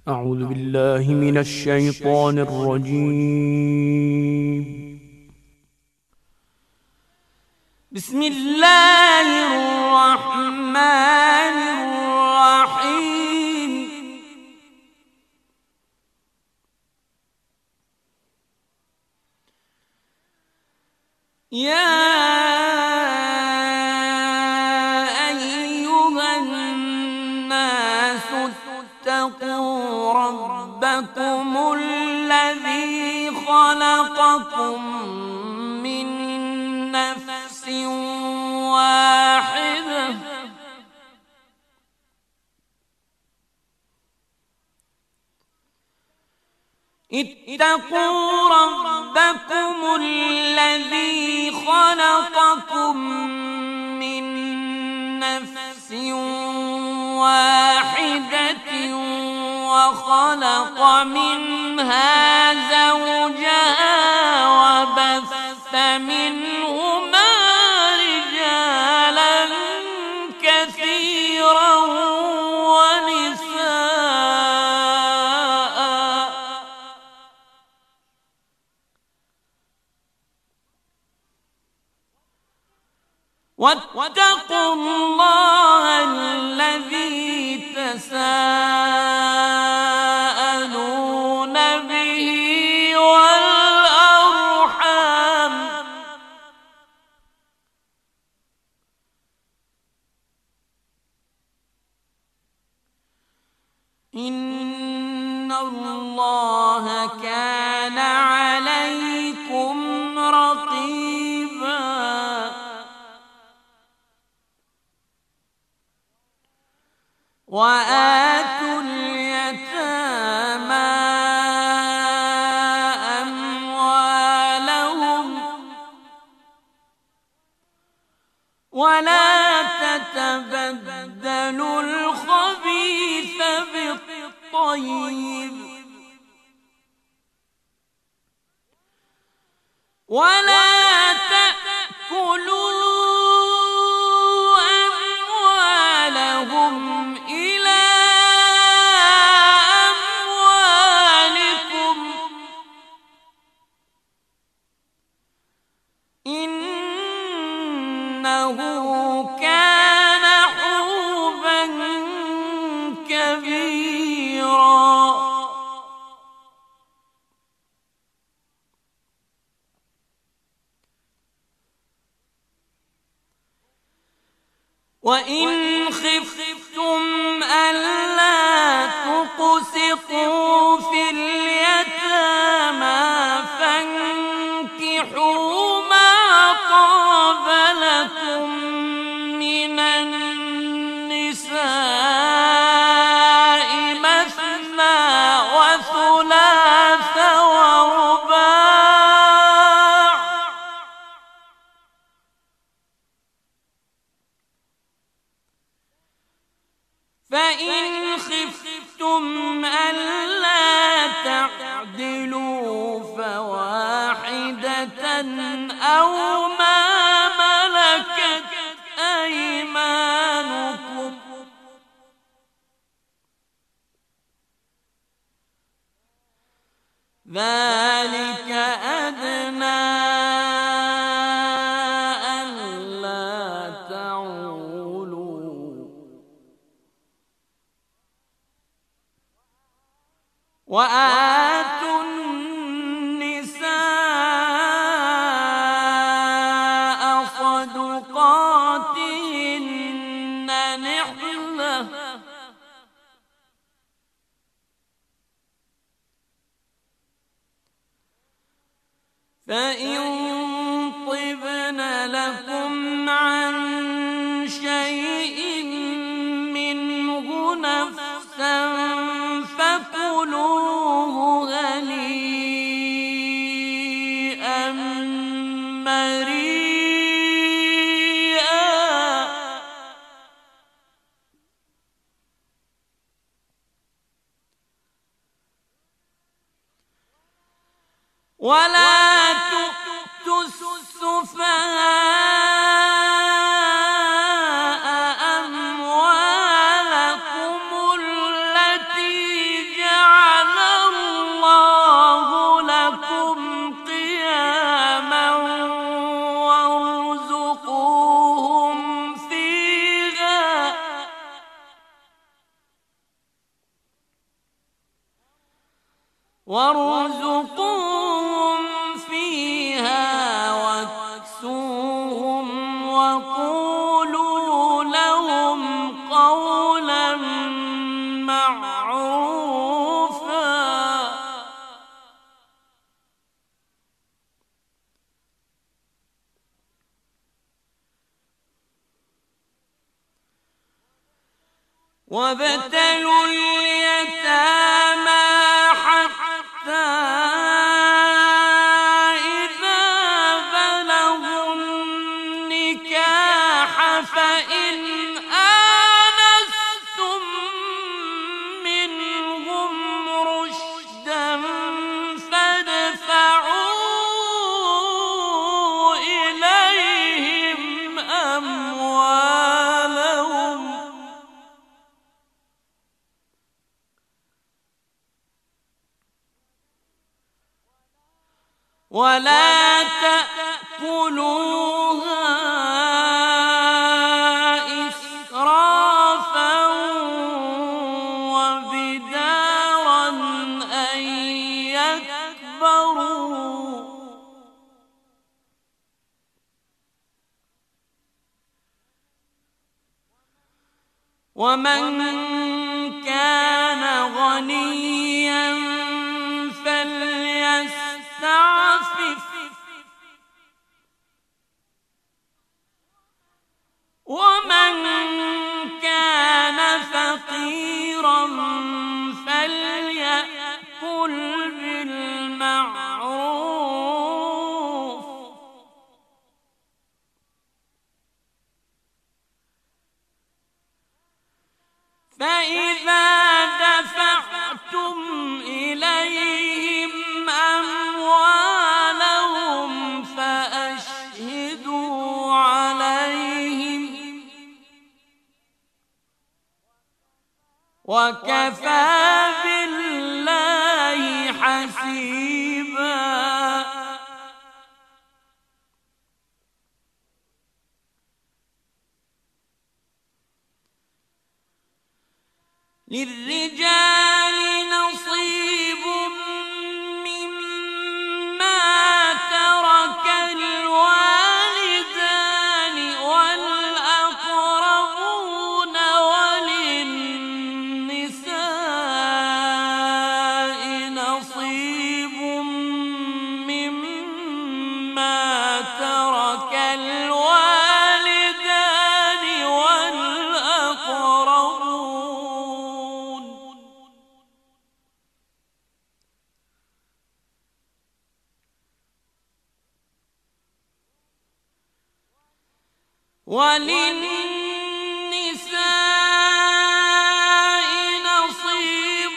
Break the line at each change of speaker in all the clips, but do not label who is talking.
أعوذ بالله من الشيطان الرجيم. بسم الله الرحمن الرحيم. يا أيها الناس اتقوا ربكم الذي خلقكم من نفس واحدة اتقوا ربكم الذي خلقكم من نفس واحدة وخلق منها زوجها وبث منهما رجالا كثيرا ونساء واتقوا الله الذي تساءلون به والأرحام إن الله كان عليكم رقيبا. وآتوا اليتامى أموالهم ولا تتبدلوا الخبيث بالطيب ولا تأكلوا أموالهم إلى أموالكم إنه كان حوبا كبيرا. وإن خفتم ألا تقسطوا في اليتامى فانكحوا ما طاب لكم من النساء مثنى وثلاث ورباع فإن خفتم ألا تعدلوا فواحدة أو ما ملكت أيمانكم ذلك أدنى ألا تعولوا. وآتوا النساء صدقاتهن نحلة فإن طبن لكم عن شيء منه نفسا فكلوه هنيئا مريئا. ولا تؤتوا السفهاء أموالكم التي جعل وارزقوهم فيها واكسوهم وقولوا لهم قولا معروفا. وابتلوا اليتامى حتى إذا بلغوا النكاح فإن آنستم منهم رشدا فادفعوا إليهم أموالهم ولا تأكلوها إسرافا وبدارا أن يكبروا ومن كان غنيا فليستعفف ومن كان فقيرا فليأكل بالمعروف فإذا دفعتم إليهم أموالهم فأشهدوا عليهم وكفى بالله حسيبا. للرجال نصيب مما ترك الوالدان والأقربون وللنساء نصيب مما ترك الوالدان والأقربون وللنساء نصيب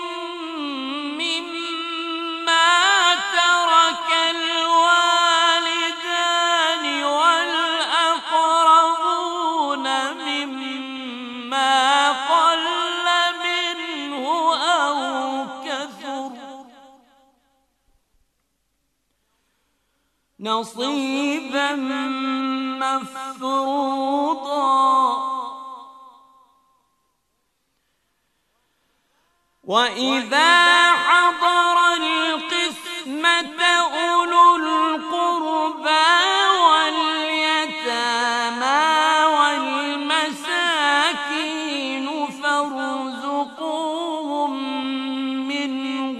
مما ترك الوالدان والأقربون مما قل منه أو كثر نصيبا مفروضا. وإذا حضر القسمة أولو القربى واليتامى والمساكين فارزقوهم منه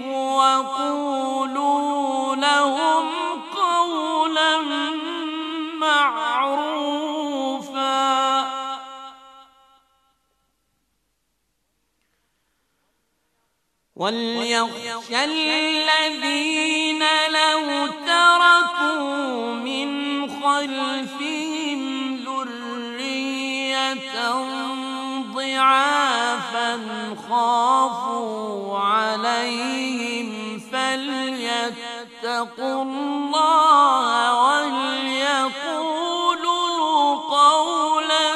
وقولوا لهم قولا معروفا. وليخشى الذين لو تركوا من خلفهم ذرية ضعافا خافوا عليهم فليتقوا الله وليقولوا قولا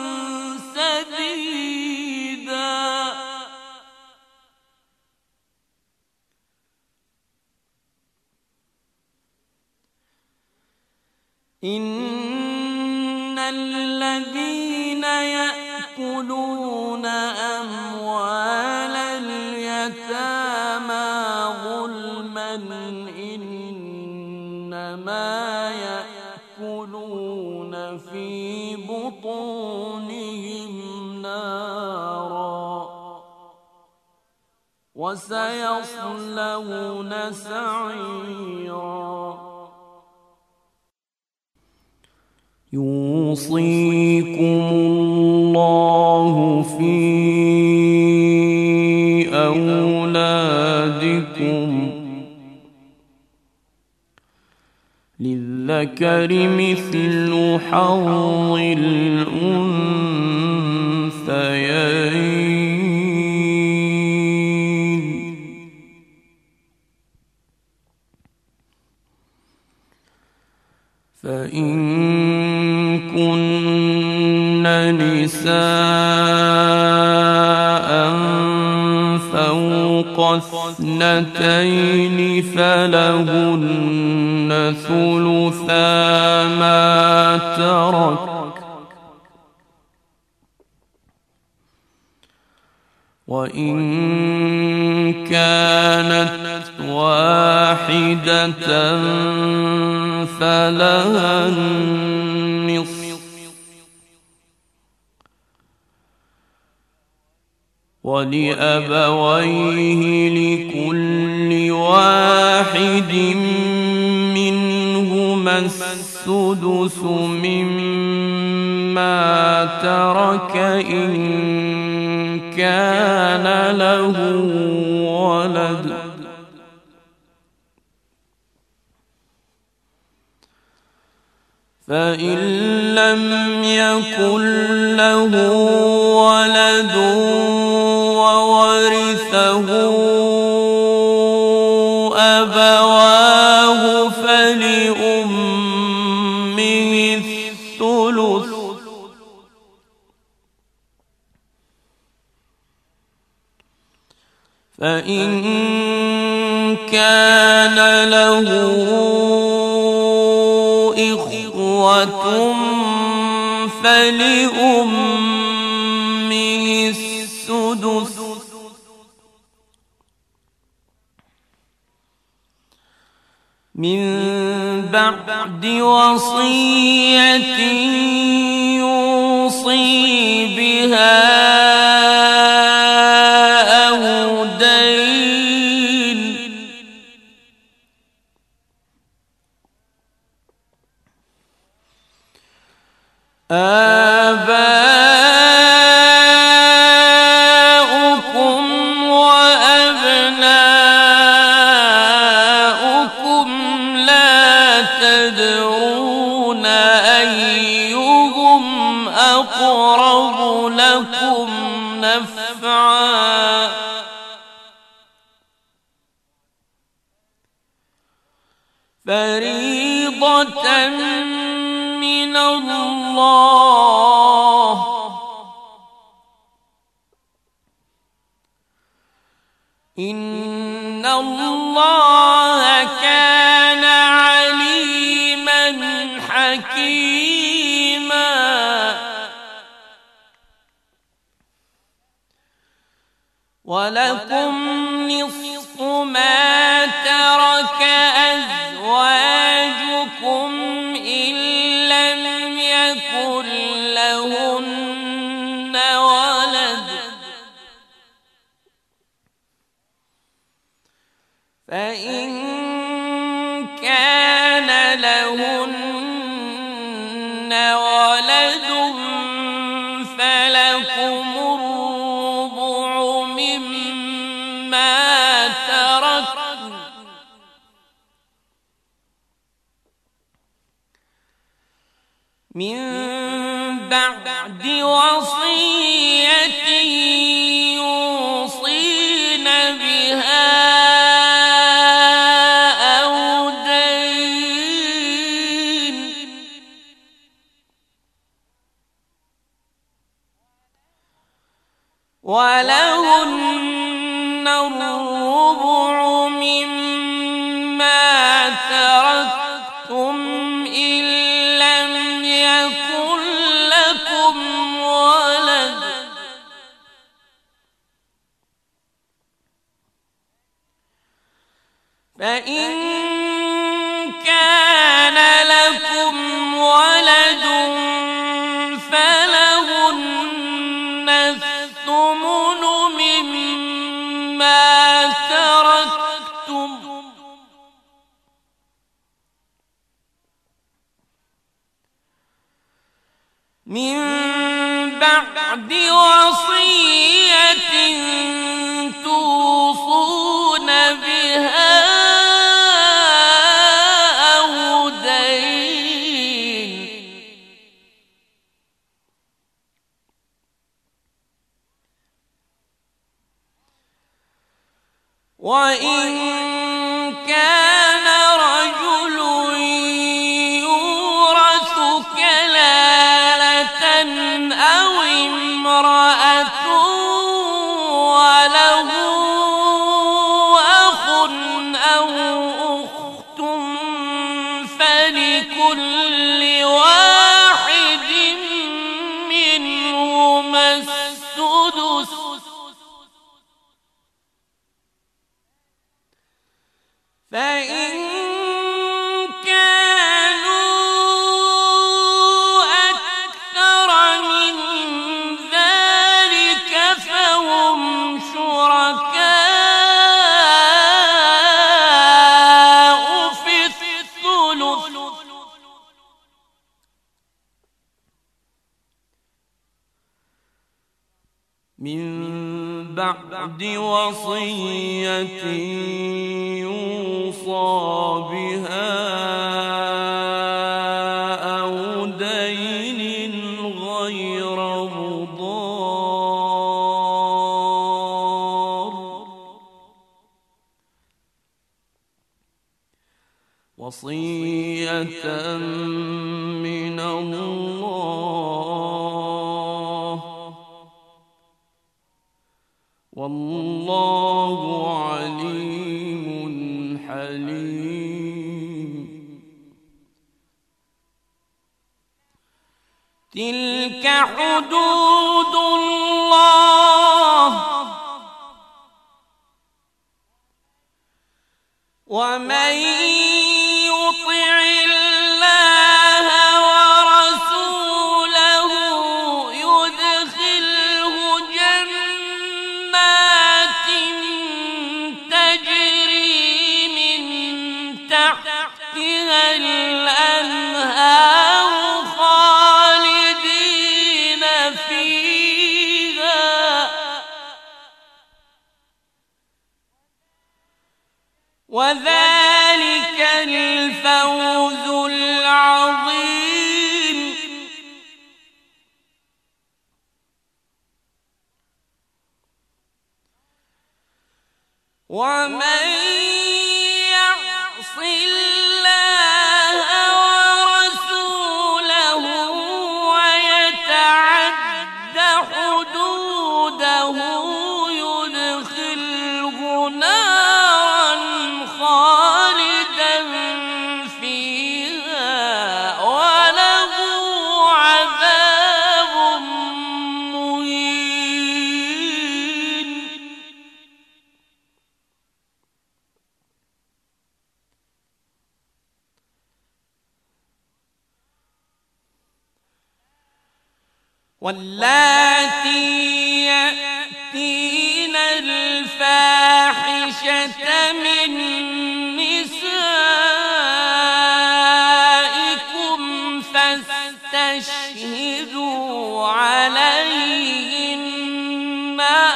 سديدا. إن الذين يأكلون أموال اليتامى ظلما إنما يأكلون في بطونهم نارا وسيصلون سعيرا. يوصيكم الله في أولادكم للذكر مثل حظ الأنثيين. فإن كن نساء فوق اثنتين فلهن ثلثا ما ترك وإن كانت واحدة فلها النصف ولأبويه لكل واحد منهما السدس مما ترك إن كان له ولد فإن لم يكن له ولد وورثه أبواه فلأمه الثلث فإن كان له إخوة فلأمه السدس من بعد وصية يوصي بها أو دين. آباؤكم وأبناؤكم لا تدرون أيهم أقرب لكم نفعا فريضة من الله إن الله كان عليما حكيما. ولكم نصف ما ترك أزواجكم إن لم يكن لهن ولد فإن كان لهن ولد فلكم الربع مما تركن من بعد وصية يوصين بها أو دين. ولهن الربع مما تركتم إن لم يكن لكم ولد فإن كان لكم ولد فلهن الثمن مما تركتم من بعد وصية توصون بها أو دين وإن كان رجل يورث كلالة أو امرأة وله أخ أو أخت فلكل واحد منهما السدس فإن كانوا أكثر من ذلك فهم شركاء في الثلث من بعد وصية يوصى بها أو دين غير مضار وصية من الله والله عليم حليم تلك حدود الله ومن يطع الله ورسوله يدخله جنات تجري من تحتها الأنهار خالدين فيها وذلك الفوز العظيم ومن يعص الله ورسوله ويتعد حدوده يدخله نارا خالدا فيها وله عذاب مهين واللاتي يأتين الفاحشة من نسائكم فاستشهدوا عليهن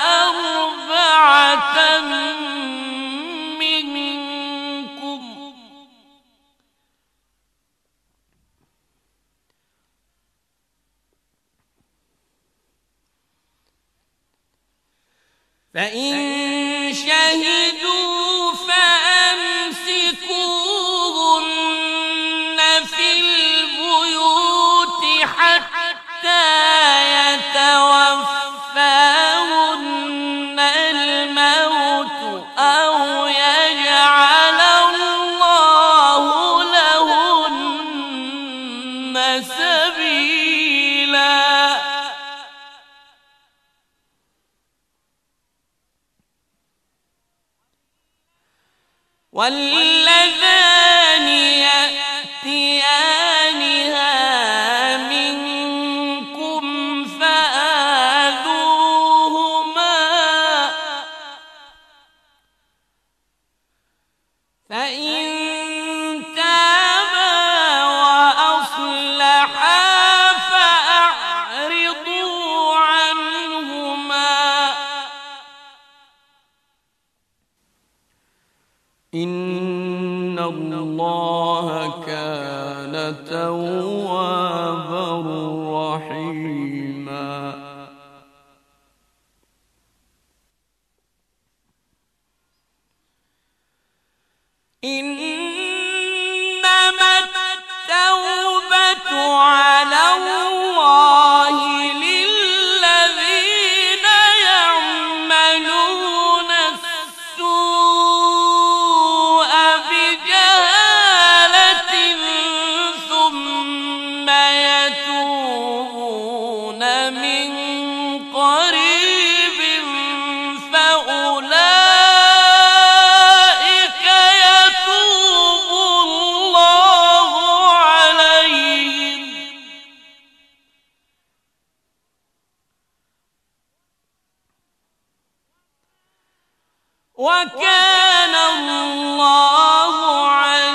أربعة منكم فإن شهدوا فأمسكوهن في البيوت حتى يتوفاهن الموت أو يجعل الله لهن سبيلا واللذان يأتيانها منكم فآذوهما فإن تابا وأصلحا فأعرضوا عنهما إن الله كان توابا رحيما إنما التوبة على الله للذين يعملون السوء بجهالة ثم يتوبون من قريب فأولئك يتوب الله عليهم وكان الله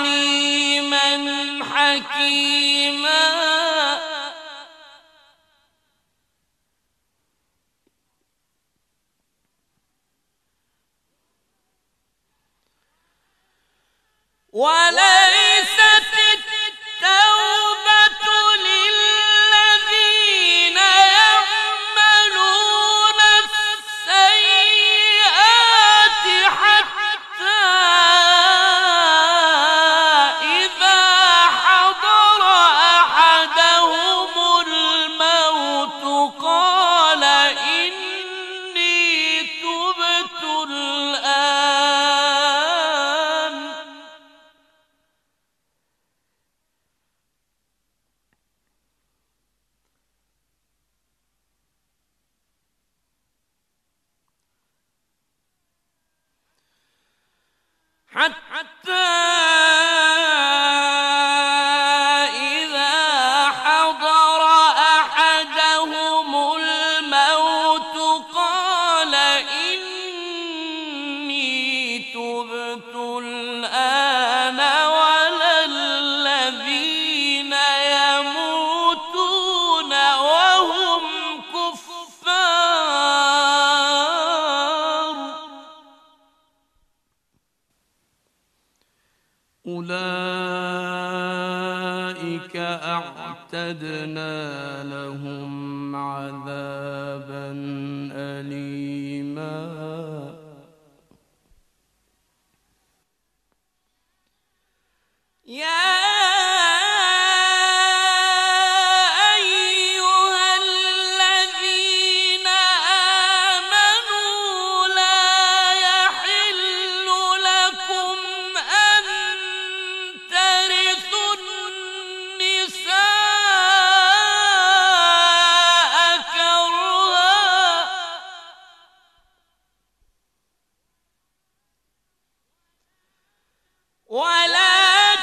عليما حكيما وليست التوبة للذين يعملون السيئات حتى إذا حضر أحدهم الموت قال إني تبت الآن حتى إذا حضر أحدهم الموت قال إني تبت الآن ولا الذين يموتون وهم كفار أولئك أعتدنا لهم عذابا أليما يا أيها الذين آمنوا لا يحل لكم أن ترثوا النساء كرها ولا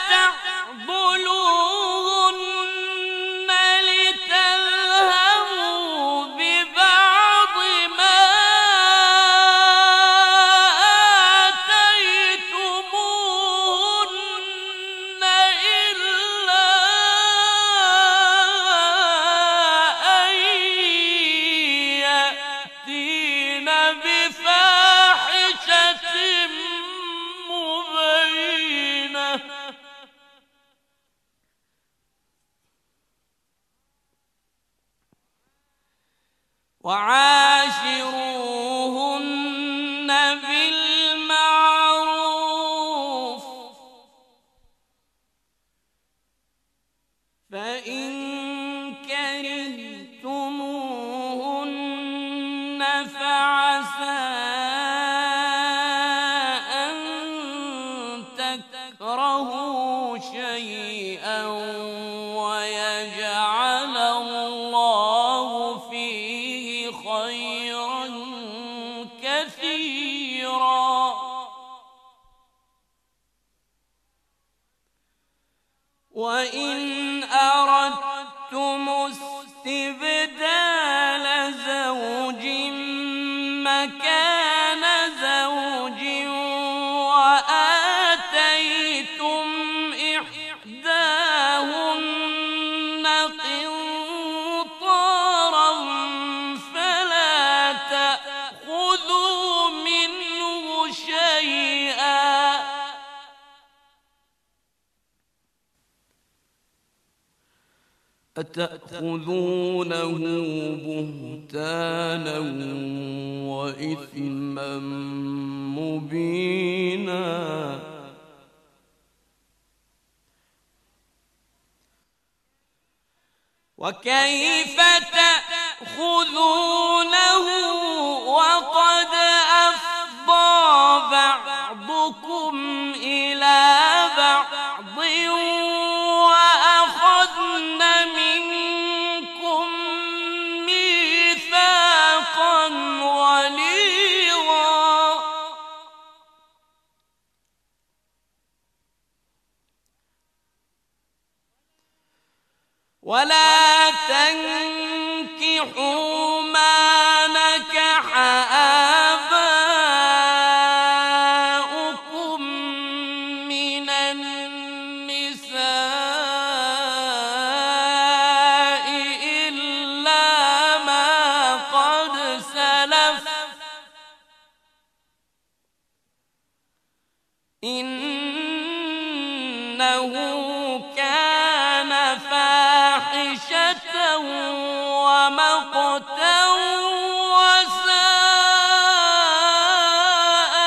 تعضلوهن لتذهبوا ببعض ما آتيتموهن إلا أن يأتين بفاحشة مبينة وعاشروهن بالمعروف فإن كرهتموهن فعسى أن تكرهوا شيئا ويجعل الله فيه خيرا وإن أردتم استبدال زوج مكان زوج وآتيتم إحداهن قنطارا فلا تأخذوا منه شيئا أتأخذونه بهتانا وإثما مبينا وكيف تأخذونه وقد أفضى بعضكم إلى بعض وأخذن منكم ميثاقا غليظا ولا تنكحوا ما نكح آباؤكم من النساء إلا ما قد سلف إنه كان فاحشة ومقتا وساء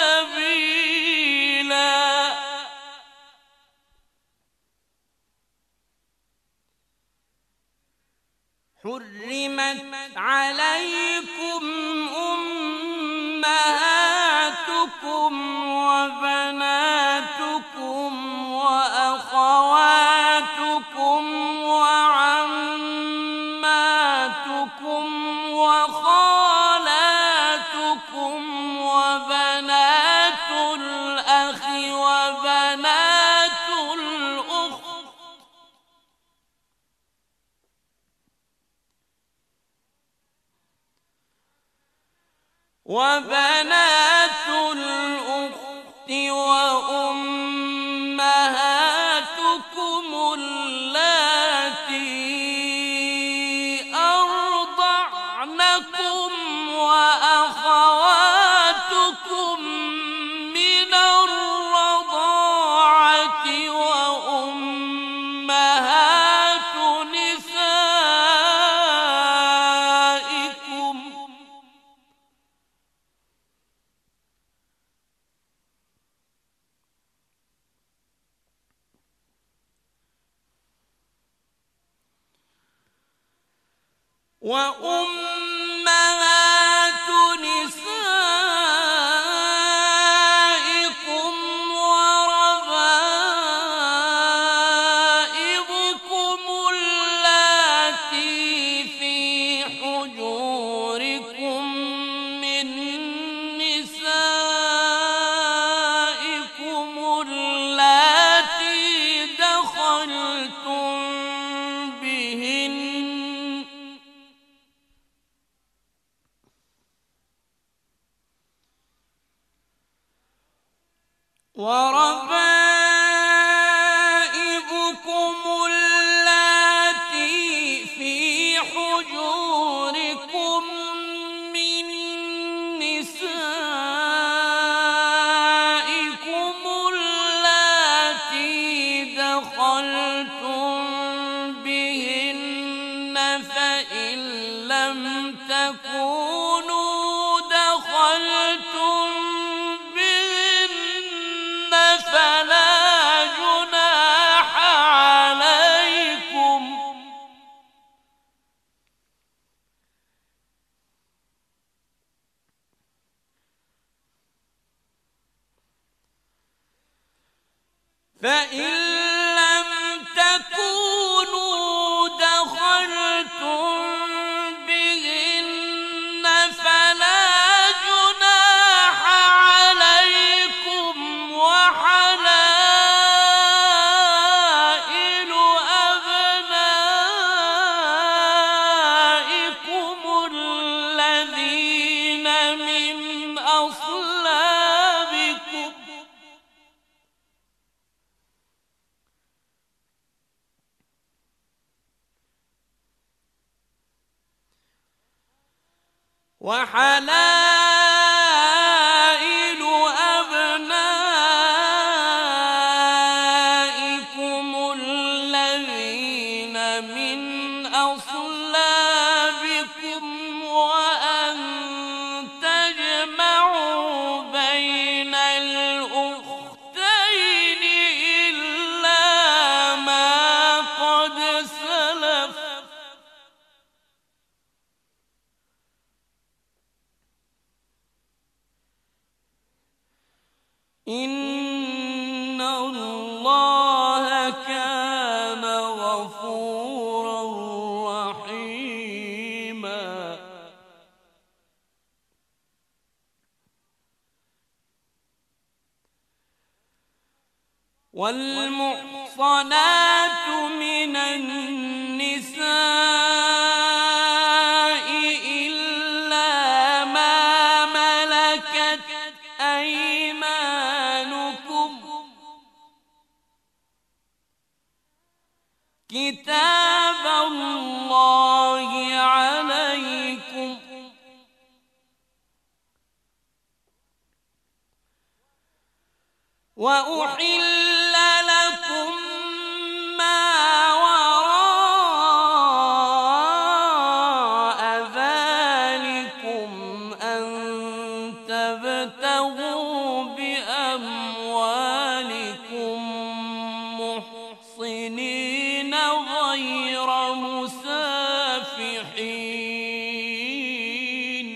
سبيلا حرمت عليكم أمهاتكم وبناتكم وأخواتكم وعماتكم وخالاتكم وبنات الأخ وبنات الأخت وأمهاتكم اللاتي أرضعنكم وأخواتكم من الرضاعة وأمهات نسائكم وأمهات نسائكم وربائبكم اللاتي في حجوركم من نسائكم اللاتي دخلتم بهن وربائبكم اللاتي في حجوركم من نسائكم اللاتي دخلتم بهن فإن لم تكونوا دخلتم فلا جناح عليكم فإن لم تكونوا دخلتم بهن فلا جناح عليكم وحلائل وحلائل أبنائكم الذين من أصلابكم وأن تجمعوا بين الأختين إلا ما قد سلف إن الله كان غفورا رحيما والمحصنات من النساء إلا ما ملكت أيمانكم كتاب الله عليكم وأحل لكم ما وراء ذلكم أن تبتغوا بأموالكم محصنين غير مسافحين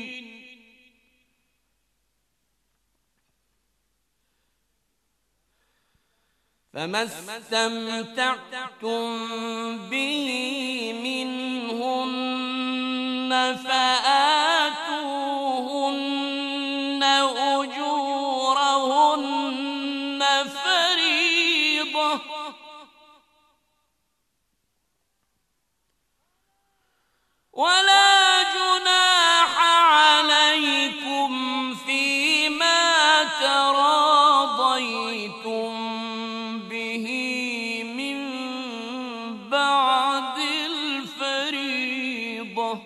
فما استمتعتم به منهن فآتوهن أجورهن فريضة ولا جناح عليكم فيما تراضيتم به من بعد الفريضة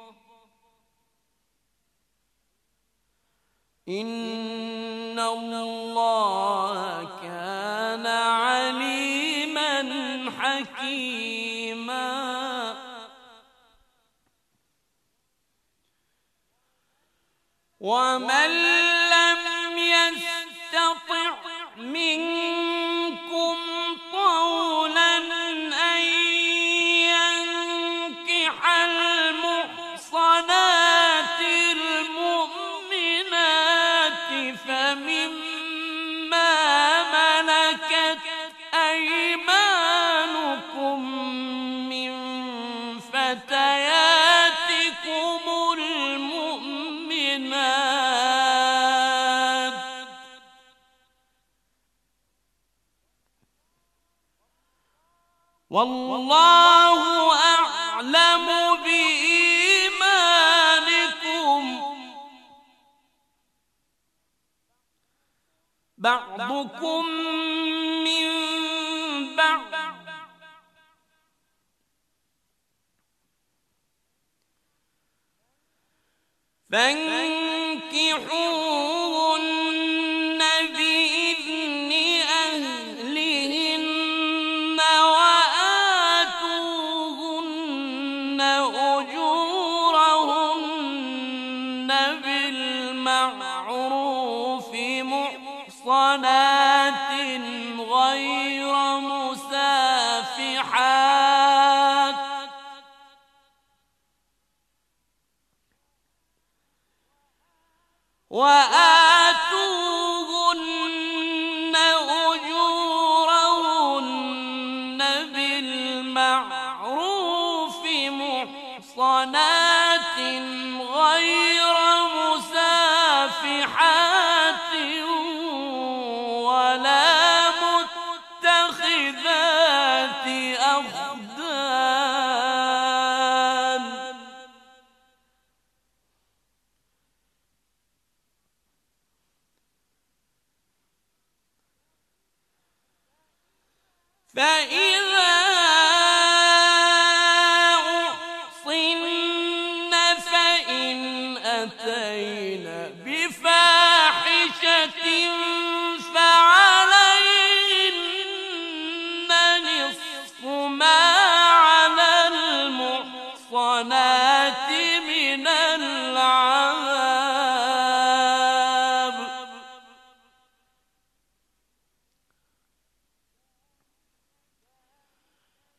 إن الله كان عليما حكيما ومن لم يستطع منكم طولا أن ينكح المحصنات المؤمنات فمما ملكت أيمانكم من فتياتكم المؤمنات والله أعلم بإيمانكم بعضكم من بعض فانكحوهن بإذن أهلهن وآتوهن أجورهن بالمعروف محصنات غير مسافحات وآتوهن أجورهن بالمعروف محصنات غير مسافحات ولا متخذات أخدان فإذا أحصن فإن أتين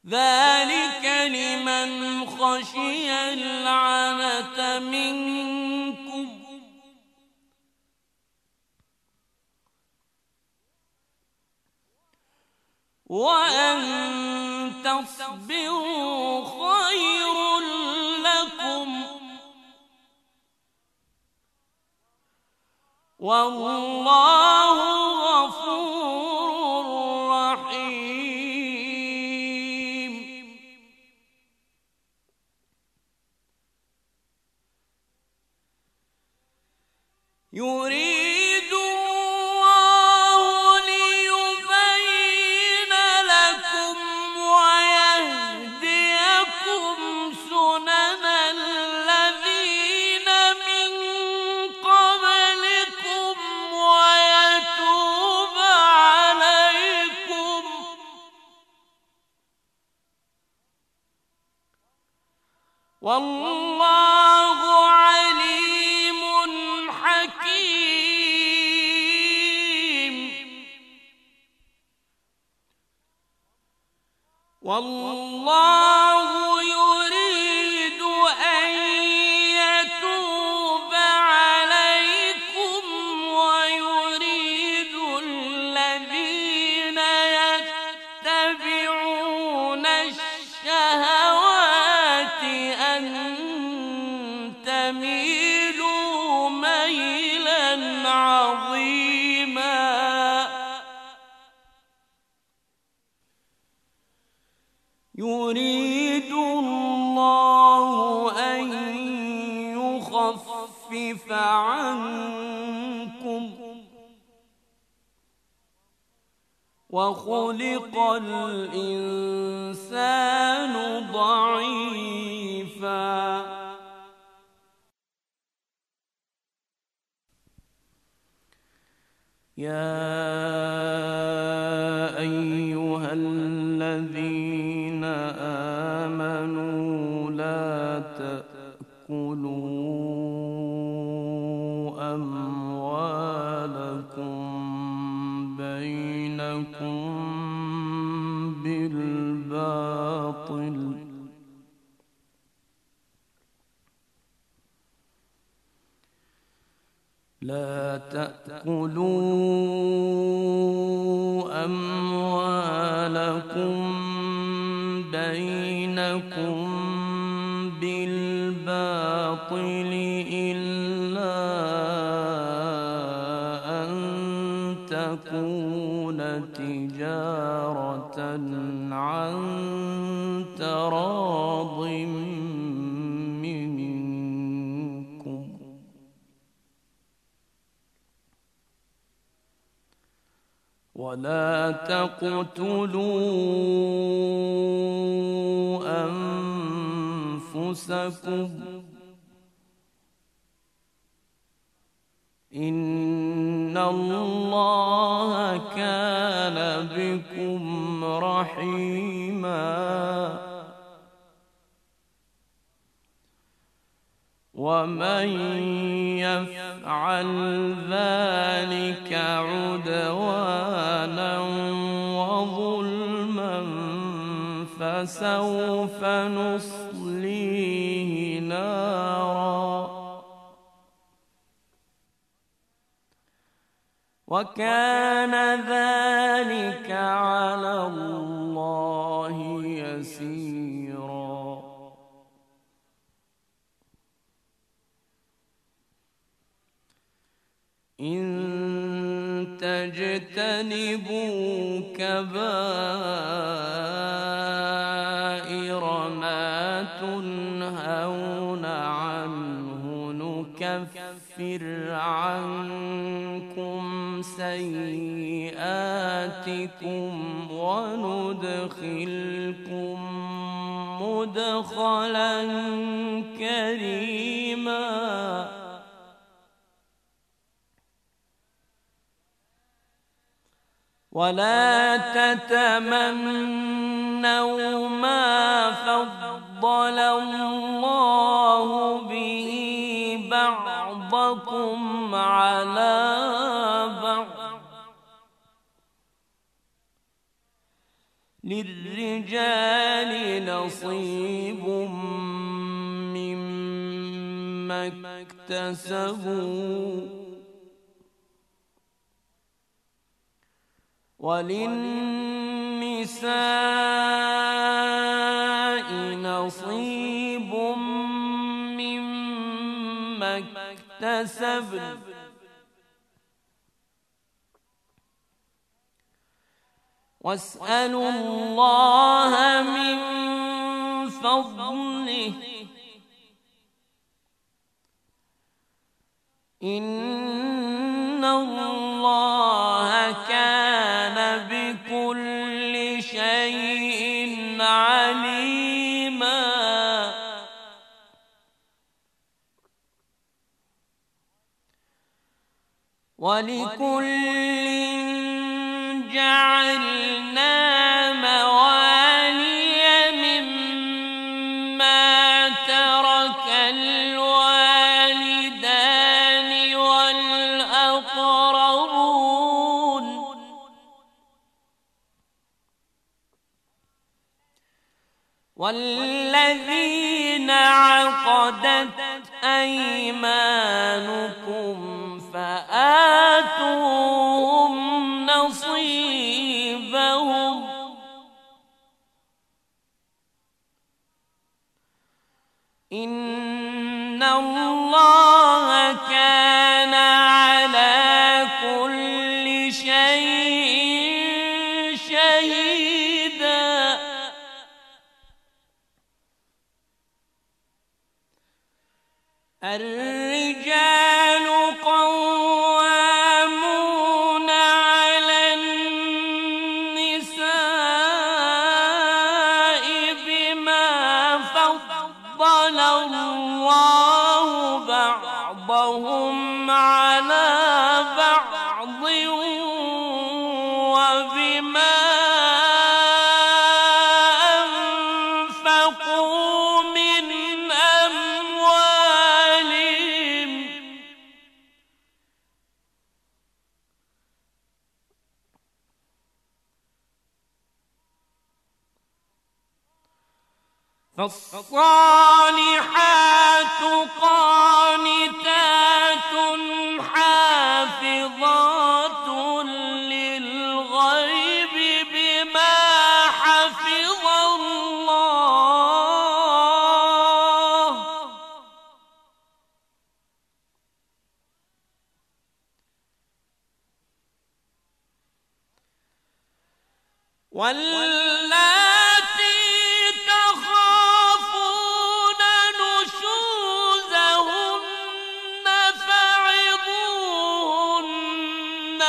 ذلك لمن خشي العنة منكم وأن تصبروا خير لكم والله غفور رحيم. يريد الله ليبين لكم ويهديكم سنن الذين من قبلكم ويتوب عليكم والله عليم حكيم. والله يريد أن يتوب عليكم ويريد الذين يتبعون الشهوات أن تميلوا ميلا عظيما. يريد الله أن يخفف عنكم وخلق الإنسان ضعيفا. يا أيها الذين آمنوا لا تأكلوا أموالكم بينكم بالباطل إلا أن تكون تجارة عن تراض منكم ولا تقتلوا أنفسكم إن الله كان بكم رحيما. ومن يفعل ذلك عدوانا وظلما فسوف نصليه نارا وكان ذلك على الله يسيرا. إن تجتنبوا كبائر ما تنهون عنه نكفر عنكم سيئاتكم وندخلكم مدخلا كريما. ولا تتمنوا ما فضل الله به بعضكم على بعض للرجال نصيب مما اكتسبوا وللنساء نصيب مما اكتسبن واسألوا الله من فضله إن الله كان بكل شيء عليما ولكل جعلنا موالي مما ترك الوالدان والأقربون والذين عقدت أيمانكم فآتوهم نصيبهم إن الله كان على كل شيء شهيدا الرجال قوامون على النساء بما فضل الله بعضهم على بعض وبما أنفقوا من أموالهم فالصالحات قانتات حافظات للغيب بما حفظ الله واللاتي تخافون نشوزهن فعظوهن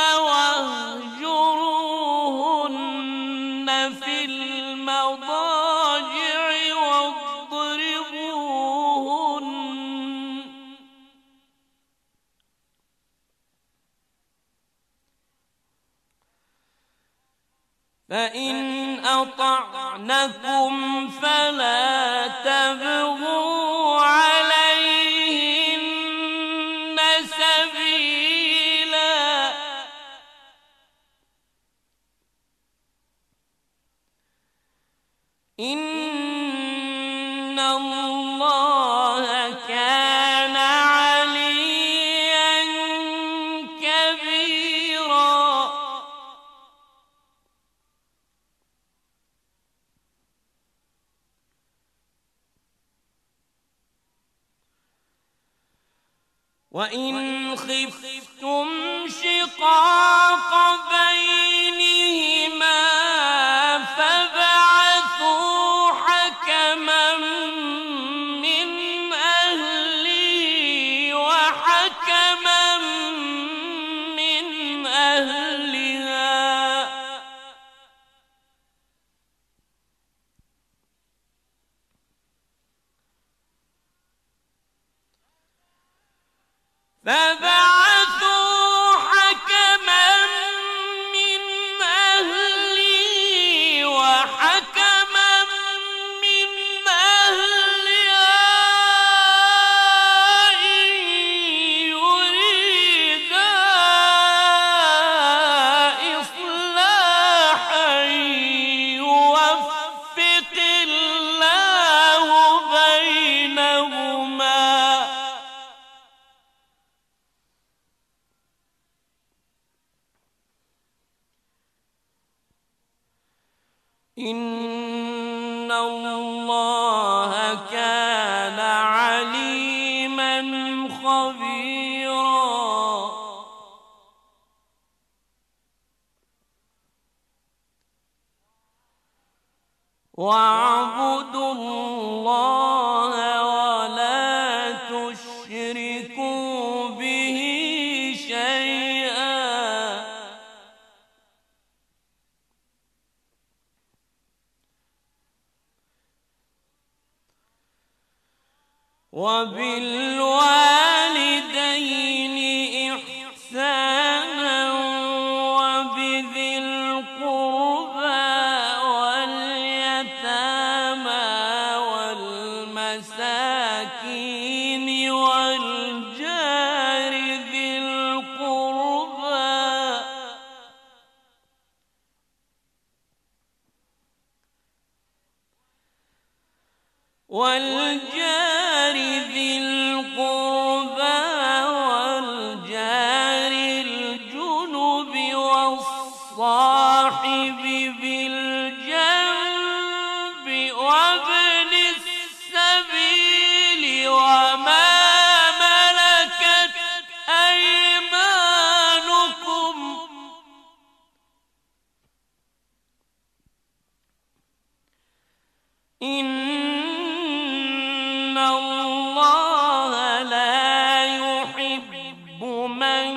واهجروهن في المضاجع واضربوهن فإن أطعنكم فلا تبغوا عليهن سبيلا إن الله كان عليا كبيرا وإن خفتم شقاق بينهما فابعثوا حكما من أهله وحكما من أهلها فبعثوا حكما إن الله كان عليما خبيرا واعبدوا الله ولا تشركوا به شيئا وبالوالدين إحسانا وبذي القربى واليتامى والمساكين والجار ذي القربى والجار ذي القربى والجار الجنب والصاحب بالجنب وابن السبيل وما ملكت أيمانكم إن الله لا يحب من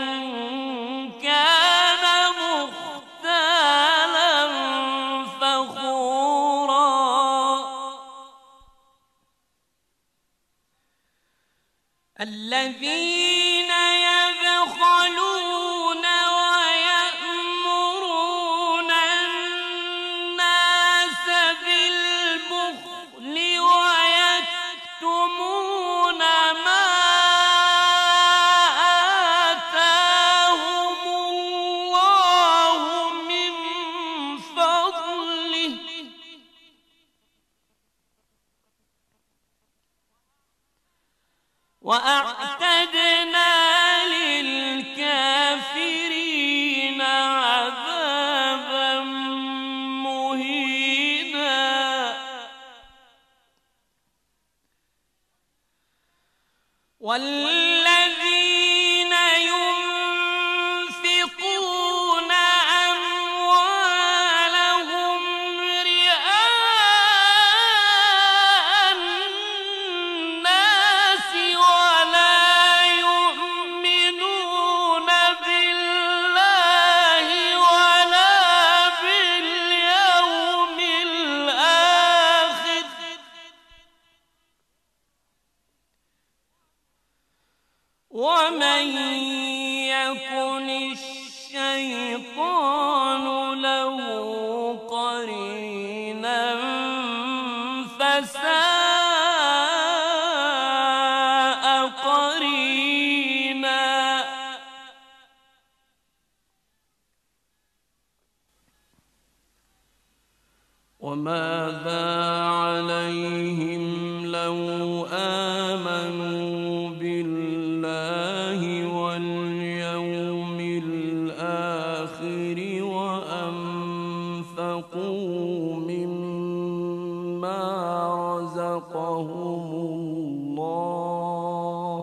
كان مختالا فخورا الذين يبخلون ويأمرون الناس بالبخل ويكتمون ما آتاهم الله من فضله وأعتدنا للكافرين عذابا مهينا والذين ينفقون أموالهم رئاء الناس ولا يؤمنون بالله ولا باليوم الآخر ومن يكن الشيطان له قرينا فساء قرينا وماذا عليهم لو آمنوا بالله واليوم الآخر وأنفقوا مما رزقهم الله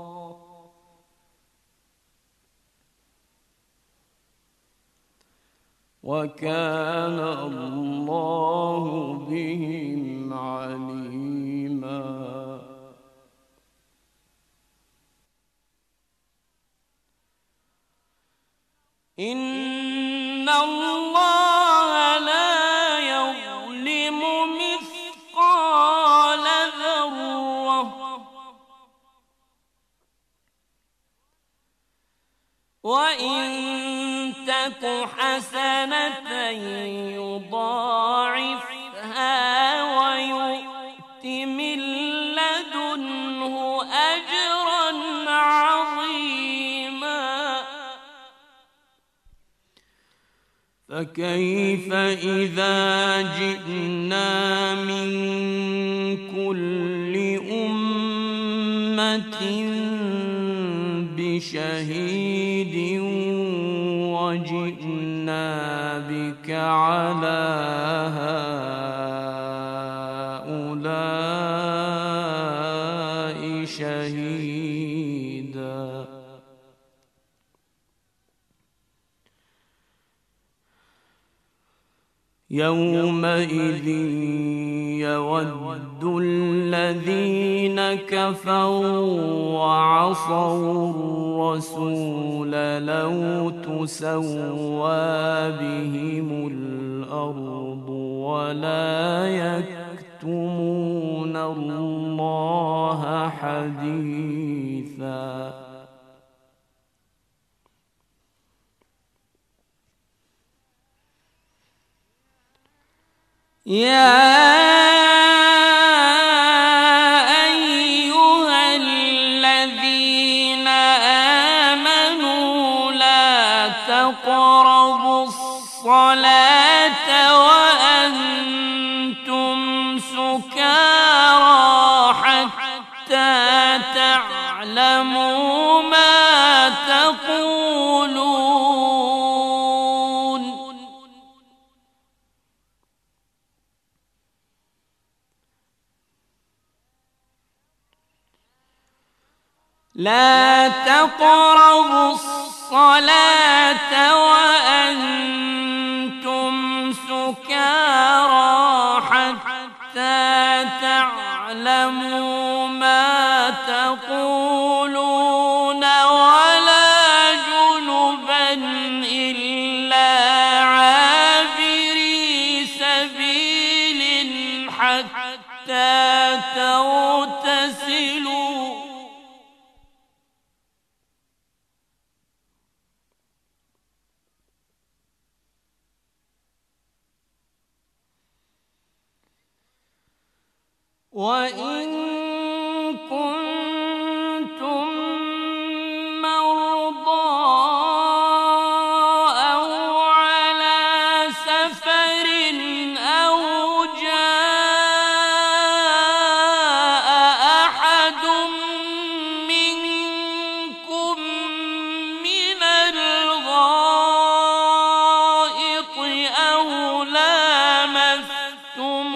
وكان الله بهم عليما إن الله لا يظلم مثقال ذرة وإن تك حسنة يضاعفها ويؤت من لدنه أجرا عظيما فكيف إذا جئنا من كل أمة بشهيد وجئنا بك على هؤلاء شهيدا يومئذ يود الذين كفروا وعصوا الرسول لو تسوى بهم الأرض ولا يكتمون الله حديثا يا أيها الذين آمنوا لا تقربوا الصلاة وأنتم سكارى حتى تعلموا ما تقولون لا تقربوا الصلاة وأنتم سكارى حتى تعلموا ما تقولون ولا جنبا إلا عابري سبيل حتى تغتسلوا وإن كنتم مرضى أو على سفر أو جاء أحد منكم من الغائط أو لامستم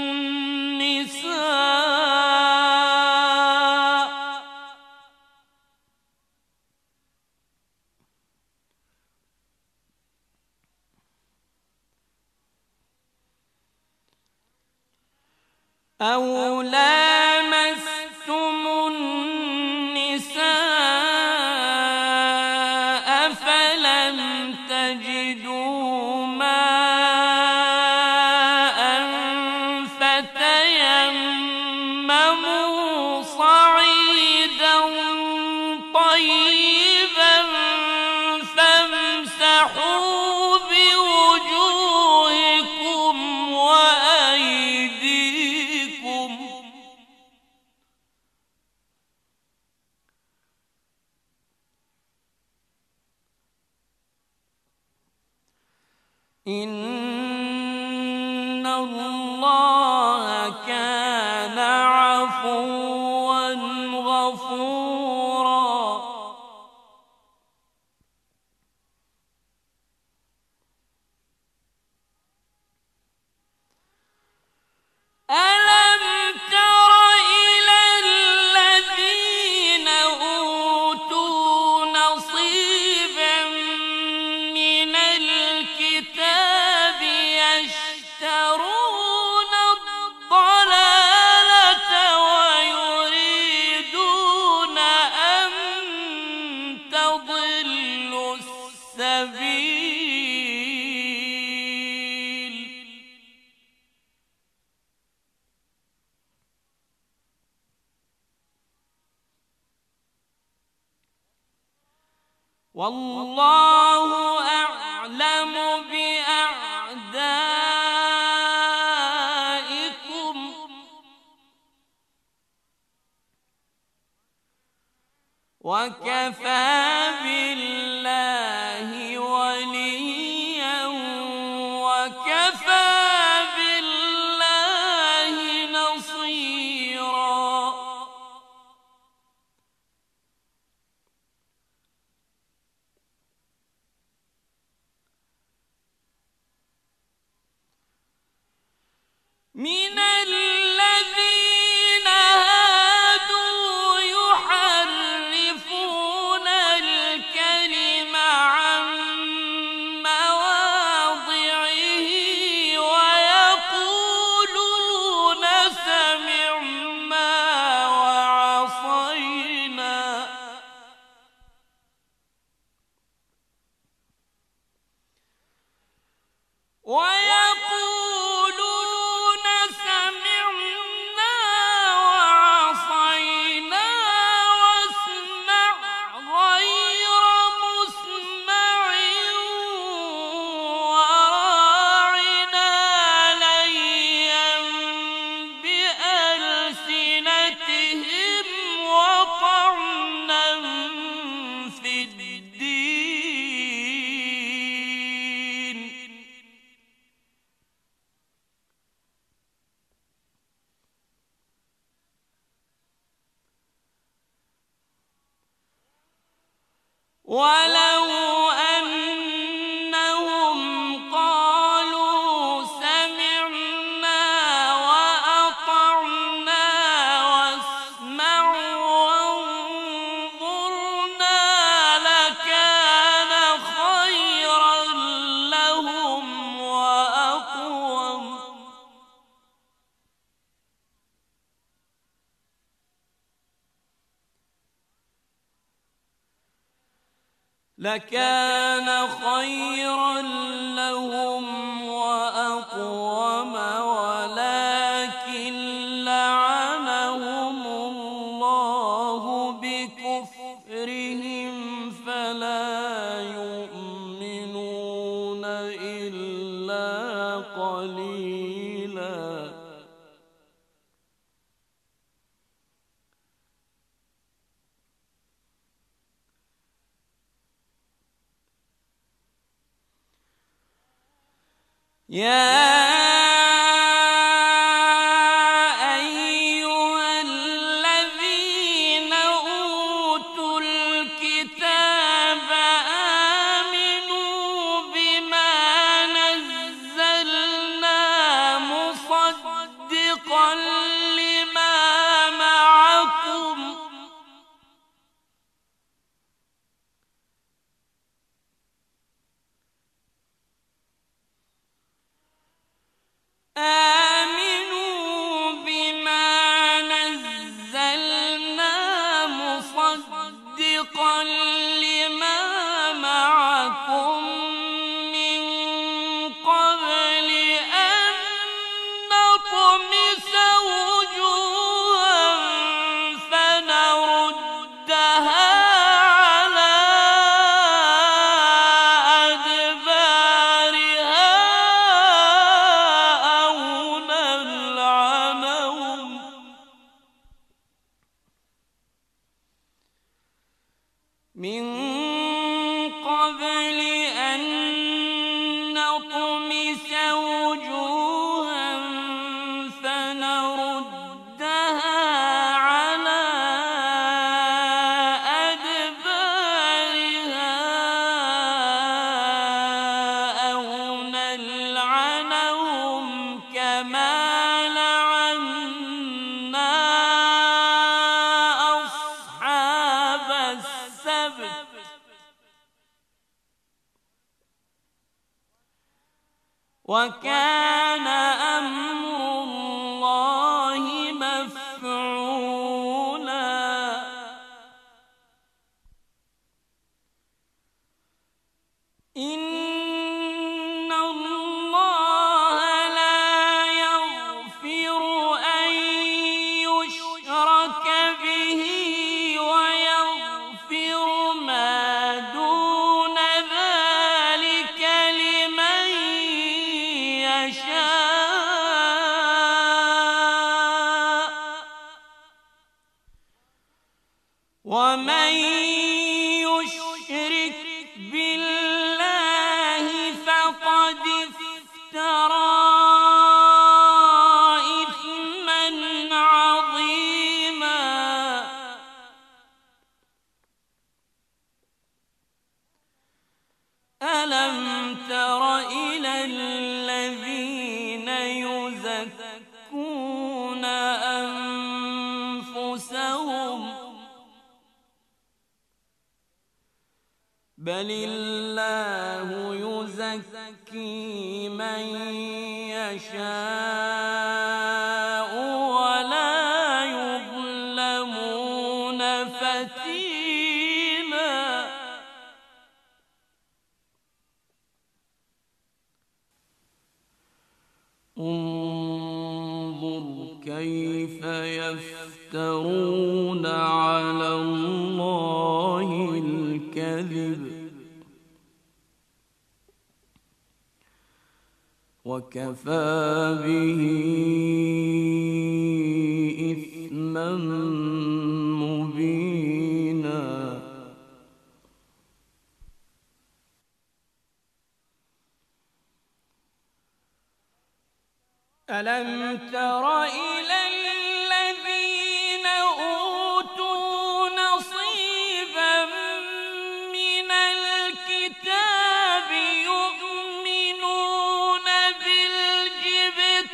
النساء فلم تجدوا ماء فتيمموا صعيدا طيبا فامسحوا بوجوهكم وأيديكم إن الله كان عفوا غفورا ألم تر إلى الذين أوتوا نصيبا من الكتاب يشترون الضلالة ويريدون أن تضلوا السبيل والله أعلم بأعدائكم وكفى بالله وليا وكفى بالله نصيرا لكان خيرا لهم وأقوم ولكن لعنهم الله بكفرهم فلا يؤمنون إلا قليلا. يا أيها الذين أوتوا الكتاب آمنوا بما نزلنا مصدقا لما معكم من قبل أن نطمس وجوها فنردها على أدبارها أو نلعنهم من قبل أن نطمس وجوها فنردها على أدبارها أو نلعنهم كما لعنا أصحاب السبت وكان أمر الله مفعولا. إن الله لا يغفر أن يشرك به ويغفر ما دون ذلك لمن يشاء ومن يشرك بالله فقد افترى إثما عظيما. ألم تر إلى الذين يزكون أنفسهم بل الله يزكي من يشاء ولا يظلمون فتيلا. انظر كيف يفترون على الله الكذب وكفى به إثما مبينا. ألم تر إلى الذين أوتوا نصيبا من الكتاب يؤمنون بالجبت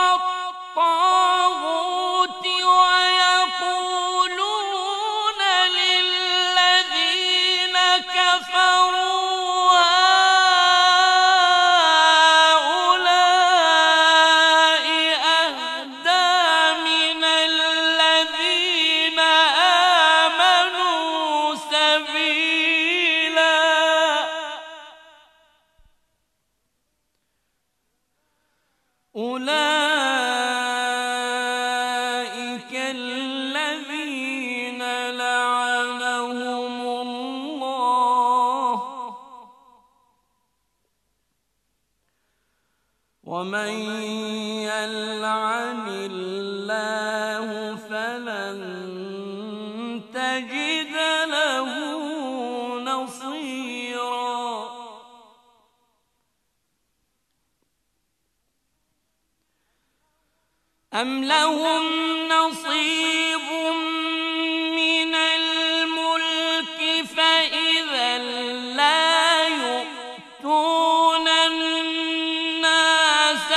والطاغوت ويقولون للذين كفروا من الذين آمنوا سبيلا. أولئك الذين لعنهم الله ومن يلعن الله فلن تجد له نصيرا أم لهم نصيب من الملك فإذا لا يؤتون الناس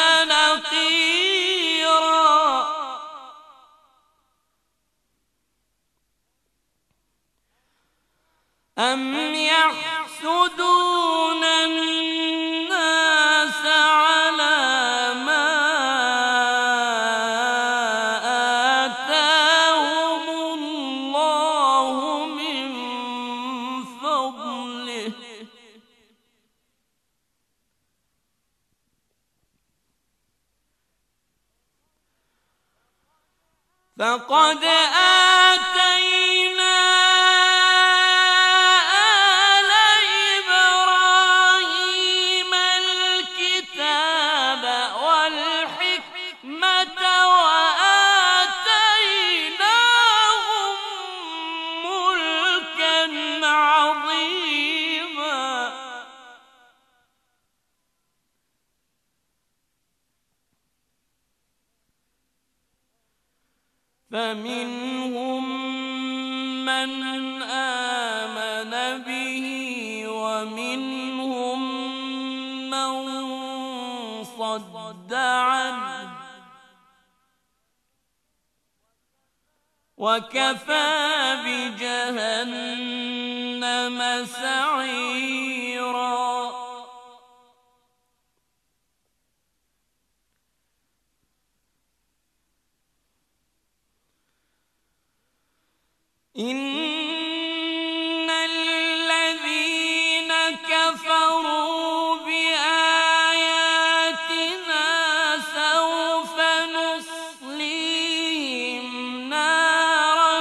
نقيرا أم يحسدون الناس على ما آتاهم الله من فضله فقد آتينا آل إبراهيم الكتاب والحكمة وآتيناهم ملكا عظيما فمنهم من آمن به ومنهم من صد عنه وكفى بجهنم سعيرا إن الذين كفروا بآياتنا سوف نصليهم نارا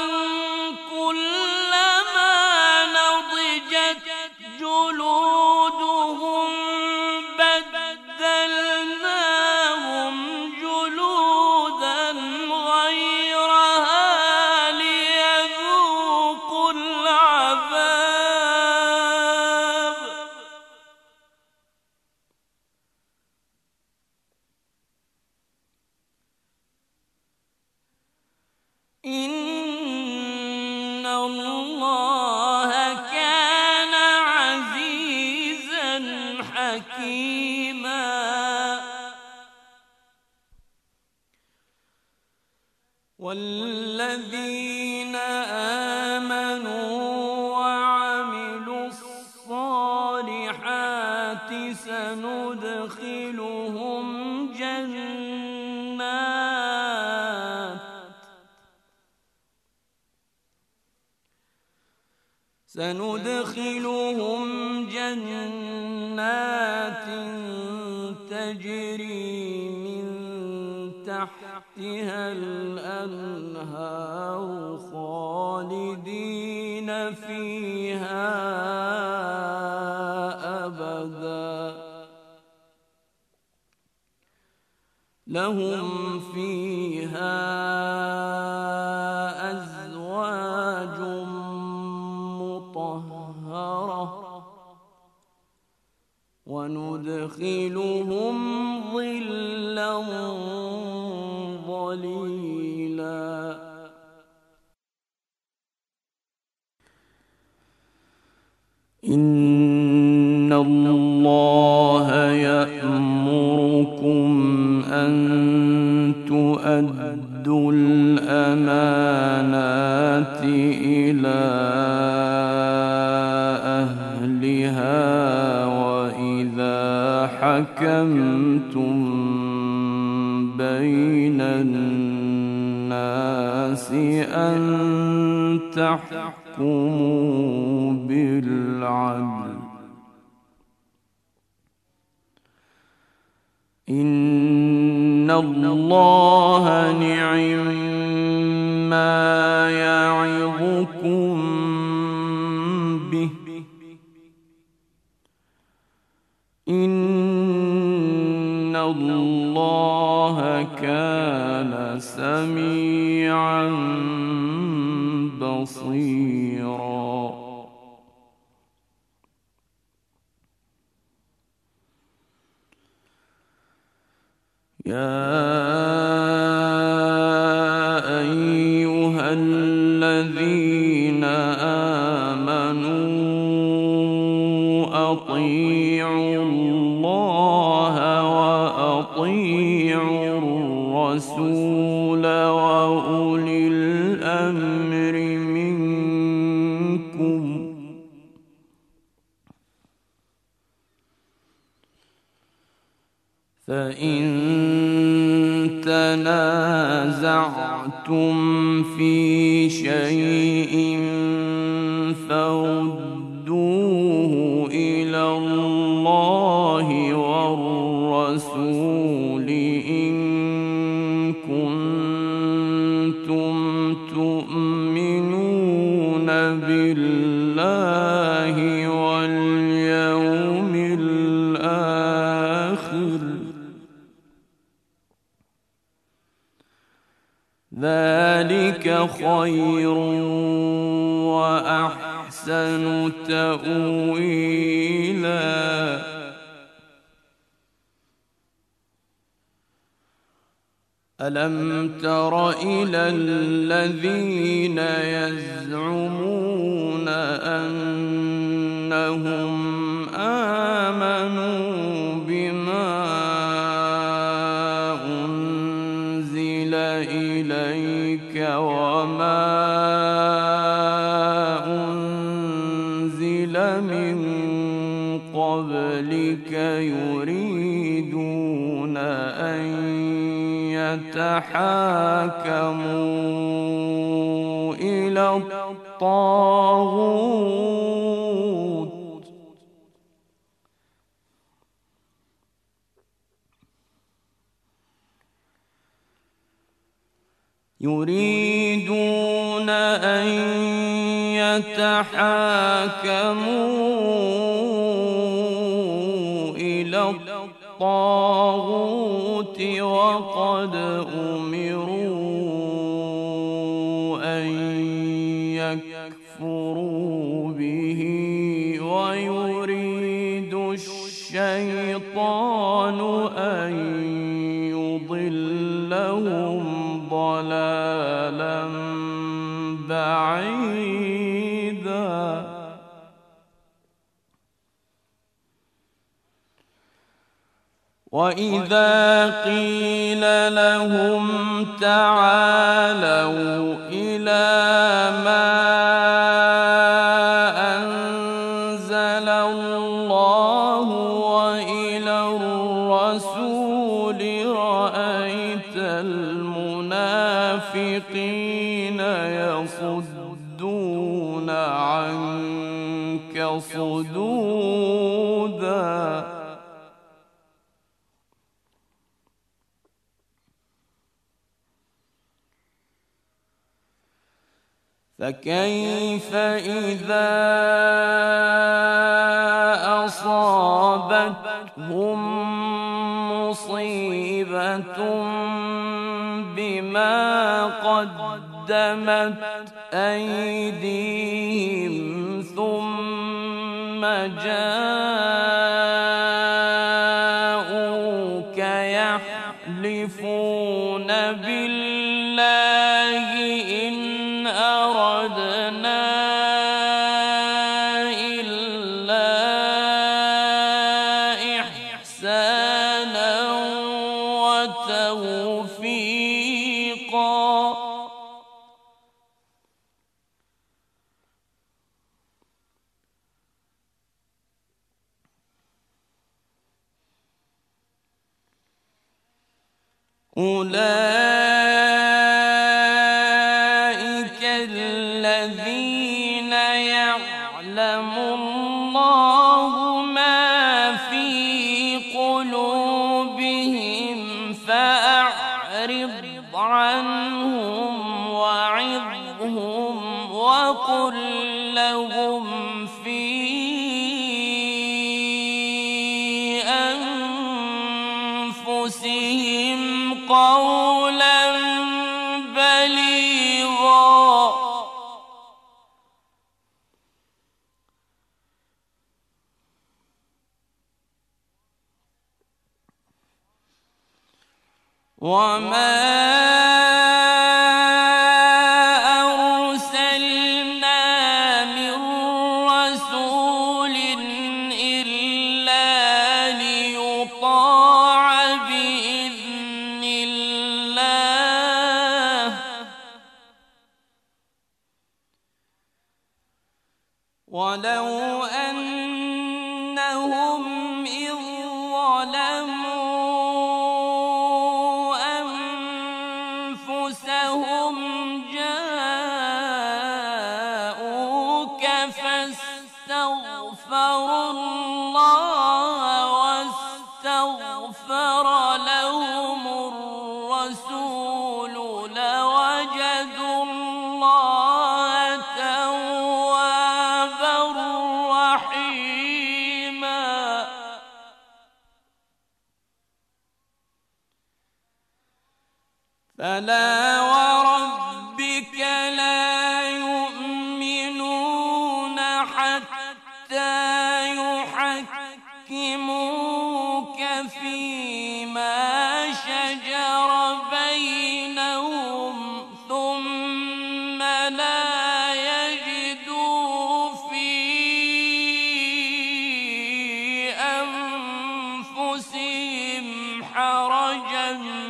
كلما نضجت جلودهم بدلناهم جلودا غيرها ليذوقوا العذاب إن الله كان عزيزا حكيما والذين آمنوا وعملوا الصالحات سندخلهم جنات تجري من تحتها الأنهار خالدين فيها أبدا لهم فيها أزواج مطهرة وندخلهم ظلا ظليلا إن الله يأمركم أن تؤدوا الأمانات إلى أهلها وإذا حكمتم بين الناس أن تحكموا بالعدل إن اللَّهَ نِعِمَّا يَعِظُكُم بِهِ إِنَّ اللَّهَ كَانَ سَمِيعًا بَصِيرًا. يا أيها الذين آمنوا أطيعوا الله وأطيعوا الرسول وأولي الأمر منكم فإن تنازعتم في شيء فردوه إلى الله والرسول إن كنتم تؤمنون بالله واليوم الآخر ذلك خير وأحسن تأويلا. ألم تر إلى الذين يزعمون أنهم آمنوا بما أنزل إليك وما أنزل من قبلك يريدون أن يتحاكموا إلى الطاغوت وقد أمروا أن يكفروا به ويريد الشيطان أن يضلهم ضلالا بعيدا. وإذا قيل لهم تعالوا إلى ما أنزل الله وإلى الرسول رأيت المنافقين يصدون عنك صدودا. فكيف إذا أصابتهم مصيبة بما قدمت أيديهم ثم جاءوك يحلفون بالله إن أردنا إلا إحسانا وتوفيقا. أولئك الذين يعلم الله ما في قلوبهم فأعرض لهم في أنفسهم قولا بليغا وما ولو أنهم إذ ظلموا أنفسهم جاءوك فاستغفروا الله واستغفر لهم الرسول لوجدوا الله توابا رحيما فلا وربك لا يؤمنون حتى يحكموك فيما شجر بينهم ثم لا يجدوا في أنفسهم حرجا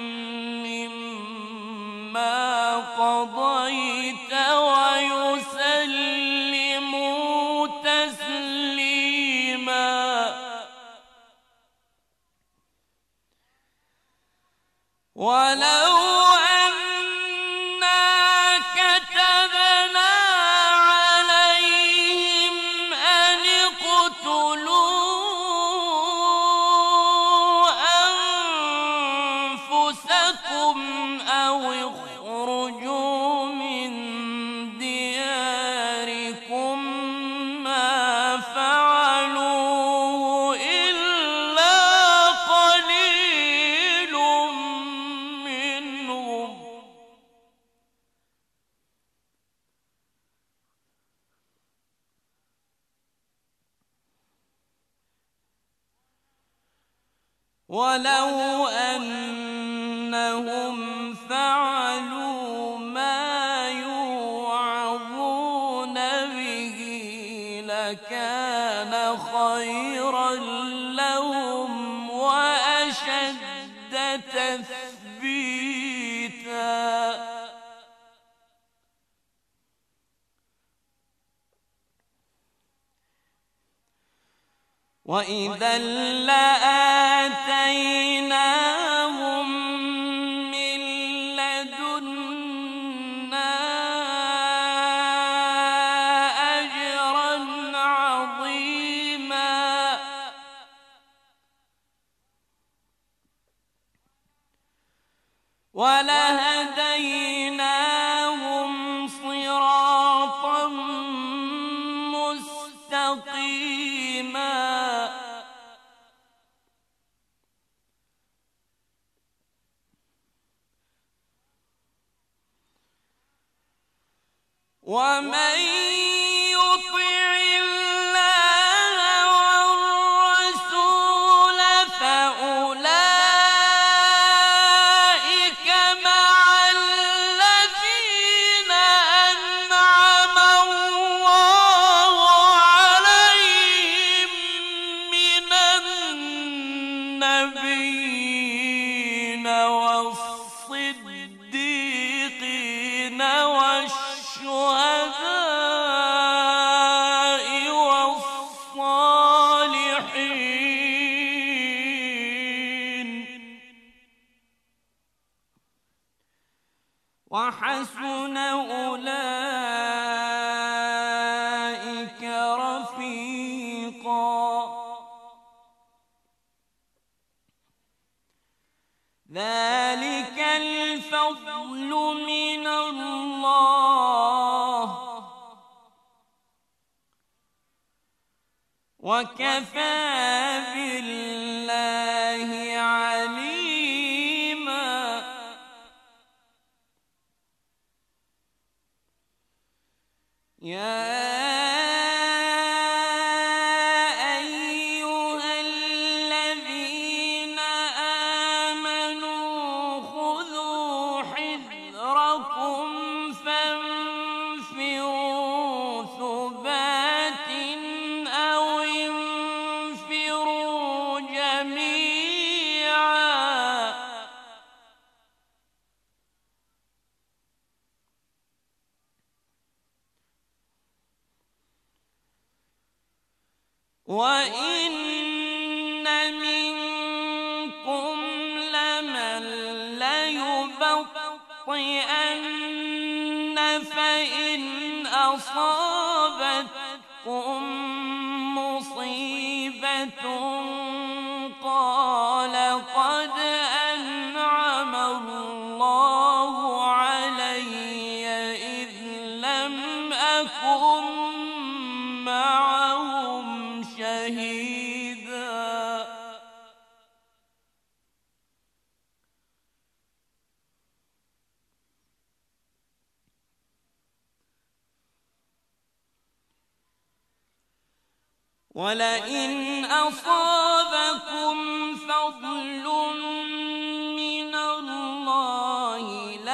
مما قضيت ويسلموا تسليما ولو أنا كتبنا عليهم أن اقتلوا أنفسكم أو اخرجوا من دياركم ما فعلوه إلا قليل منهم ولو أنهم فعلوا ما يوعظون به لكان خيرا لهم وأشد تثبيتا وإذا لآتيناهم من لدنا أجرا عظيما ولهديناهم صراطا مستقيما ومن يطع الله والرسول فأولئك مع الذين أنعم الله عليهم من النبيين والصديقين والشهداء والصالحين وحسن أولئك رفيقا ذلك الفضل من الله وكفى بالله عليما. يا أيها الذين آمنوا خذوا حذركم فانفروا ثبات أو انفروا جميعا. وإن منكم لمن ليبطئن فإن أصابتكم مصيبة قال قد أنعم الله علي إذ لم أكن معهم شهيدا. ولئن أصابكم فضل من الله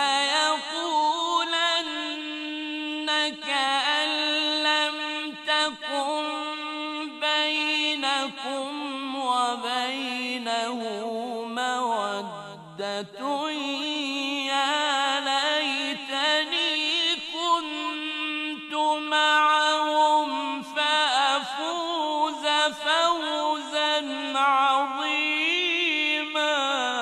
ليقولن كأن لم تكن بينكم وبينه مودة يا ليتني كنت معهم فأفوز فوزا عظيما.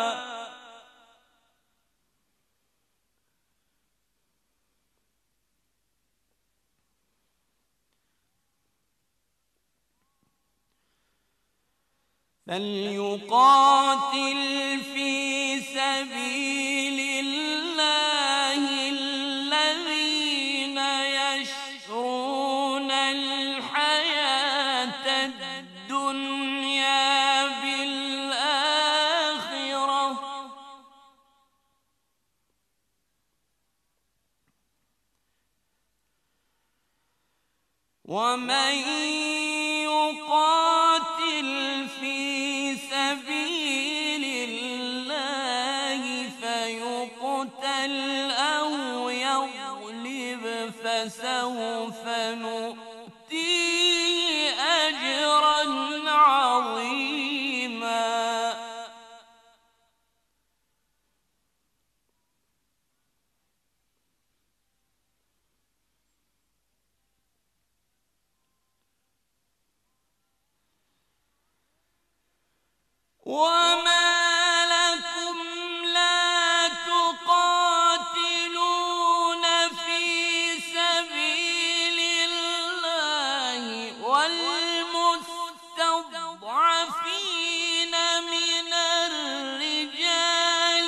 فليقاتل في سبيل الله الذين يشرون الحياة الدنيا بالآخرة ومن يقاتل في سبيل الله فيقتل أو يغلب فسوف نؤتيه أجرا عظيما. وما لكم لا تقاتلون في سبيل الله والمستضعفين من الرجال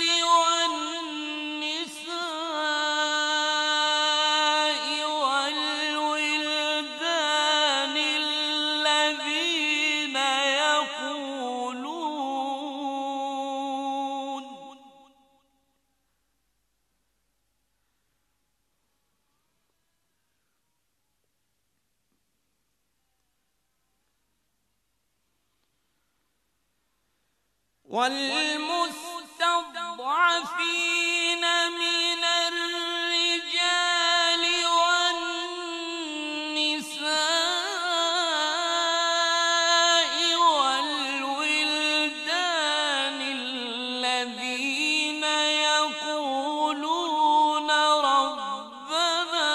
والنساء والولدان الذين والمستضعفين من الرجال والنساء والولدان الذين يقولون ربنا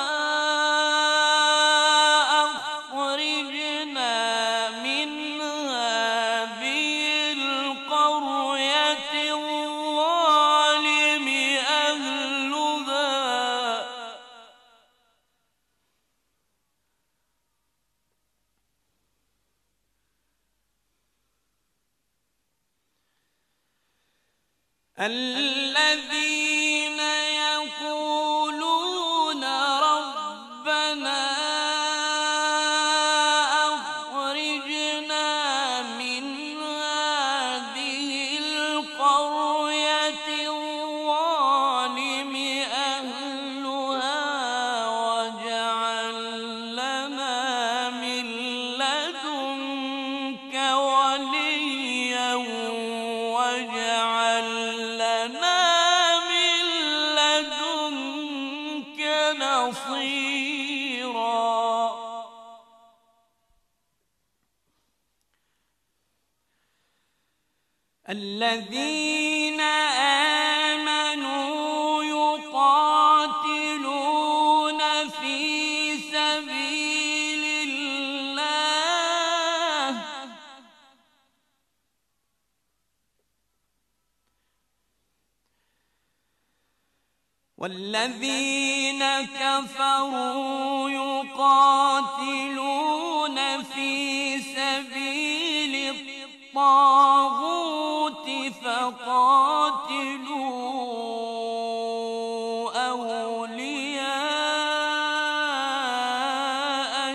أخرجنا من هذه القرية الظالم أهلها الذين يقولون ربنا أخرجنا واجعل لنا من لدنك نصيرا. الذين آمنوا يقاتلون في سبيل الله والذين كفروا يقاتلون في سبيل الطاغوت فقاتلوا أولياء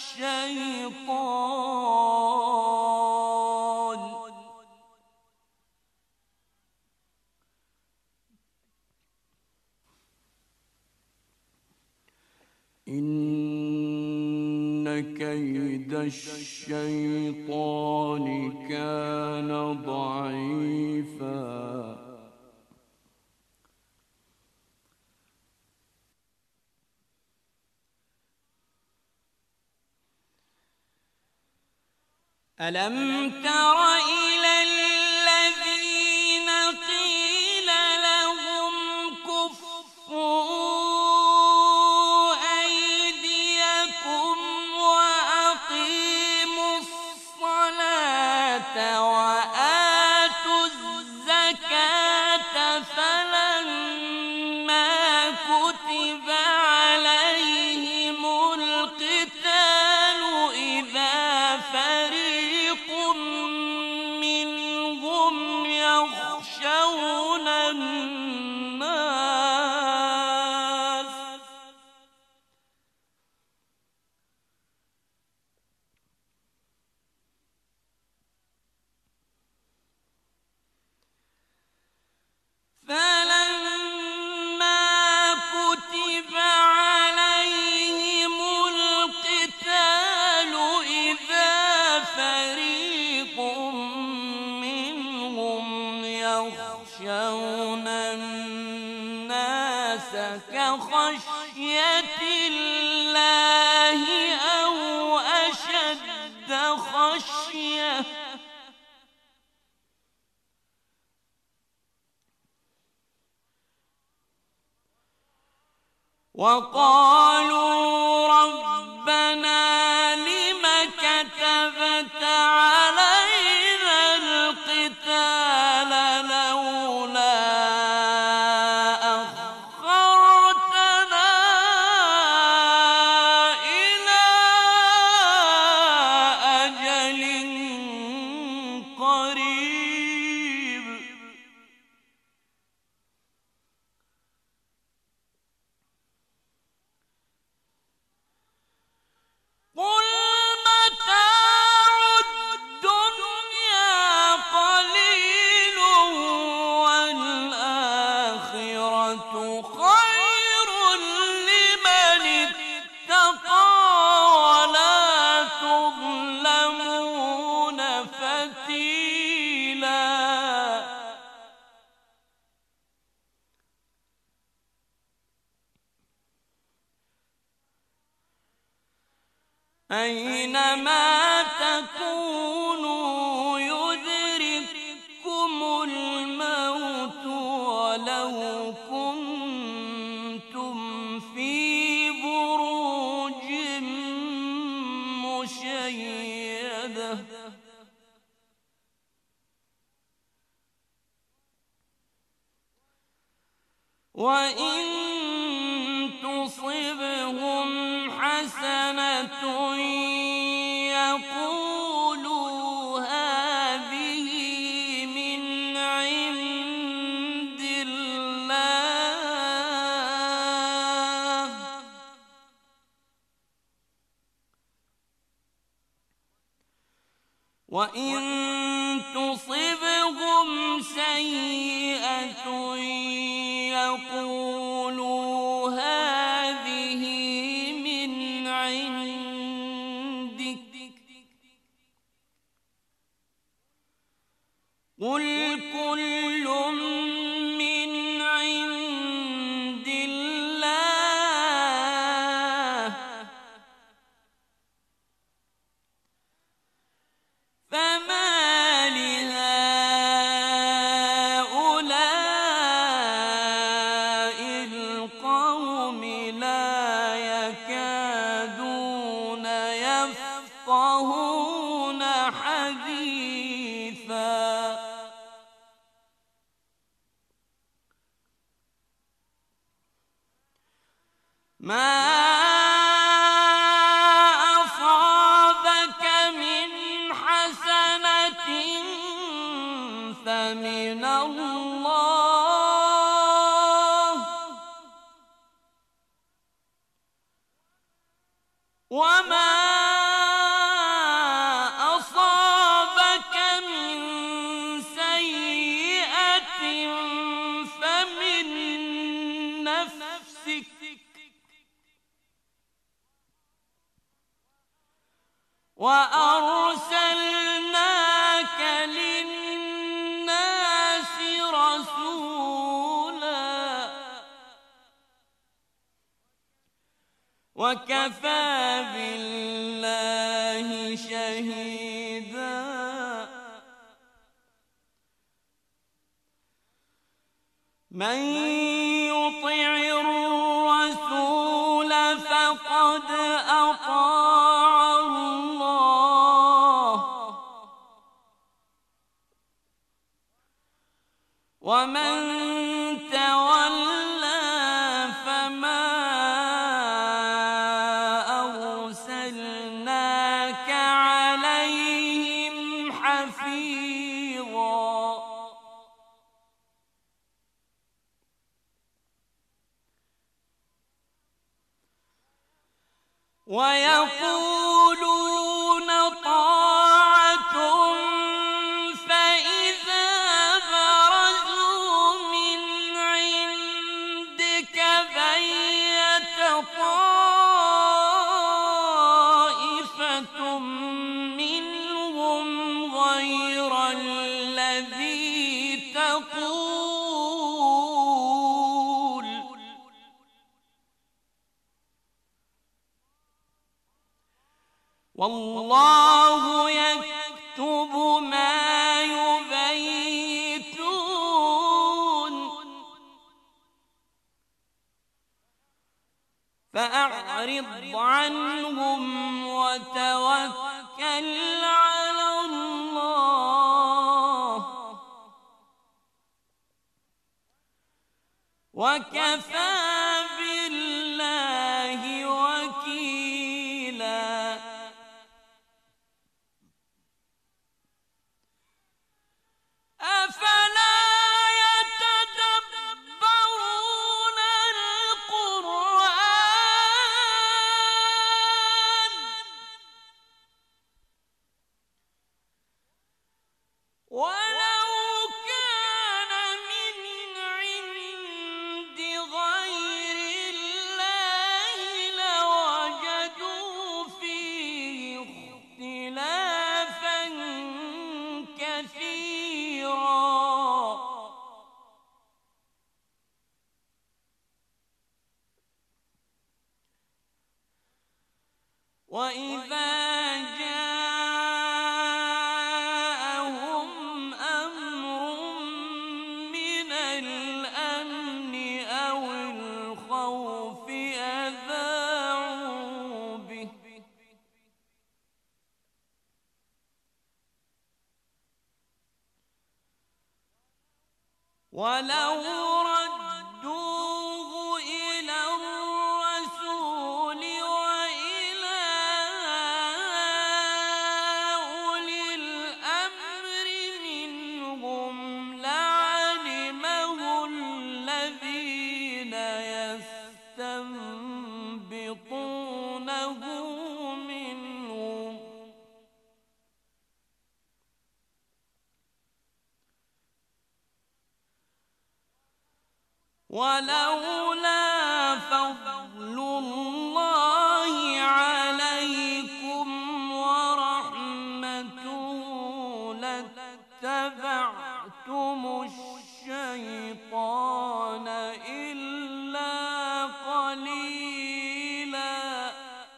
الشيطان إن كيد الشيطان كان ضعيفا. ألم تر إلى الذين قيل لهم كفوا أيديكم وأقيموا الصلاة وآتوا الزكاة فلما كتب عليهم القتال إذا فريق منهم يخشون الناس فلما كتب عليهم القتال إذا فريق منهم يخشون الناس كخشية الله أو أشد خشية وقالوا ربنا لم كتبت علينا القتال لولا أخرتنا إلى أجل قريب قل متاع الدنيا قليل والآخرة خير لمن اتقى ولا تظلمون فتيلا. أينما تكونوا يدرككم الموت ولو كنتم في بروج مشيدة وإن تصبهم حسنة يقولوا هذه من عند الله وإن تصبهم سيئة يقولوا هذه من عندك قل كل من عند الله فما لهؤلاء القوم لا يكادون يفقهون حديثا ما أصابك من حسنة فمن الله وما أصابك من سيئة فمن نفسك وأرسلناك للناس رسولا وكفى بالله شهيدا من يطع الرسول فقد أطاع الله ومن تولى فما أرسلناك عليهم حفيظا ويقولون طاعة فإذا برزوا من عندك بيت طائفة منهم غير الذي تقول والله يكتب ما يبيتون فأعرض عنهم وتوكل على الله وكفى بالله وكيلا أفلا يتدبرون القرآن ولو كان من عند غير الله لوجدوا فيه اختلافا كثيرا وإذا جاءهم أمر من الأمن أو الخوف أذاعوا به ولو ردوه إلى الرسول وإلى أولي الأمر منهم لعلمه الذين يستنبطونه منهم ولولا فضل الله عليكم ورحمته لاتبعتم الشيطان إلا قليلا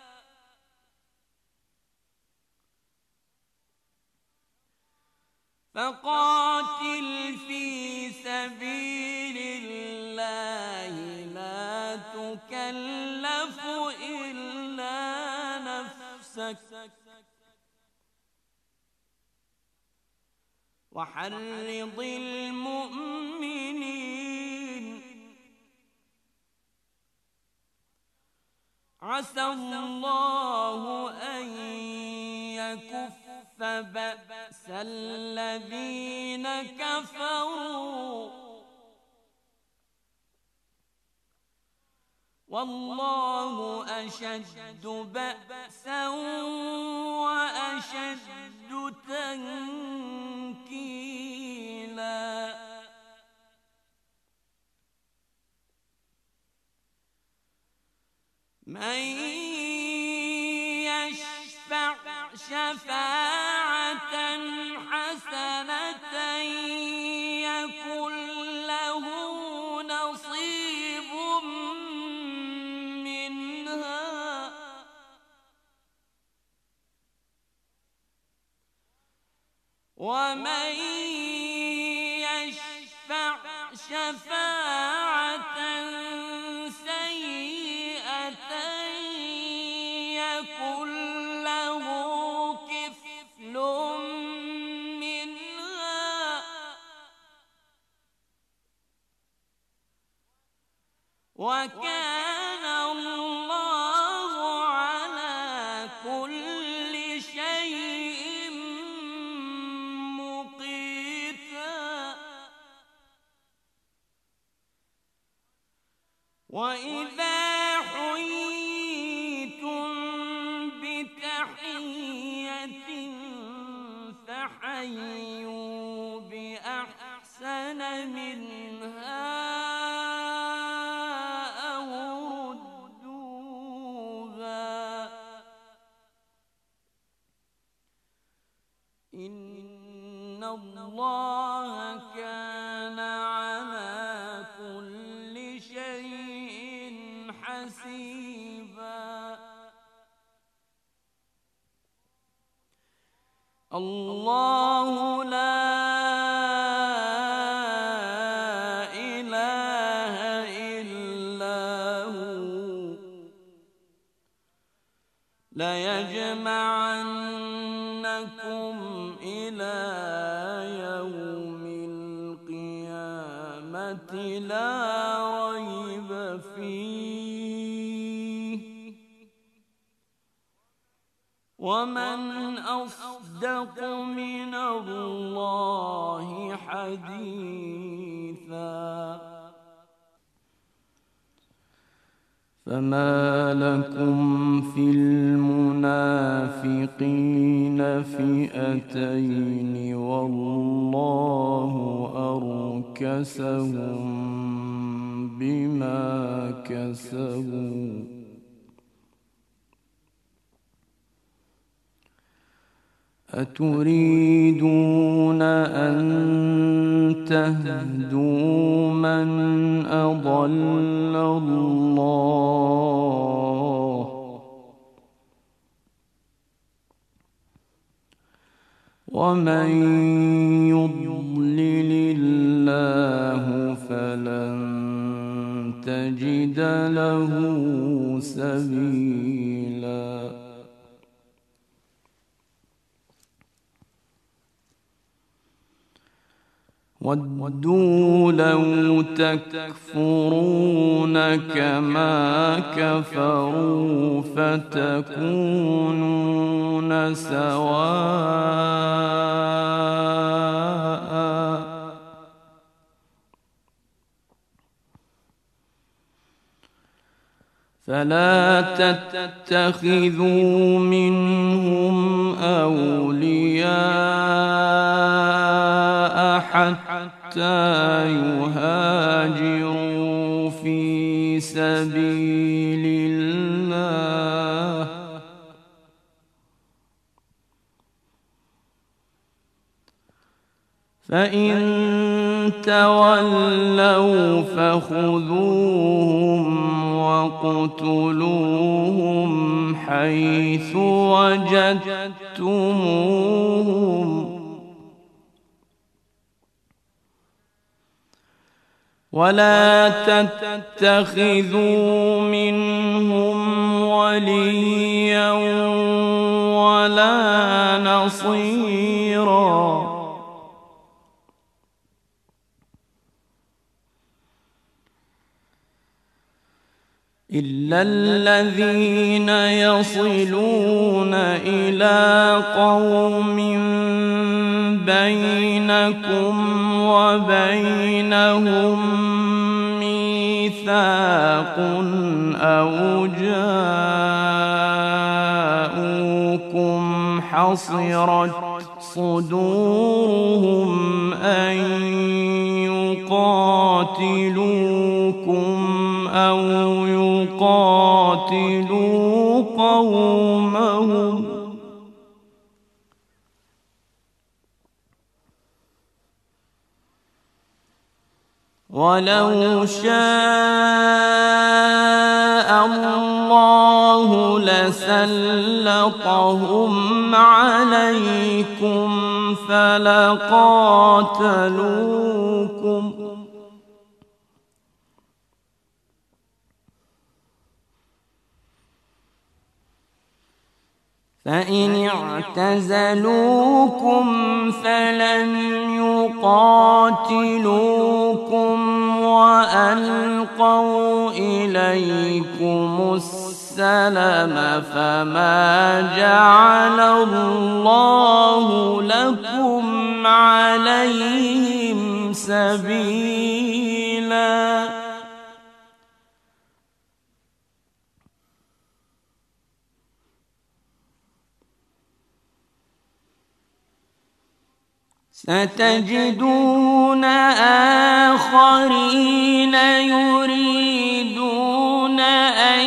فقاتل في سبيل الله لا تكلف إلا نفسك وحرض المؤمنين عسى الله أن يكف بأس الذين كفروا والله أشد بأسا وأشد تنكيلا من يشفع شفاعة حسنة يكن له نصيب منها ومن يشفع شفاعة سيئة يكن له كفل منها وكان الله على كل شيء مقيتا وإذا حييتم بتحية فحيوا بأحسن منها أو ردوها إن الله كان على كل شيء حسيبا الله لا إله إلا هو ليجمعنكم إلى يوم القيامة لا ريب فيه ومن أصدق من الله حديثا فما لكم في المنافقين فئتين والله أركسهم بما كسبوا أتريدون أن تهدوا من أضل الله ومن يضلل الله فلن تجد له سبيلا ودوا لو تكفرون كما كفروا فتكونون سواء فلا تتخذوا منهم أولياء حتى يهاجروا في سبيل الله فإن تولوا فخذوهم وَاقْتُلُوهُمْ حَيْثُ وَجَدتُّمُوهُمْ وَلَا تَتَّخِذُوا مِنْهُمْ وَلِيًّا وَلَا نَصِيرًا إِلَّا الَّذِينَ يَصِلُونَ إِلَى قَوْمٍ بَيْنَكُمْ وَبَيْنَهُم مِّيثَاقٌ أَوْ جَاءُوكُمْ حَصِرَتْ صُدُورُهُمْ أَن يُقَاتِلُوكُمْ أَوْ يُقَاتِلُوا قَوْمَهُمْ وَلَوْ شَاءَ اللَّهُ لَسَلَّطَهُمْ عَلَيْكُمْ فَلَقَاتَلُوكُمْ فَإِنِ اعْتَزَلُوكُمْ فَلَمْ يُقَاتِلُوكُمْ وَأَلْقَوْا إِلَيْكُمُ السَّلَمَ فَمَا جَعَلَ اللَّهُ لَكُمْ عَلَيْهِمْ سَبِيلًا ستجدون آخرين يريدون أن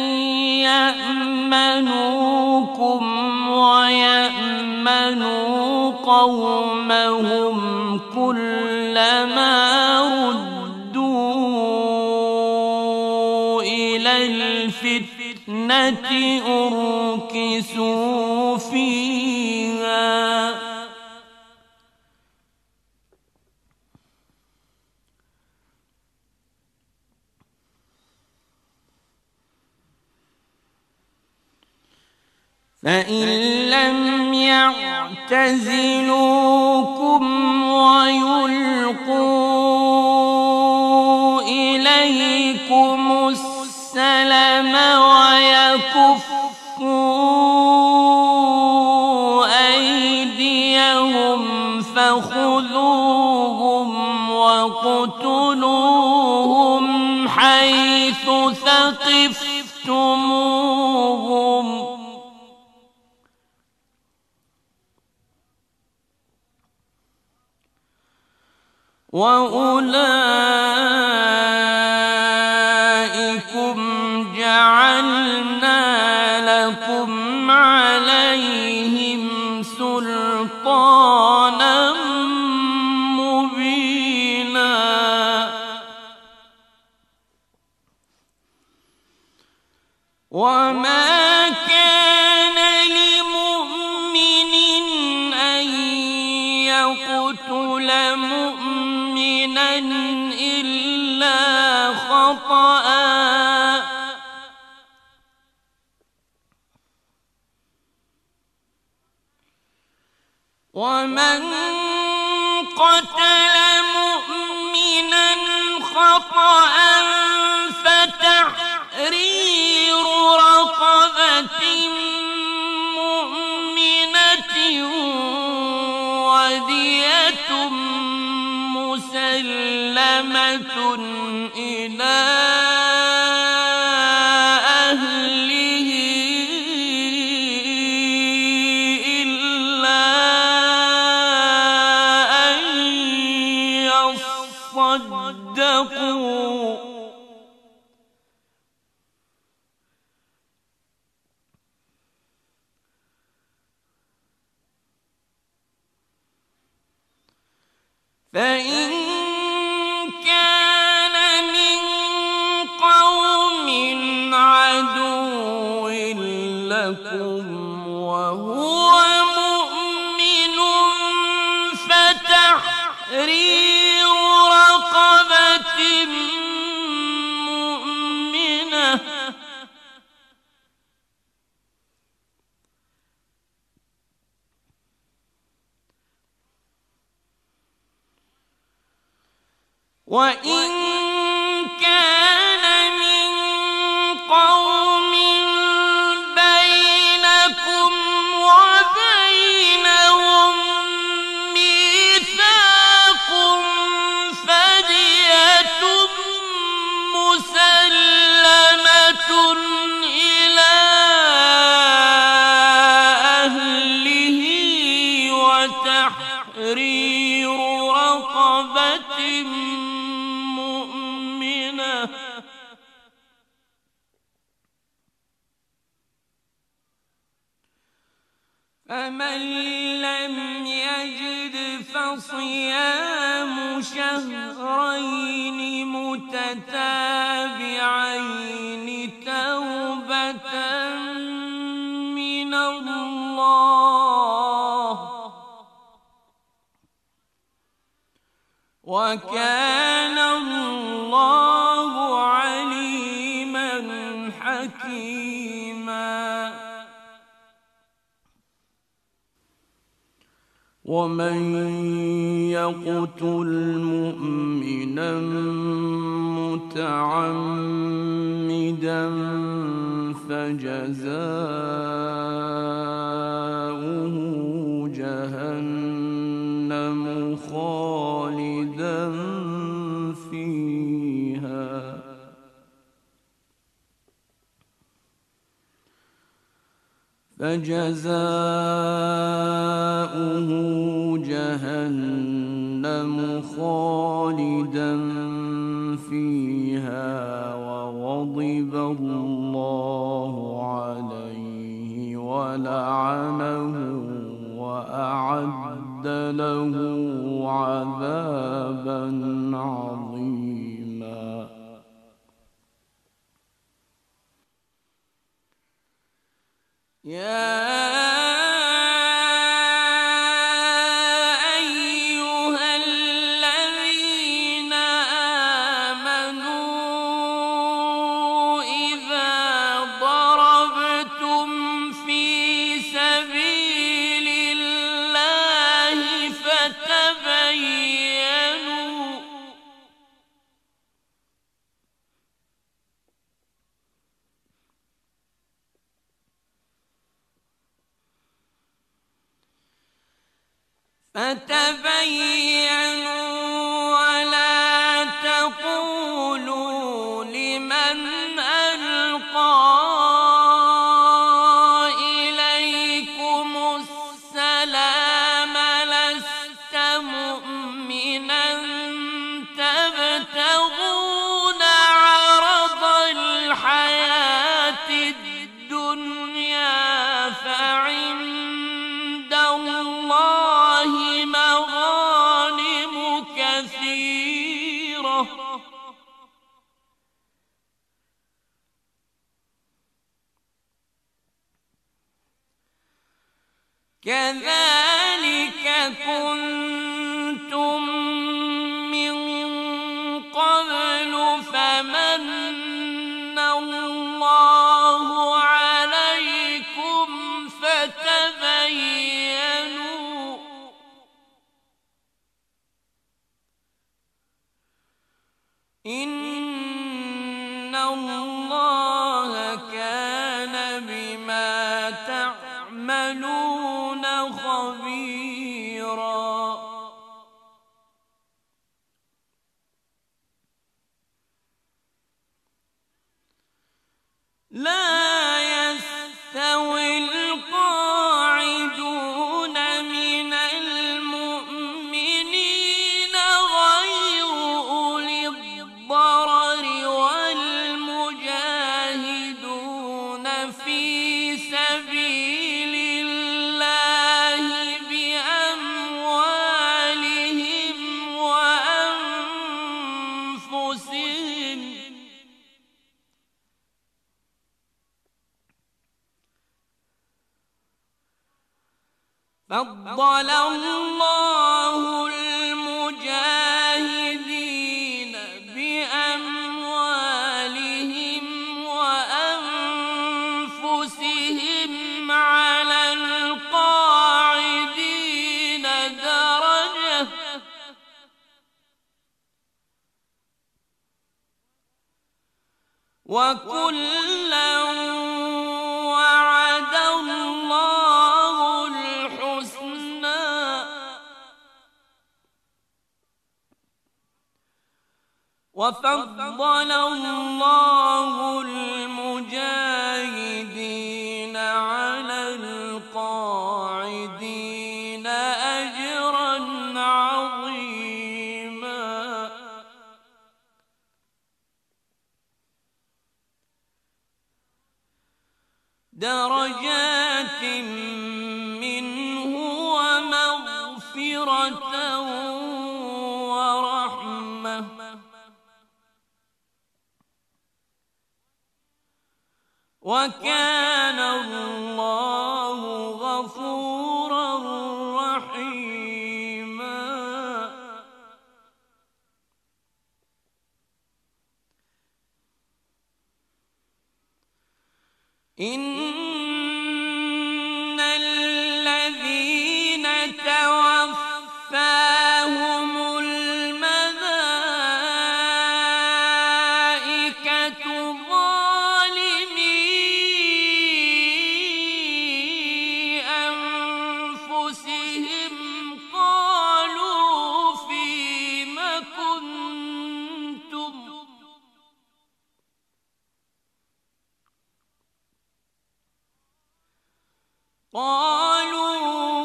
يأمنوكم ويأمنوا قومهم كلما ردوا إلى الفتنة أركسوا فيها فإن لم يعتزلوكم ويلقوا إليكم السلم ويكفوا أيديهم فخذوهم واقتلوهم حيث ثقفتموهم وَأُولَئِكُمْ جَعَلْنَا لَكُمْ عَلَيْهِمْ سُلْطَانًا مُّبِينًا وَمَا كَانَ لِمُؤْمِنٍ أَن يَقْتُلَ مُؤْمِنًا إِلَّا خَطَأً وَمَنْ قَتَلَ مُؤْمِنًا خَطَأً فَتَحْرِيرُ رَقَبَةٍ مُّؤْمِنَةٍ وَدِيَةٌ مُّسَلَّمَةٌ إِلَىٰ أَهْلِهِ إِلَّا أَن يَصَّدَّقُوا فَإِن وإن كان من قوم بينكم وبينهم ميثاق فدية مسلمة إلى أهله وتحرير رقبة مؤمنة فمن لم يجد فصيام شهرين متتابعين توبة من الله وكان الله عليما حكيما ومن يقتل مؤمنا متعمدا فجزاؤه جهنم خالدا فيها وغضب الله عليه ولعنه وأعد له عذابا عظيما يا أيها الذين آمنوا إذا ضربتم في سبيل الله فتبينوا ولا تقولوا لمن ألقى إليكم السلام لست مؤمنا تبتغون عرض الحياة الدنيا فعند الله مغانم كثيرة كذلك كنتم من قبل فمن الله عليكم فتبينوا إن الله كان بما تعملون خبيرا لا يستوي القاعدون من المؤمنين غير أولي الضرر والمجاهدون في سبيل الله بأموالهم وأنفسهم فضل الله المجاهدين بأموالهم وأنفسهم على القاعدين درجة وكلا وعد الله الحسنى وفضل الله المجاهدين على القاعدين أجرا عظيما درجات منه ومغفرة ورحمة وكان الله غفورا رحيما إن الذين توفاهم الملائكة ظالمي أنفسهم قالوا فيم كنتم قالوا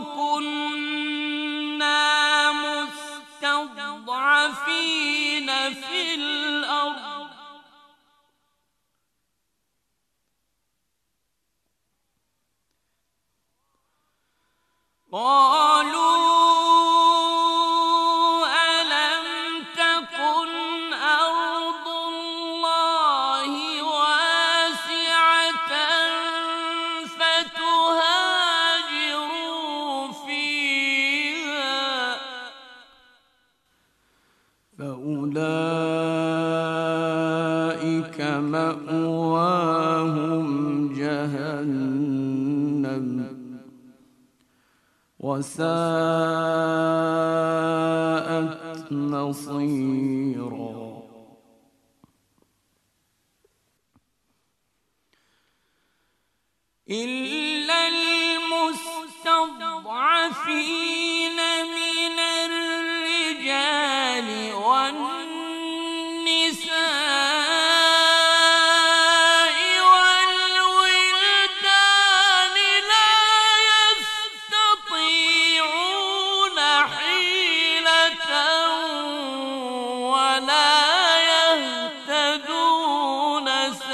كنا مستضعفين في الأرض قالوا ألم تكن أرض الله واسعة فتهاجروا فيها فأولئك مأواهم جهنم وساءت مصيرا إلا المستضعفين من الرجال والنساء والولدان لا يستطيعون حيلة ولا يهتدون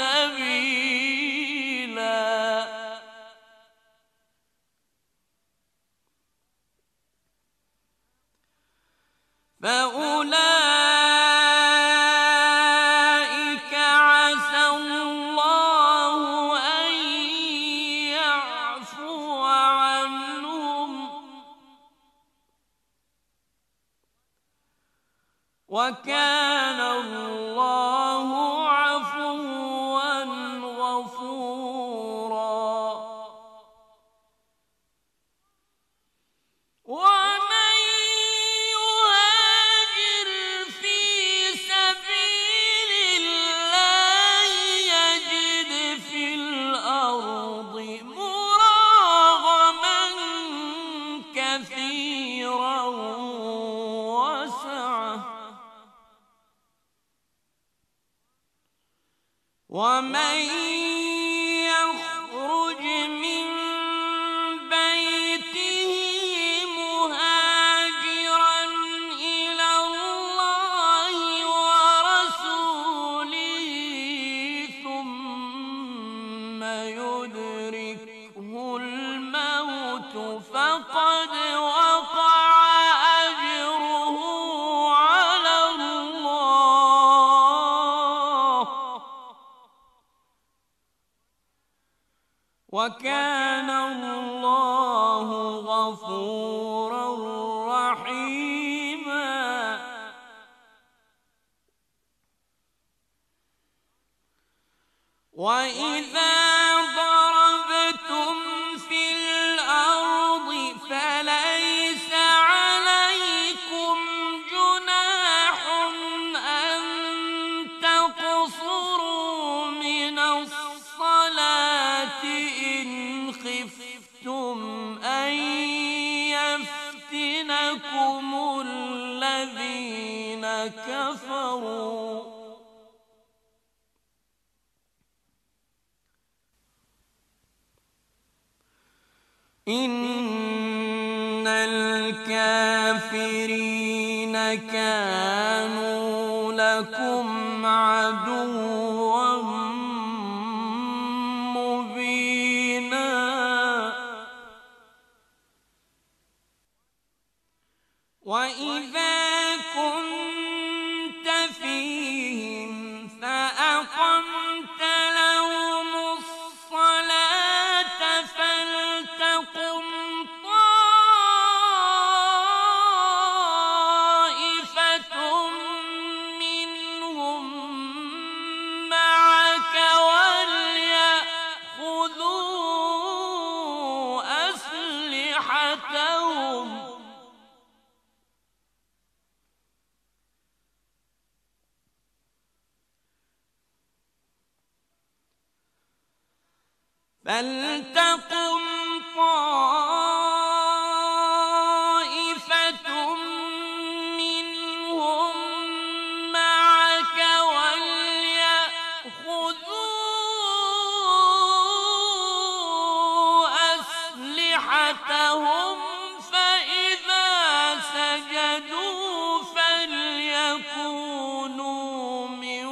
سبيلا فأولئك عسى الله أن يعفو عنهم وكان الله عفوا غفورا ومن يهاجر في سبيل الله يجد في الأرض مراغما كثيرا وسعة ومن يخرج من بيته مهاجرا إلى الله ورسوله ثم يدركه الموت فقد وقع أجره على الله وكان الله غفورا رحيما وإذا ضربتم في الأرض فليس عليكم جناح أن تقصروا من كفروا إن الكافرين كانوا لكم عدوا مبينا وإذا كنت فيهم فأقمت لهم الصلاة فلتقم طائفة منهم معك وليأخذوا أسلحتهم فلتقم طائفة منهم معك وليأخذوا أسلحتهم فإذا سجدوا فليكونوا من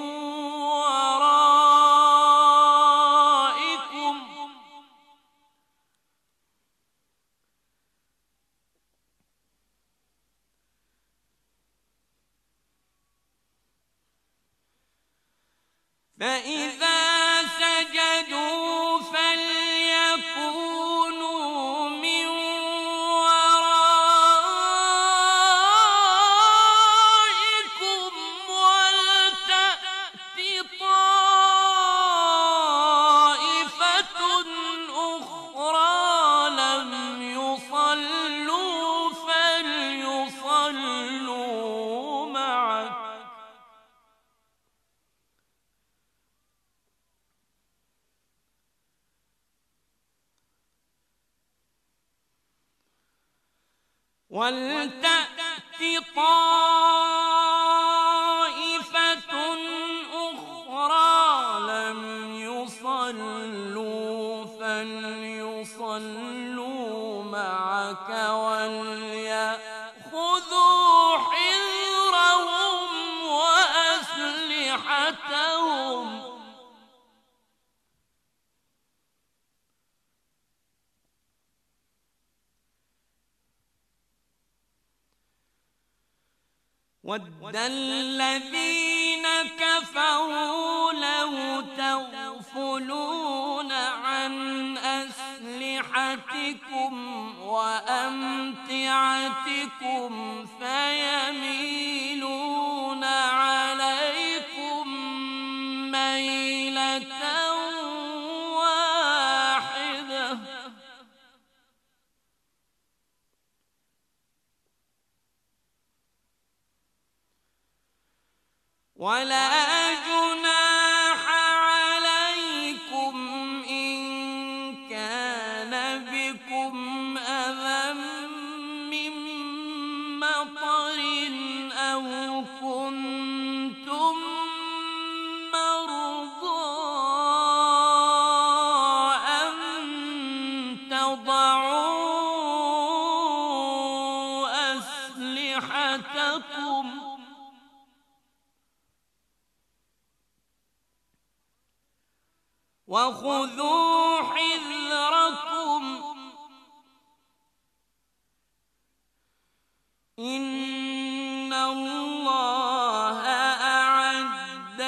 ورائكم ولتأت طائفة أخرى لم يصلوا فليصلوا معك ولتأت طائفة أخرى لم يصلوا فليصلوا معك وليأخذوا حذرهم وأسلحتهم وَدَّ الَّذِينَ كَفَرُوا لَوْ تَغْفُلُونَ عَنْ أَسْلِحَتِكُمْ وَأَمْتِعَتِكُمْ فَيَمِيلُونَ عَلَيْكُمْ مَيْلَةً وَاحِدَةً ولا جناح عليكم إن كان بكم أذى من مطر أو كنتم مرضى أن تضعوا أسلحتكم وخذوا حذركم إن الله أعد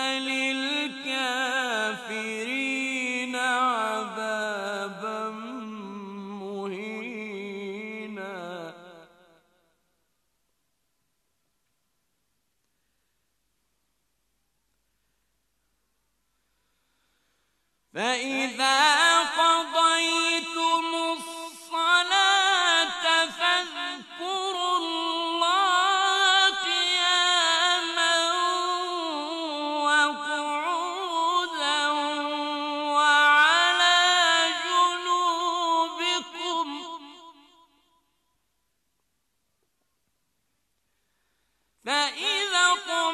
للكافرين عذابا مهينا فإذا قضيتم الصلاة فاذكروا الله قياما وقعودا وعلى جنوبكم فإذا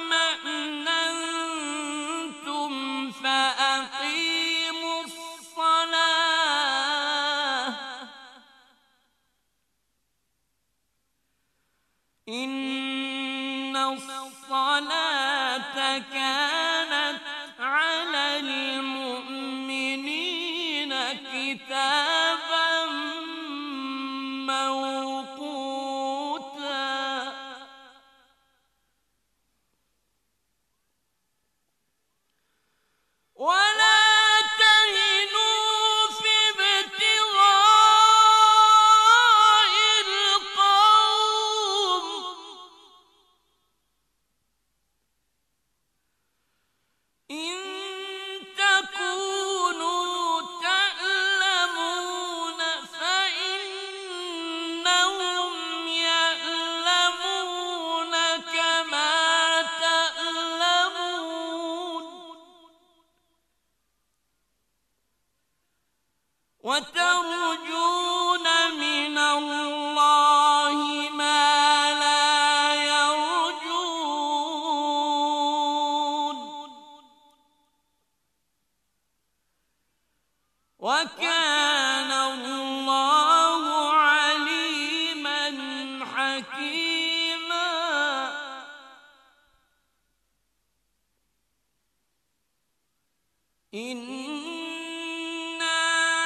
إنا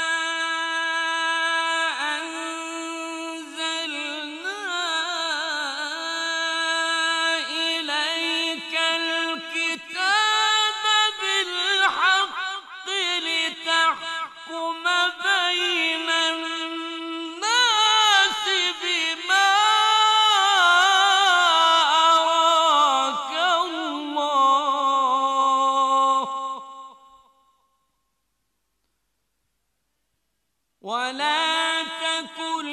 أنزلنا إليك الكتاب بالحق لتحكم بين الناس بما أراك الله ولا تكن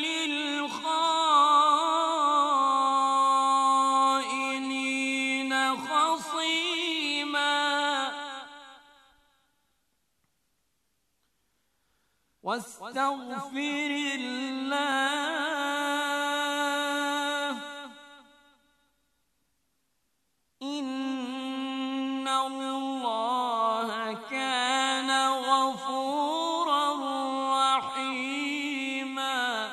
للخائنين خصيما واستغفر الله إن الله كان غفورا رحيما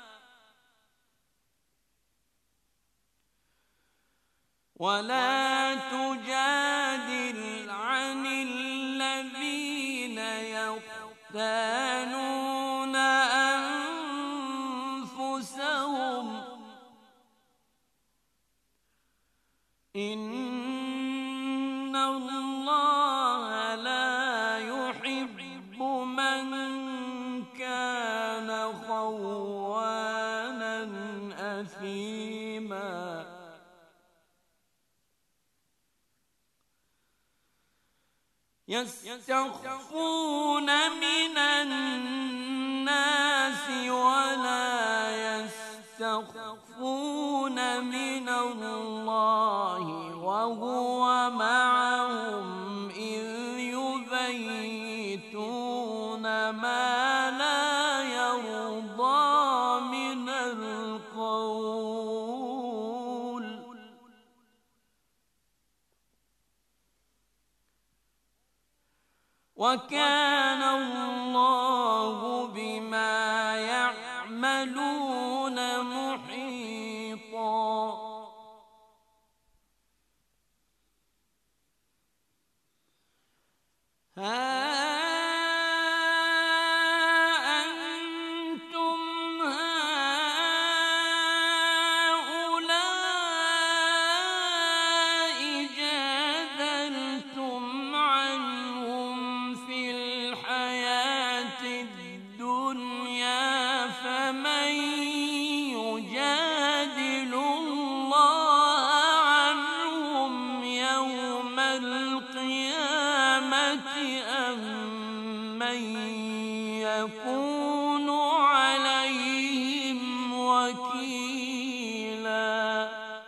ولا تجادل عن الذين يختانون أنفسهم إن الله لا يحب من كان خوانا أثيما يستخفون من الناس ولا يستخفون من الله وهو معهم إذ يبيتون ما لا يرضى من القول وكان الله بما يعملون محيطا ها أنتم هؤلاء جادلتم عنهم في الحياة الدنيا فمن يجادل الله عنهم يوم القيامة أم من يكون عليهم وكيلا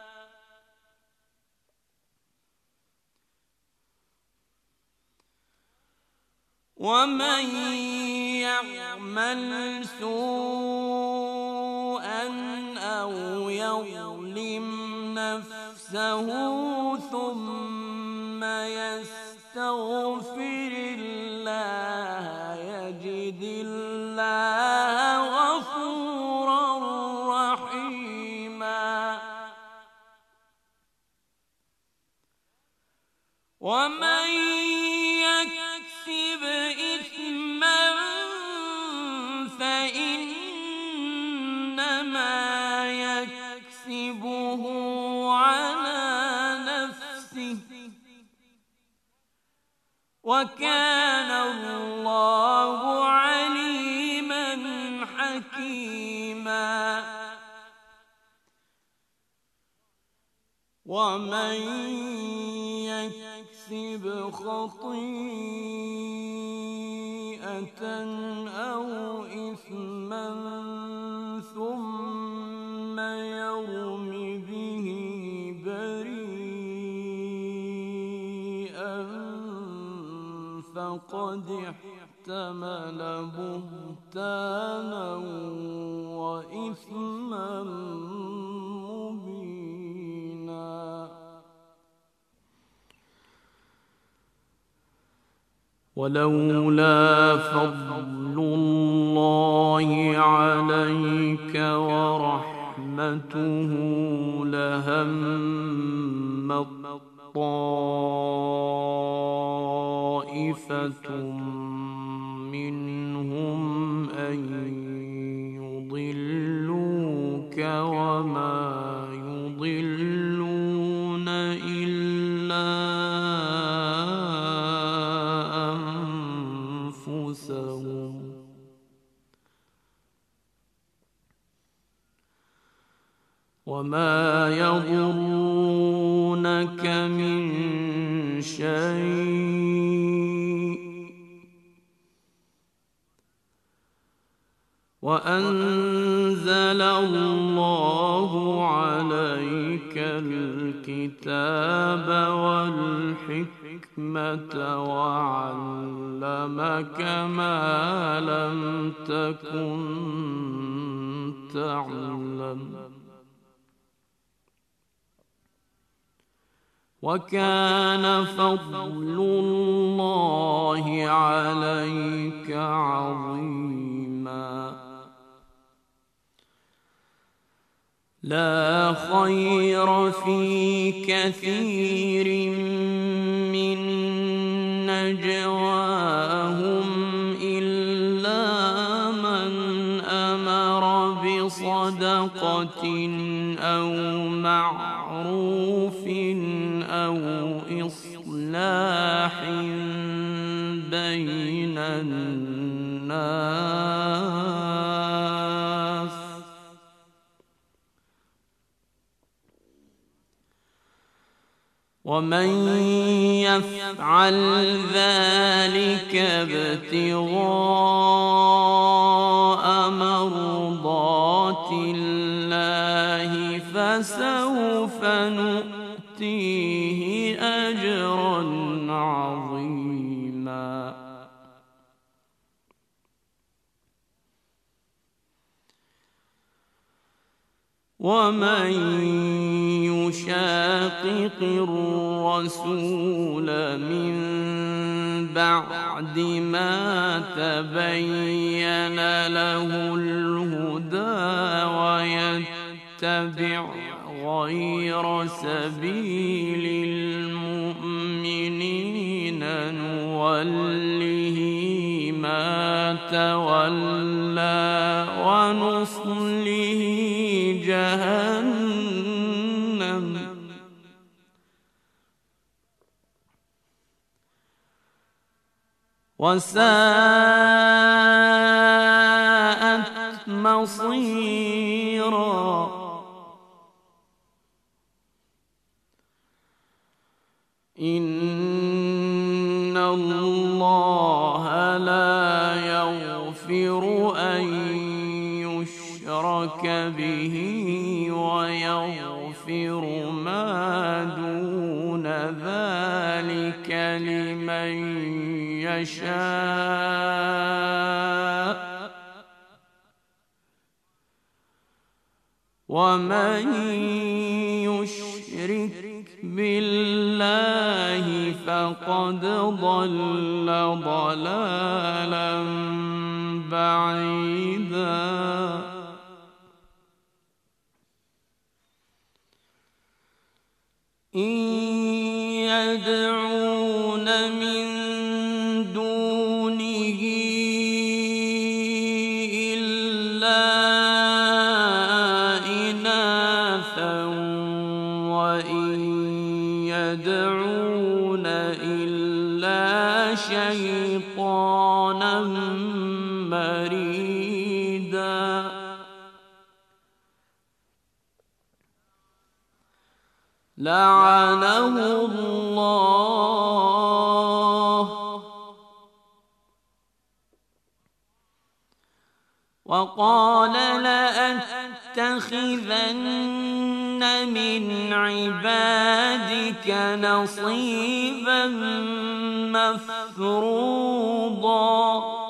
ومن يعمل سوءا أو يظلم نفسه ثم يستغفر الله يجد الله غفورا رحيما ومن يكسب إثما فإنما يكسبه على نفسه وكان الله عليما حكيما ومن يكسب خطيئة أو إثما ثم يرم به بريئا فقد احتمل بهتانا وإثما مبينا ولولا فضل الله عليك ورحمته لهم طائفة طائفة منهم أن يضلوك وما يضلون إلا أنفسهم وما يضرونك من شيء وأنزل الله عليك الكتاب والحكمة وعلمك ما لم تكن تعلم وكان فضل الله عليك عظيما لا خير في كثير من نجواهم إلا من أمر بصدقة أو معروف أو إصلاح بين الناس ومن يفعل ذلك ابتغاء مرضات الله فسوف نؤتيه أجرا عظيما ومن يشاقق الرسول من بعد ما تبين له الهدى ويتبع غير سبيل المؤمنين نوله ما تولى ونصله جهنم وساءت مصيرا إن الله لا يغفر أن يشرك به ويغفر ما دون ذلك لمن يشاء ومن يشرك بالله فقد ضل ضلالا بعيدا إن يدعون من دونه إلا إناثا وإن يدعون إلا شيطانا مريدا لعنه الله وقال لأتخذن من عبادك نصيبا مفروضا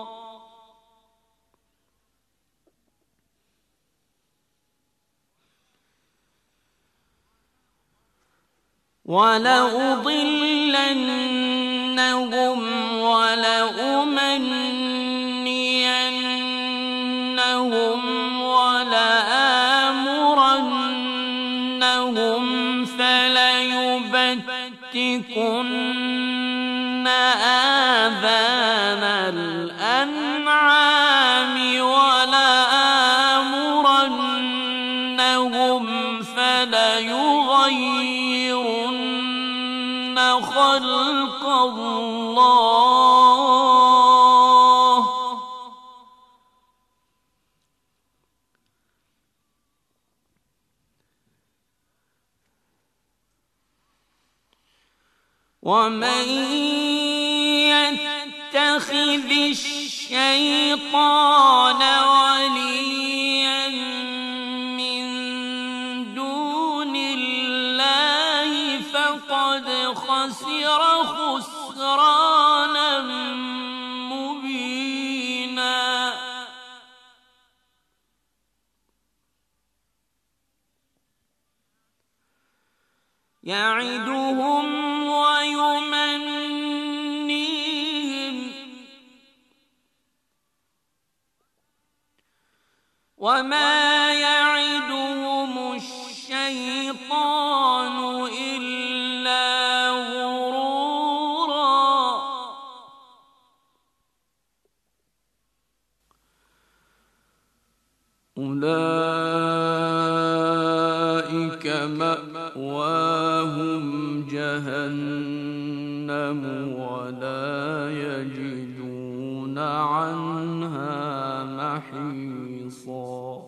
ولأضلنهم ولأمنينهم ولآمرنهم فليبتكن آذان الأنعام ولآمرنهم فليغيرن خلق الله ومن يتخذ الشيطان وليا من دون الله فقد خسر خسرانا مبينا يعدهم ويمنيهم وما يعدهم الشيطان إلا غرورا أولئك مأواهم جهنم ولا يجدون عنها محيصا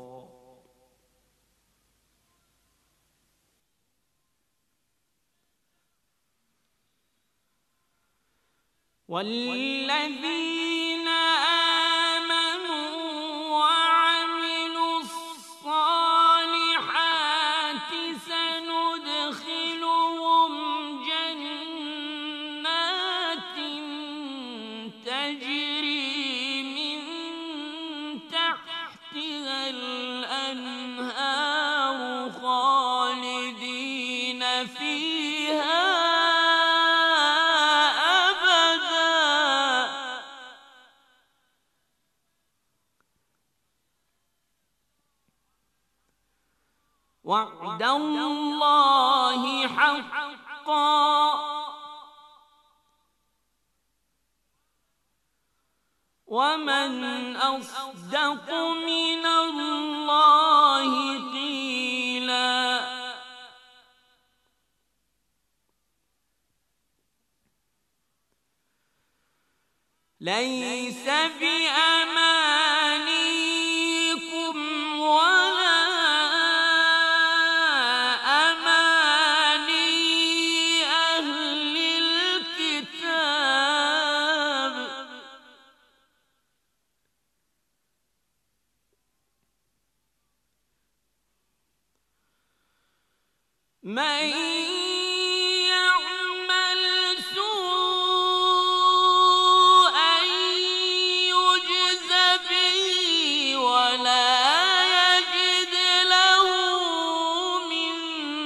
والذين آمنوا وعملوا الصالحات سندخلهم جنات تجري من تحتها الأنهار خالدين فيها وعد الله حقا ومن أصدق من الله قيلا ليس بأمانيكم ولا من يعمل سوءا يجز به ولا يجد له من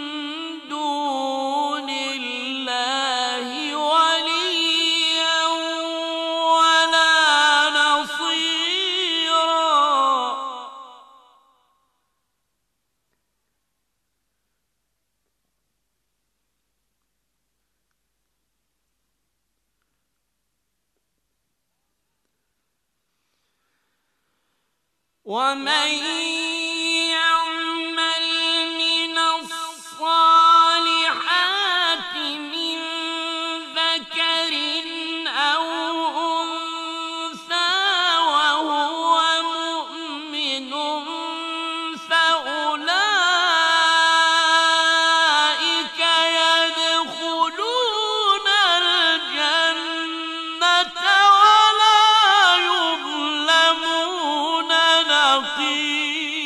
دون الله وليا ولا نصيرا ومن يعمل من الصالحات من ذكر أو أنثى وهو مؤمن فأولئك يدخلون الجنة ولا يظلمون نقيرا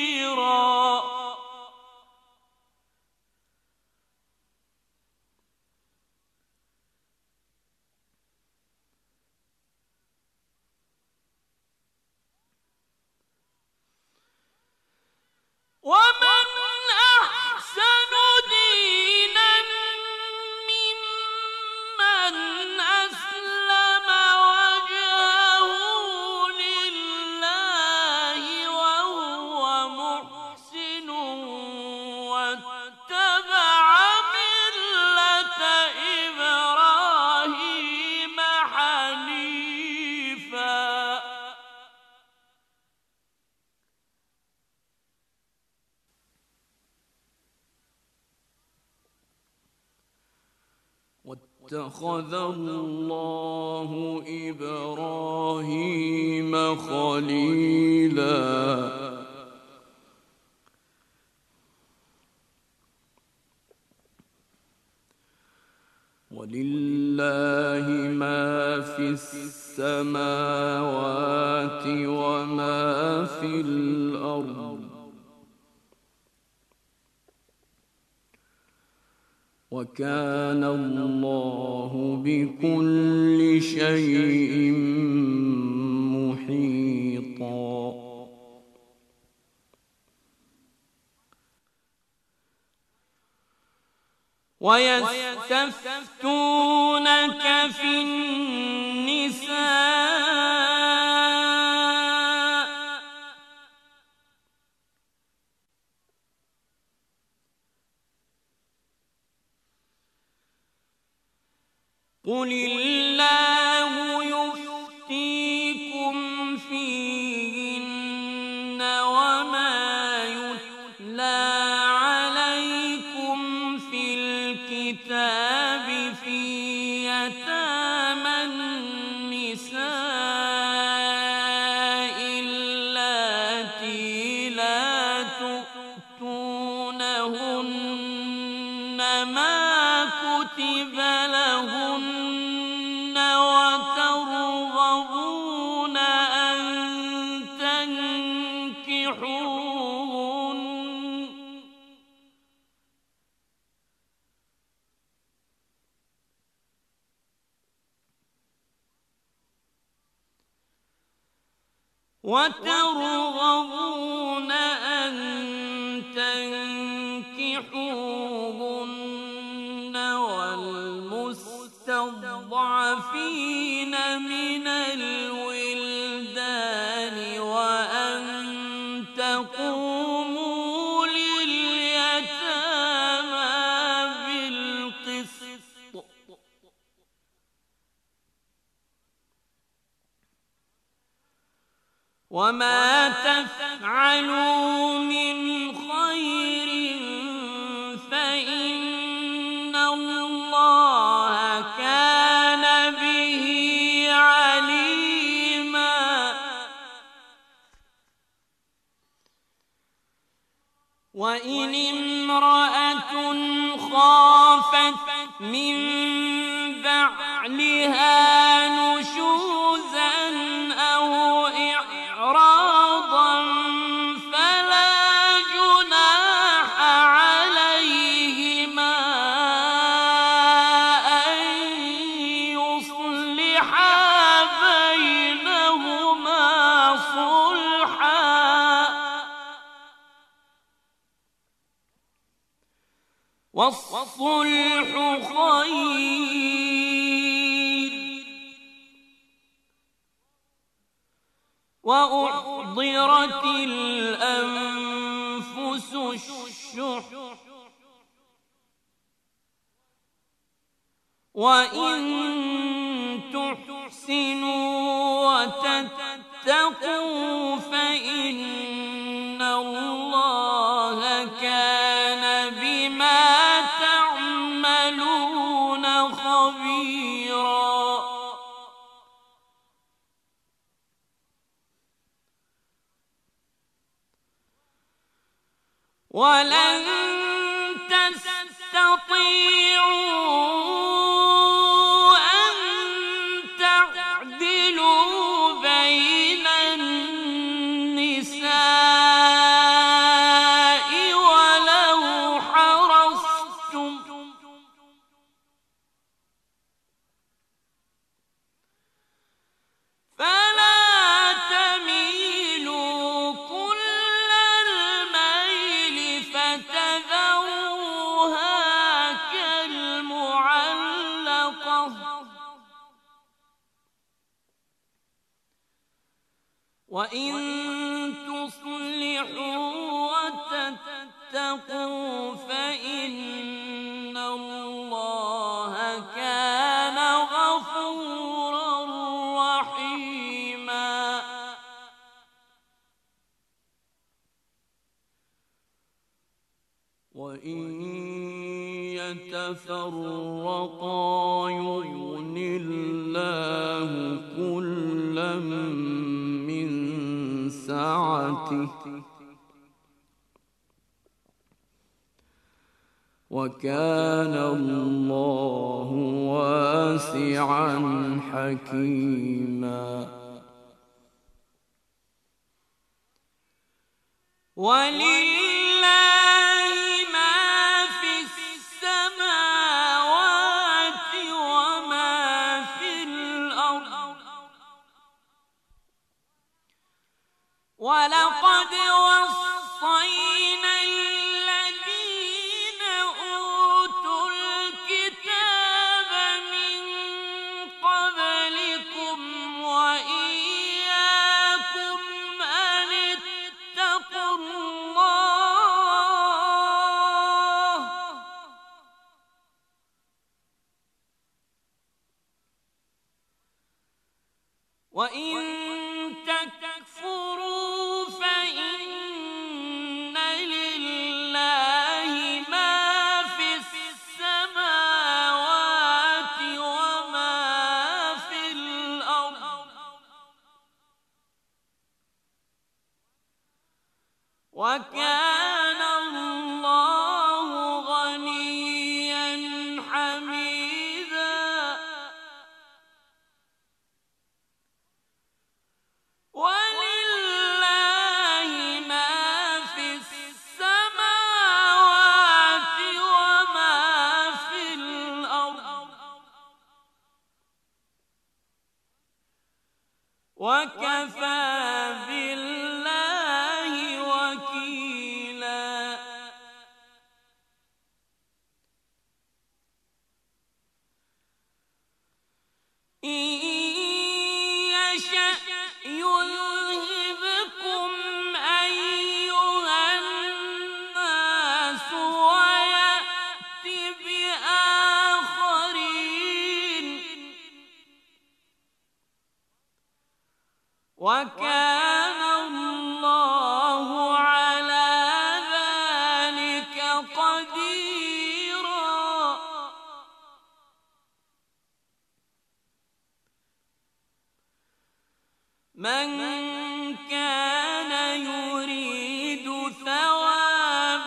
اتخذ الله إبراهيم خليلا ولله ما في السماوات وما في الأرض وكان الله بكل شيء محيطا ويستفتونك في النساء قل الله يفتيكم فيهن وما يتلى عليكم في الكتاب في يتامى النساء اللاتي لا تؤتونهن ما كتب لهن وترغبون أن تنكحوهن والمستضعفين من الولدان وأن تقوموا لليتامى بالقسط وما تفعلوا من خير فإن الله كان به عليما وإن امرأة خافت من بعلها نشوزا أو إعراضا فلا جناح عليهما أن يصلحا بينهما صلحا والصلح خير وأحضرت الأنفس الشح وإن تحسنوا وتتقوا فإن الله كان بما تعملون خبيرا ولن تستطيعوا أن تعدلوا بين النساء ولو حرصتم فلا تميلوا كل الميل فتذروها كالمعلقة وإن تصلحوا وتتقوا فإن الله كان غفورا رحيما وإن تفرقا يغني الله كلا من سعته وكان الله واسعا حكيما ولله ما في السماوات وما في الأرض ولقد وصينا الذين أوتوا الكتاب من قبلكم وإياكم أن اتقوا الله وإن تكفروا فإن لله ما في السماوات وما في الأرض وكان الله غنيا حميدا ولله ما في السماوات وما في الأرض وكفى بالله وكيلا إن يشأ يذهبكم أيها الناس ويأت بآخرين وكان الله على ذلك قديرا من كان يريد ثواب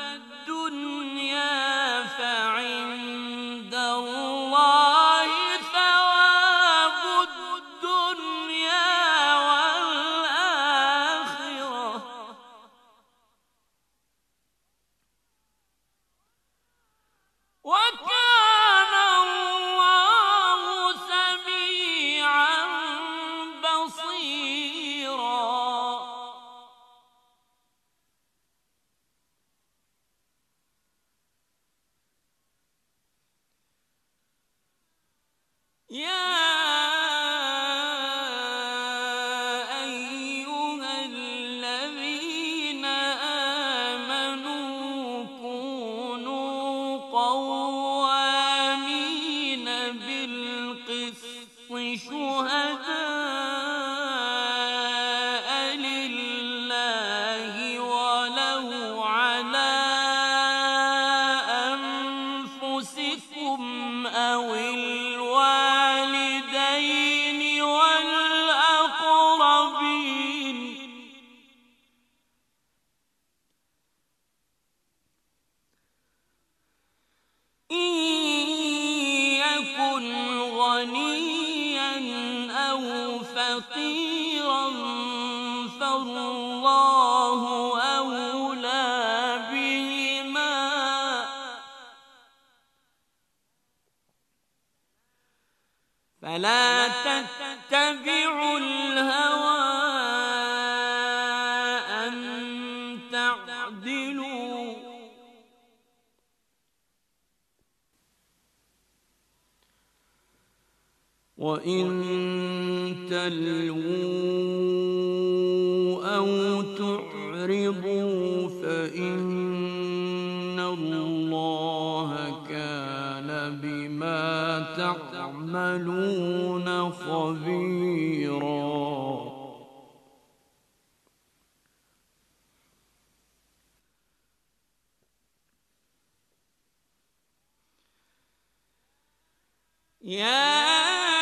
الدنيا فعند الله ثواب الدنيا والآخرة وكان الله سميعا بصيرا يا أيها الذين آمنوا كونوا قوامين بالقسط شهداء لله ولو على أنفسكم أو الوالدين والأقربين إن يكن غنيا أو فقيرا فالله أولى بهما فلا تتبعوا الهوى أن تعدلوا وإن تلووا أو تعرضوا فإن الله كان بما تعملون خبيرا يا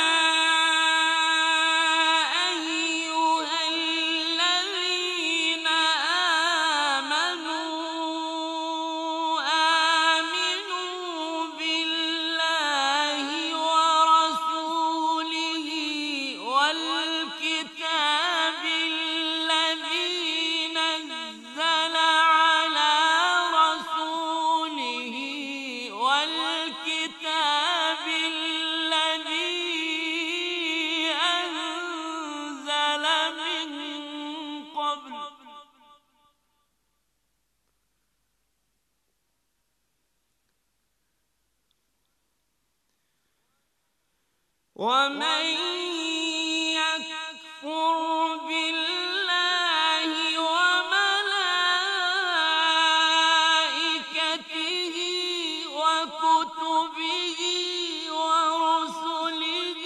ومن يكفر بالله وملائكته وكتبه ورسله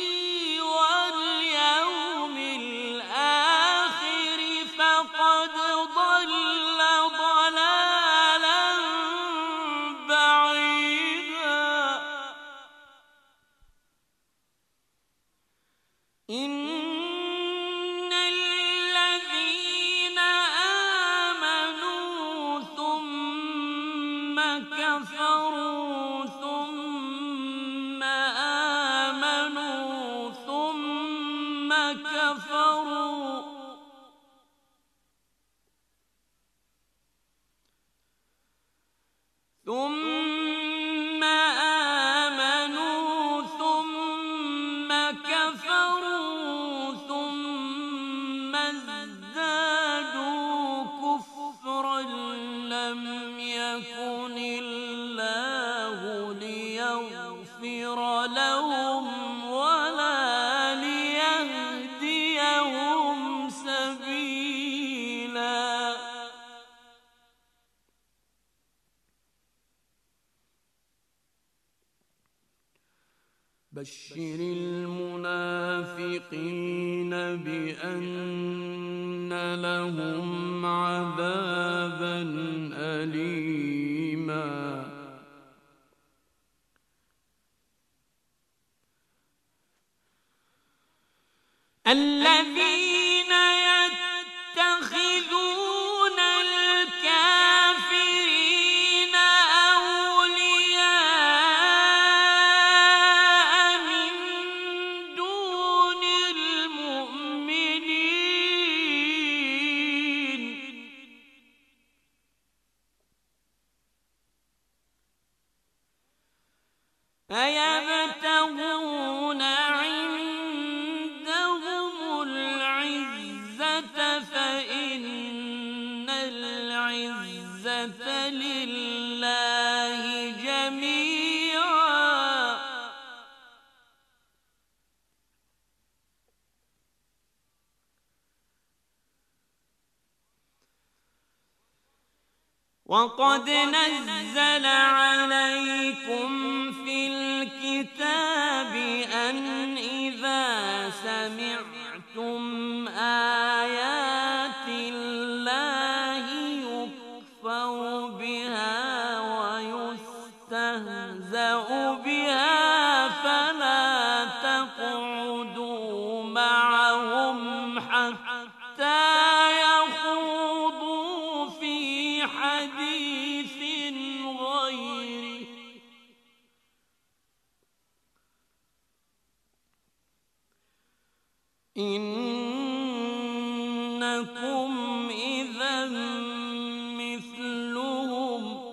واليوم الآخر فقد ضل ضلالا بعيدا. إن الذين آمنوا ثم كفروا ثم آمنوا ثم كفروا ثم آمنوا ثم كفروا ثم ازدادوا كفرا لم يكن الله ليغفر لهم ولا ليهديهم سبيلا. بشر المنافقين بأن لهم عذابا أليما. الذين يتخذون الكافرين أولياء من دون المؤمنين أيبتغون عندهم العزة فإن العزة لله جميعا. وقد نزل عليكم في الكتاب أن إذا سمعتم آيات الله يكفر بها ويستهزأ بها فلا تقعدوا معهم حتى يخوضوا في حديث غيره إنكم إذا مثلهم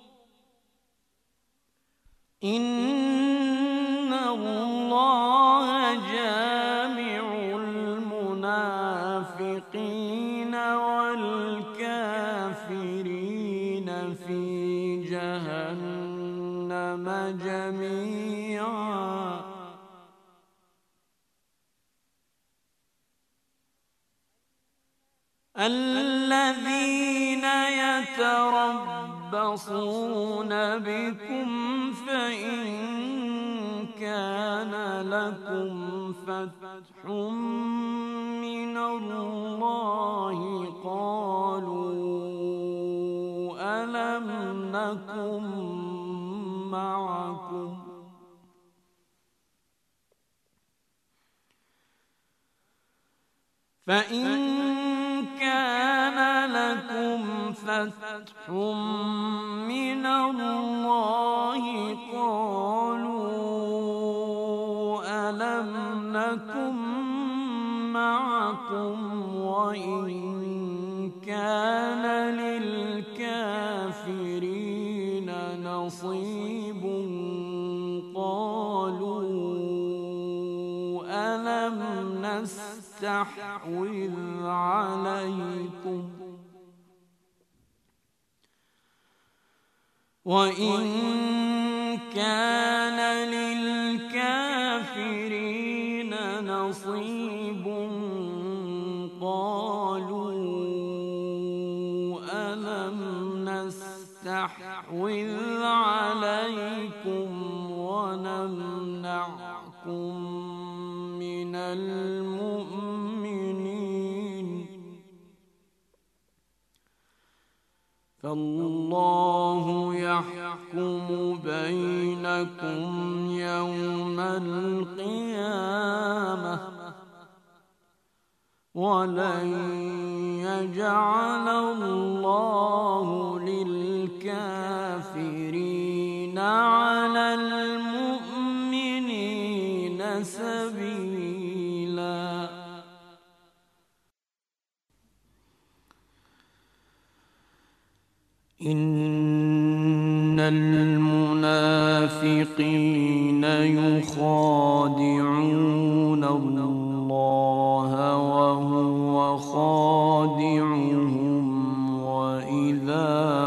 إن الله جامع المنافقين والكافرين في جهنم جميعا. الذين يتربصون بكم فإن كان لكم فتح من الله قالوا ألم نكن معكم فإن كان لكم فتح من الله قالوا ألم نكن معكم وإن كان للكافرين نصيب قالوا ألم نستحوذ عليكم وإن كان للكافرين نصيب قالوا ألم نستحوذ عليكم ونمنعكم من المؤمنين فالله يحكم بينكم يوم القيامة ولن يجعل الله للكافرين على المؤمنين سبيلا إن المنافقين يخادعون الله وهو خادعهم وإذا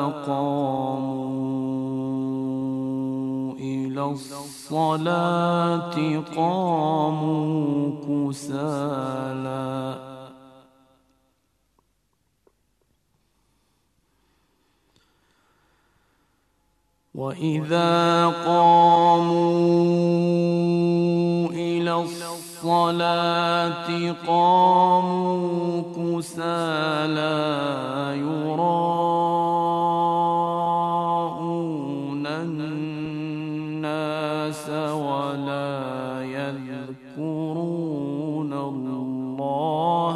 قاموا إلى الصلاة قاموا كسالى وإذا قاموا إلى الصلاة قاموا كسالى يراءون الناس ولا يذكرون الله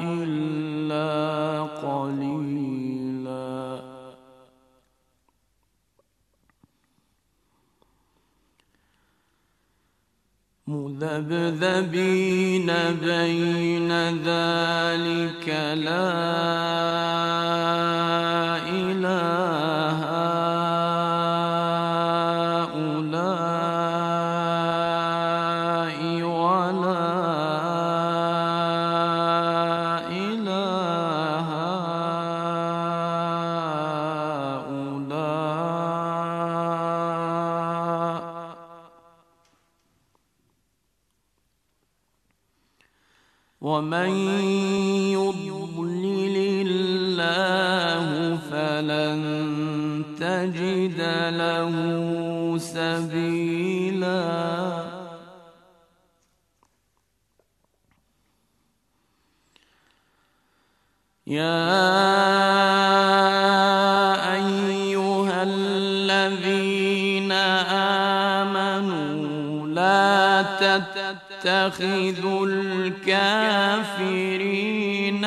إلا قليلا مذبذبين بين ذلك لا إله هؤلاء ولا إله هؤلاء ومن يضلل الله فلن تجد له سبيلا يا أيها الذين آمنوا لا تتخذوا الكافرين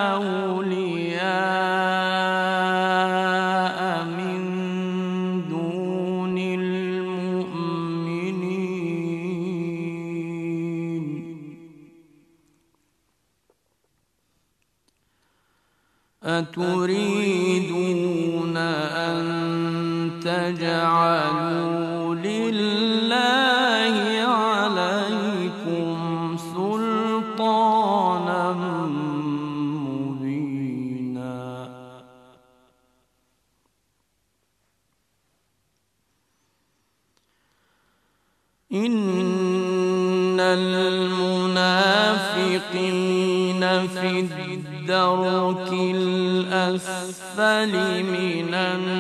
أولياء من دون المؤمنين أتريدون أن تجعلوا لله عليكم سلطانا مبينا إن المنافقين في الدرك الأسفل من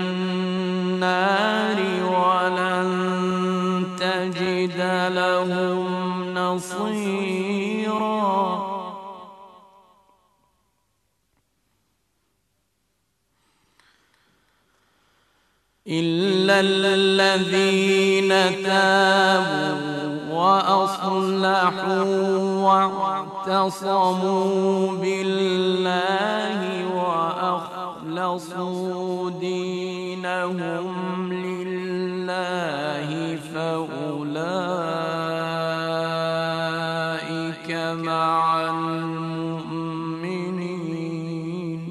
النار ولن تجد لهم نصيرا إلا الذين تابوا وأصلحوا واعتصموا بالله وأخلصوا دينهم لله فأولئك مع المؤمنين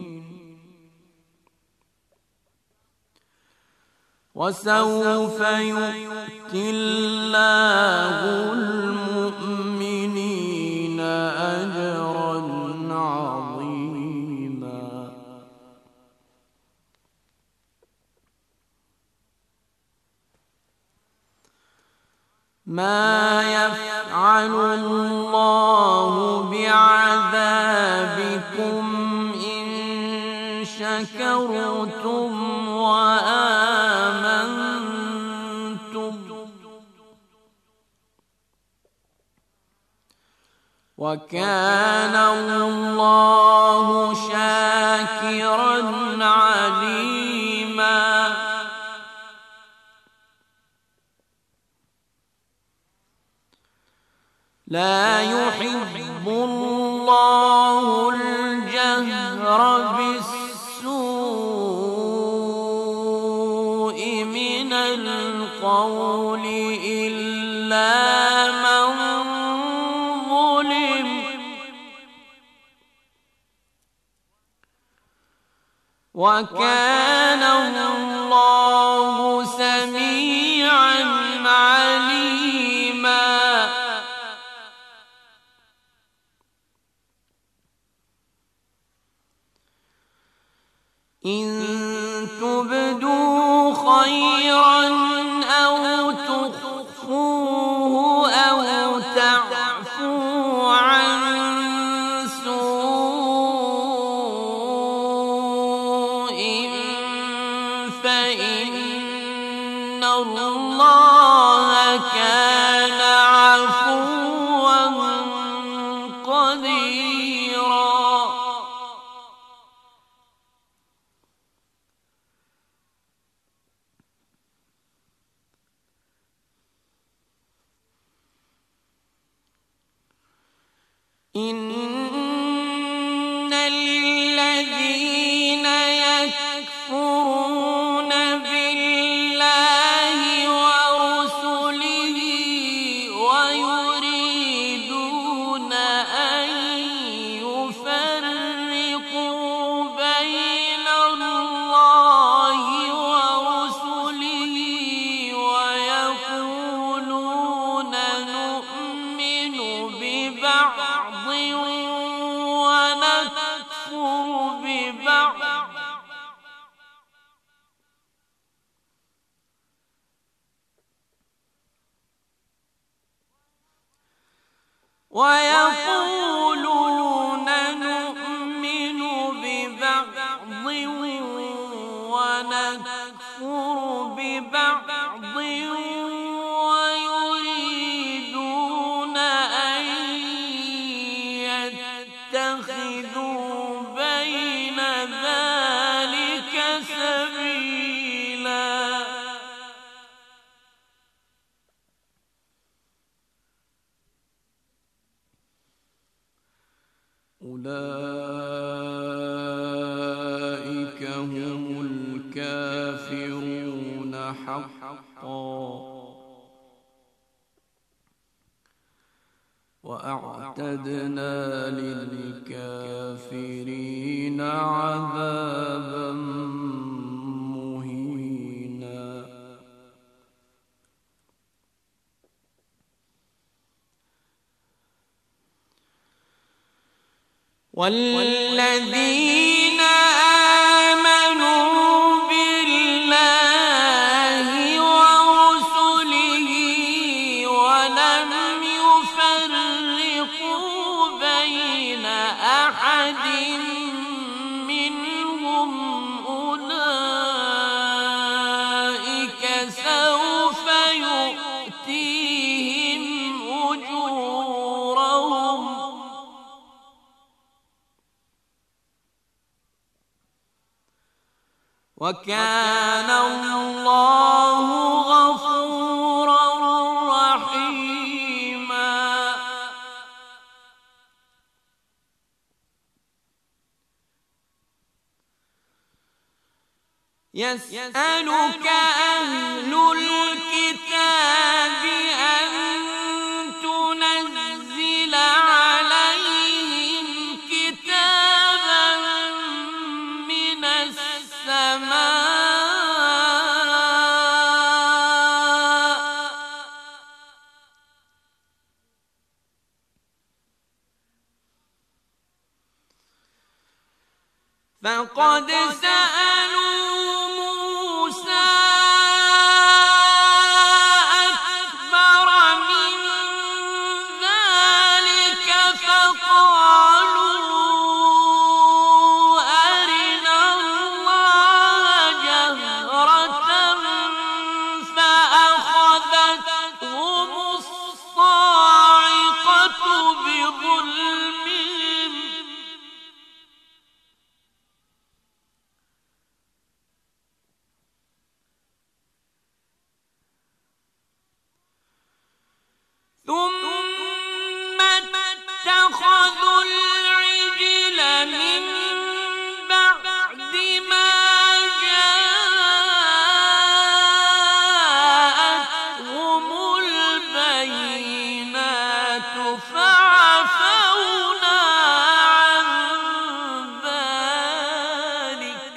وسوف يؤتي الله المؤمنين أجرا عظيما. ما يفعل الله بعذابكم إن شكرتم وآمنتم وكان الله شاكرا عليما. لا يحب الله الجهر بالسوء من القول إلا من ظلم وكان الله سميعا عليما. إن تبدوا خيرا أو تخفوه أو تعفوا عن سوء فإن الله كان عفوا قديرا. إن الذين يكفرون بالله ورسله ويريدون أن يفرقوا بين الله ورسله ويقولون نؤمن ببعض ونكفر ببعض ويقولون نؤمن ببعض ونكفر ببعض ويريدون أن يتخذوا بين ذلك سبيلا. أولئك هم الكافرون حقا وأعتدنا للكافرين عذابا مهينا. والذين آمنوا بالله ورسله ولم يفرقوا بين أحد منهم أولئك سوف يؤتيهم أجورهم وكان الله غفورا رحيما. يسألك أهل الكتاب أن تنزل عليهم كتابا من السماء فقد سألوا موسى أكبر من ذلك فقالوا أرنا الله جهرة فأخذتهم الصاعقة بظلمهم ثم اتخذوا العجل من بعد ما جاءتهم البينات فعفونا عن ذلك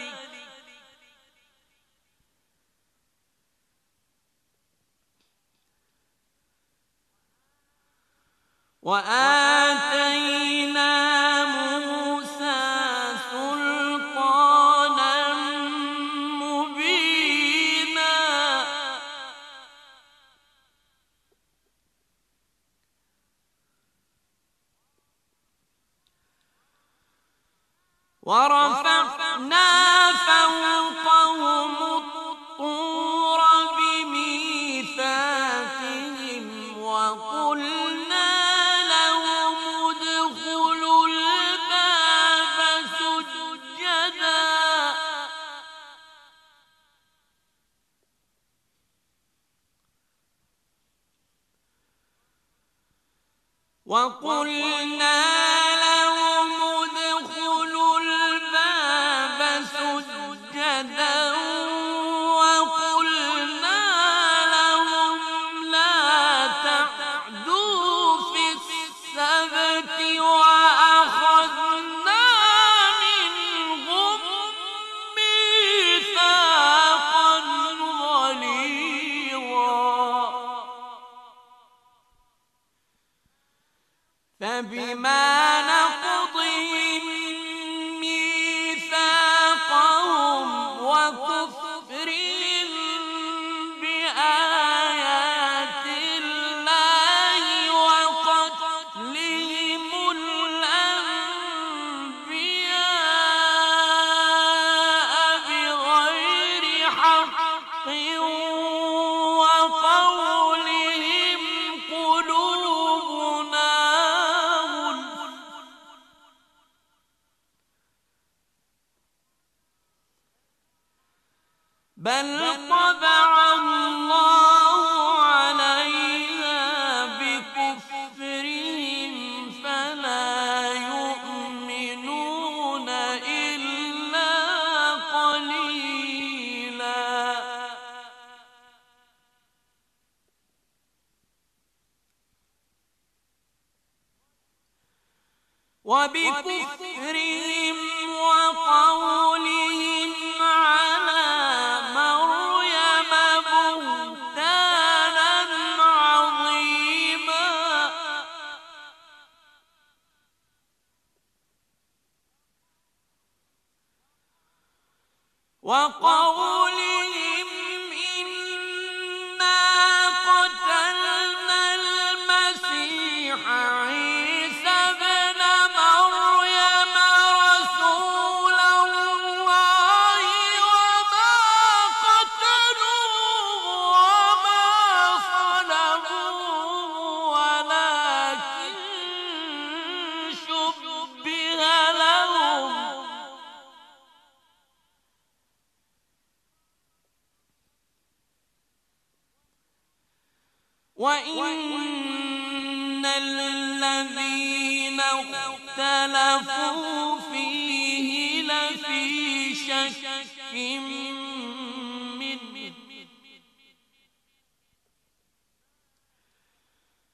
وآتينا موسى سلطانا مبينا ورفعنا فوقهم الطور بميثاقهم وقلنا لهم ادخلوا الباب سجدا وقلنا لهم ادخلوا الباب سجدا وقلنا لهم لا تعدوا في السبت وأخذنا منهم ميثاقا غليظا فبما نقضهم ميثاقهم وكفرهم بآيات الله وقتلهم الأنبياء بغير حق وقولهم قلوبنا غلف بل طبع الله عليها بكفرهم فلا يؤمنون إلا قليلا وبكفرهم وقولهم على مريم بهتانا عظيما وقولهم إنا قتلنا المسيح عيسى ابن مريم رسول الله وما قتلوه وما صلبوه ولكن شبه لهم وإن الذين اختلفوا فيه لفي شك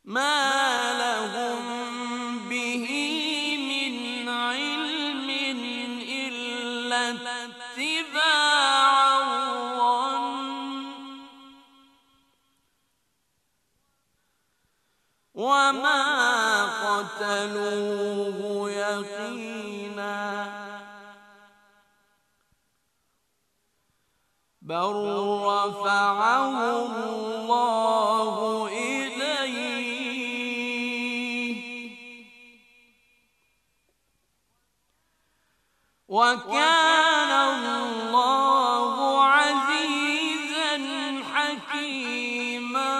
ما لهم به من علم إلا اتباع الظن وما قتلوه يقينا بل رفعه الله إليه وكان الله عزيزا حكيما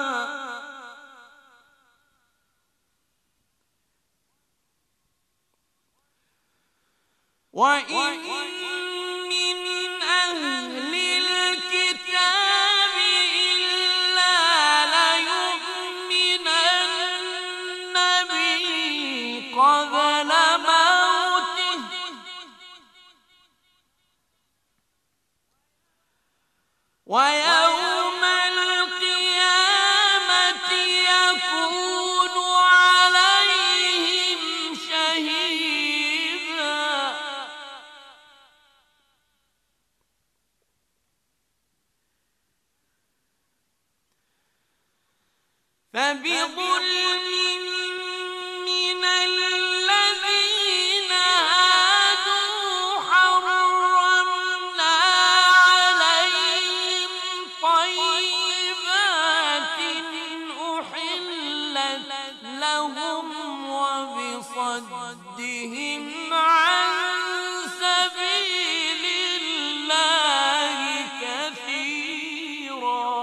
وإن من أهل الكتاب إلا ليؤمنن به قبل موته ويوم القيامة يكون عليهم شهيدا فبظلم من الذين هادوا حرمنا عليهم طيبات أحلت لهم وبصدهم عن سبيل الله كثيرا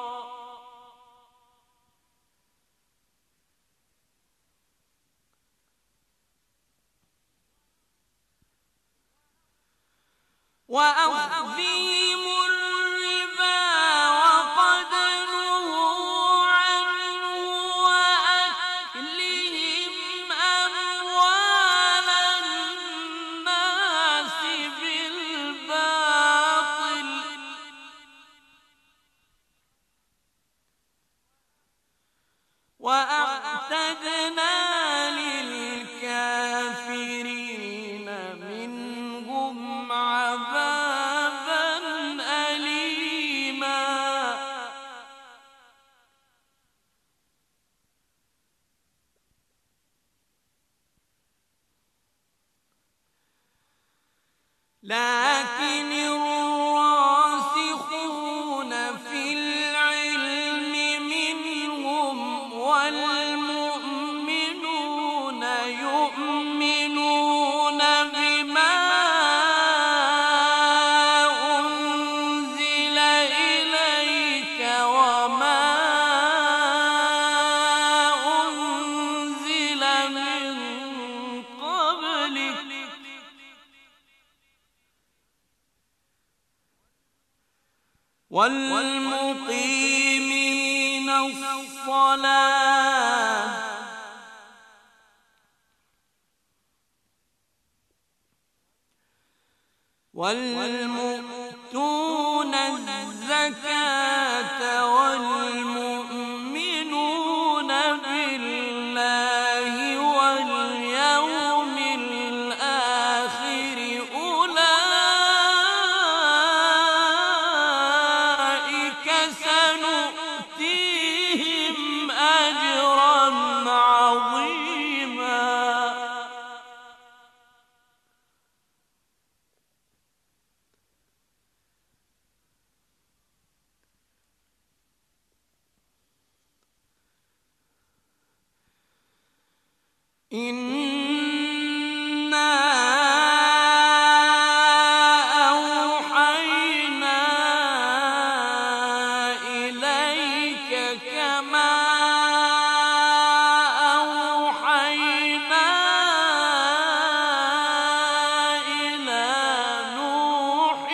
وأخذهم الربا وقد نهوا عنه وأكلهم أموال الناس بالباطل وأعتدنا للكافرين منهم عذابا أليما لكن الراسخون في العلم منهم والمؤمنون يؤمنون بما أنزل إليك وما أنزل من قبلك والمقيمين الصلاة والمؤتون الزكاة والمؤمنون بالله واليوم الآخر أولئك سنؤتيهم أجرا عظيما إنا أوحينا إليك كما أوحينا إلى نوح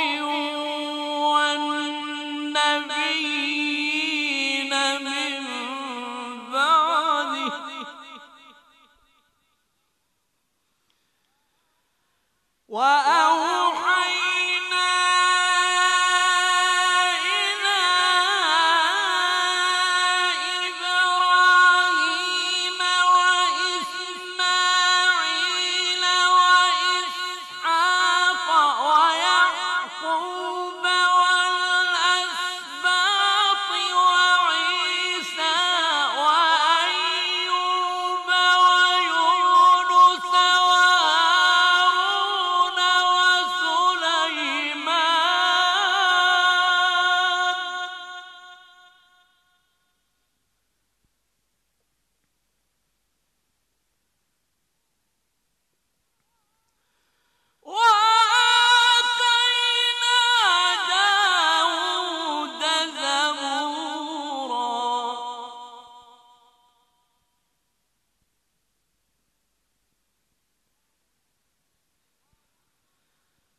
والنبيين من بعده وأوحينا إلى إبراهيم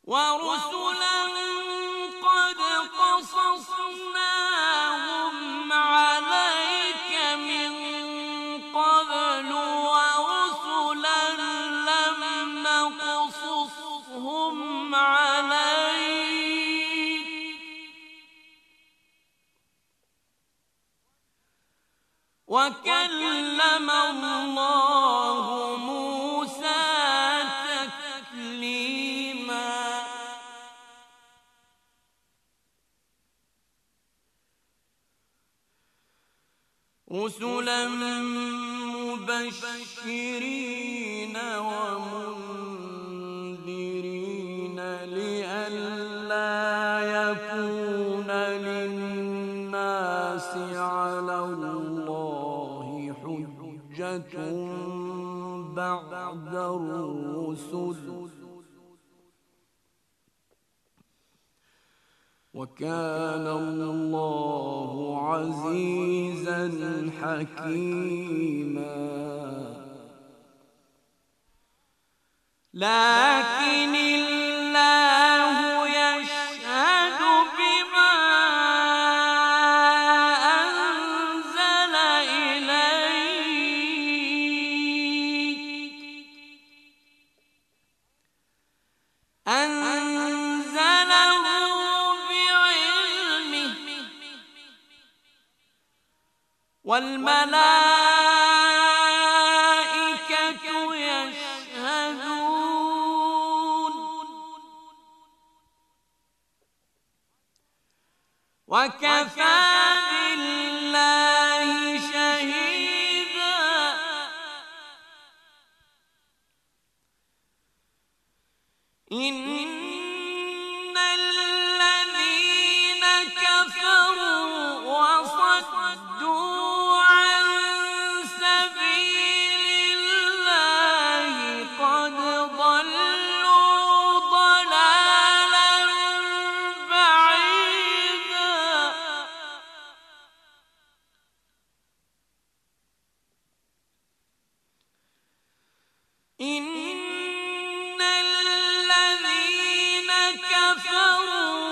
ورسلا قد قصصناهم عليك من قبل ورسلا لم نقصصهم عليك وكلم الله موسى تكليما رسلا مبشرين ومنذرين لئلا يكون للناس على الله حجة بعد الرسل وكان الله عزيزا حكيما لكن الله يشهد بما أنزل إليك أنزله بعلمه والملائكة يشهدون وكفى بالله شهيدا إن الذين كفروا وصدوا عن سبيل الله قد ضلوا ضلالا بعيدا إن الذين كفروا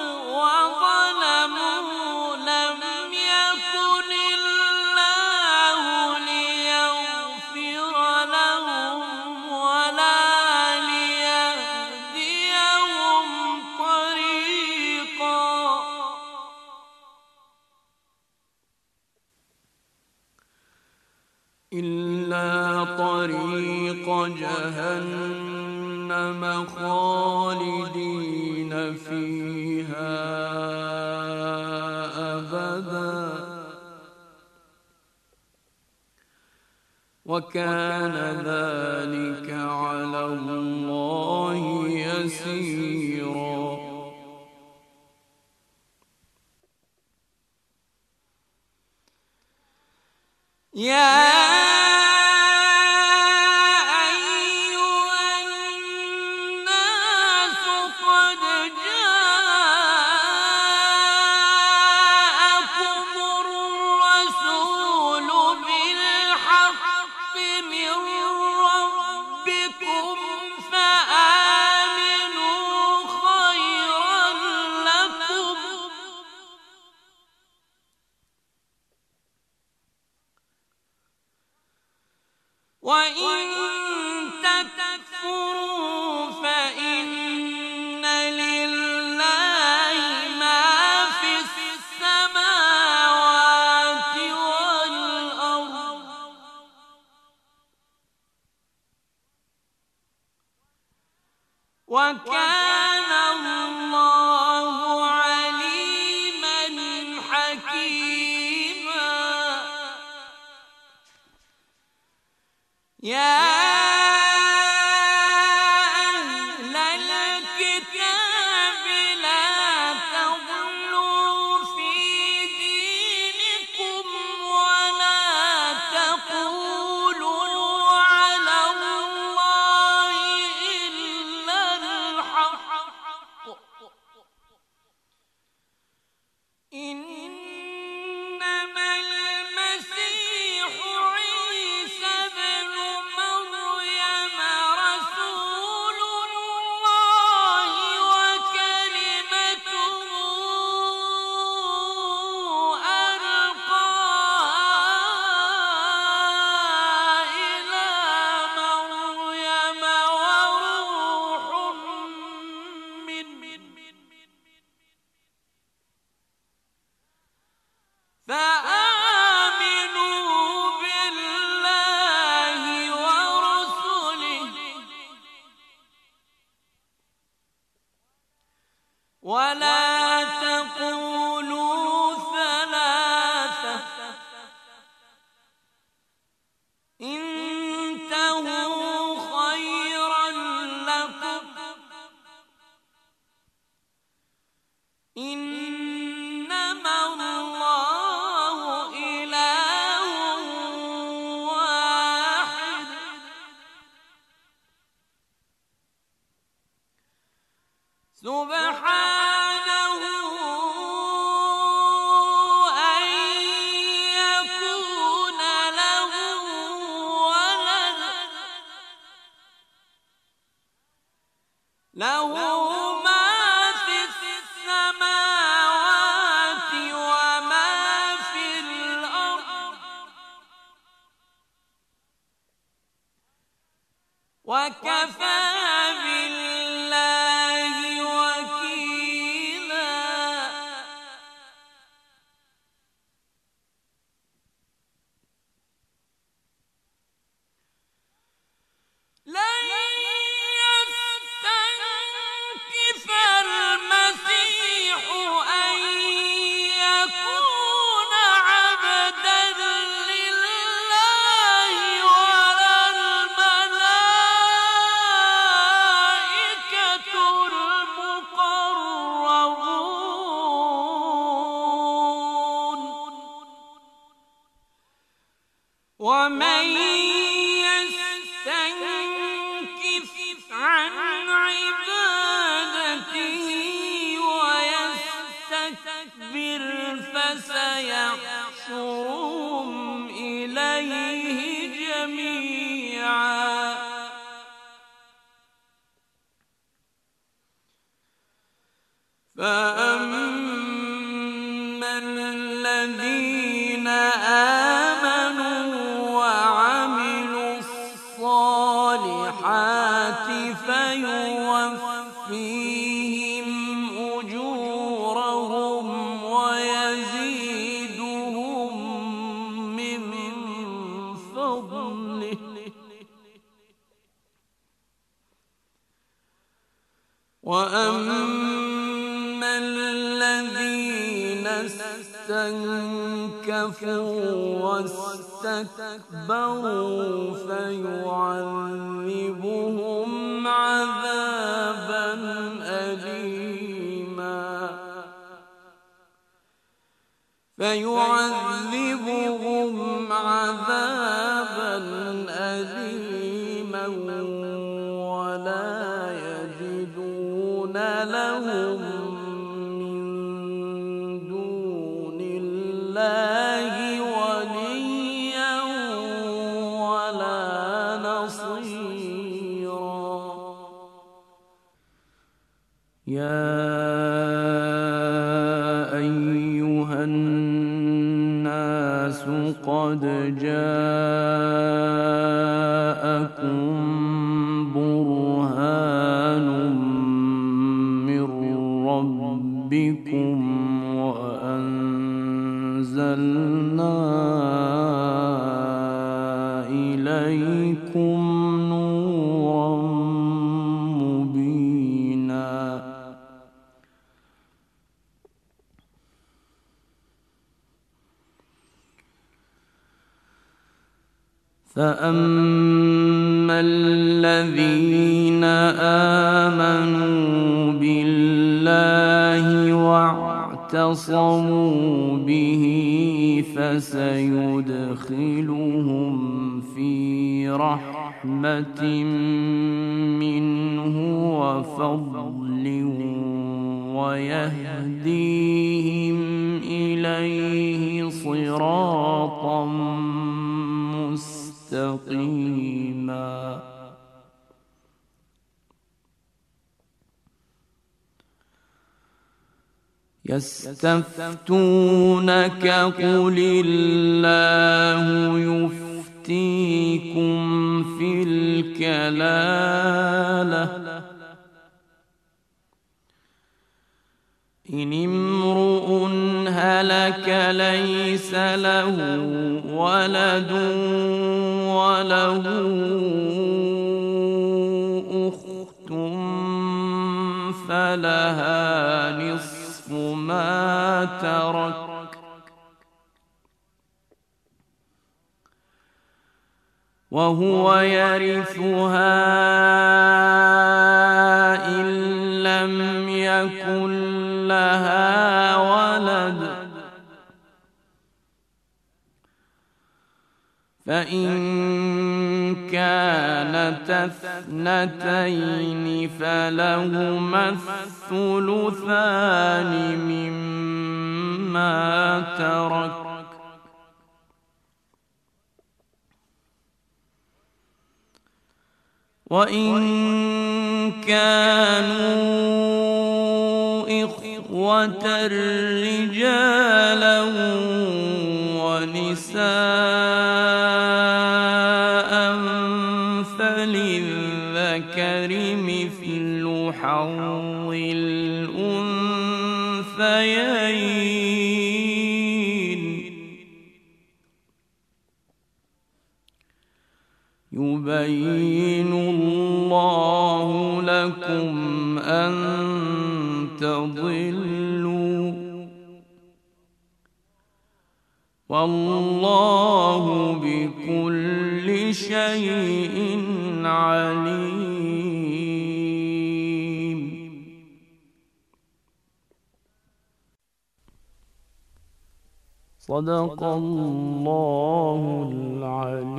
وظلموا لم يكن الله ليغفر لهم ولا ليهديهم طريقا إلا طريق جهنم خالدين فيها أبدا وكان ذلك على الله يسيرا يا وإن تكفروا فإن لله ما في السماوات والأرض وكان الله عليما حكيما يا أهل الكتاب لا تغلوا في دينكم ولا تقولوا على الله إلا الحق إنما المسيح عيسى ابن مريم سبحانه أن يكون له ولد له ما في السماوات وما في الأرض وكفى بالله وكيلا لن يستنكف المسيح أن يكون عبدا لله ولا الملائكة المقربون ومن يستنكف عن عبادته ويستكبر فسيحشرهم إليه جميعا فأما الذين آمنوا وعملوا الصالحات فيوفيهم أجورهم ويزيدهم من فضله وأما الذين استنكفوا واستكبروا فيعذبهم عذابا أليما ولا يجدون لهم من دون الله وليا ولا نصيرا يا أيها الناس قد جاءكم برهان من ربكم وأنزلنا إليكم نورا مبينا فأما الذين آمنوا بالله واعتصموا به فسيدخلهم في رحمة منه وفضل ويهديهم إليه صراطا مستقيما يستفتونك قل الله يفتيكم في الكلالة إن امرؤ هلك ليس له ولد وله أخت فلها نصف ما ترك وهو يرثها إن لم يكن لها ولد فإن كانت كانت اثنتين فلهما الثلثان مما ترك وإن كانوا إخوة رجالا ونساء فللذكر مثل حظ الأنثيين يبين الله لكم أن تضلوا والله بكل شيء عليم. صدق الله العليم.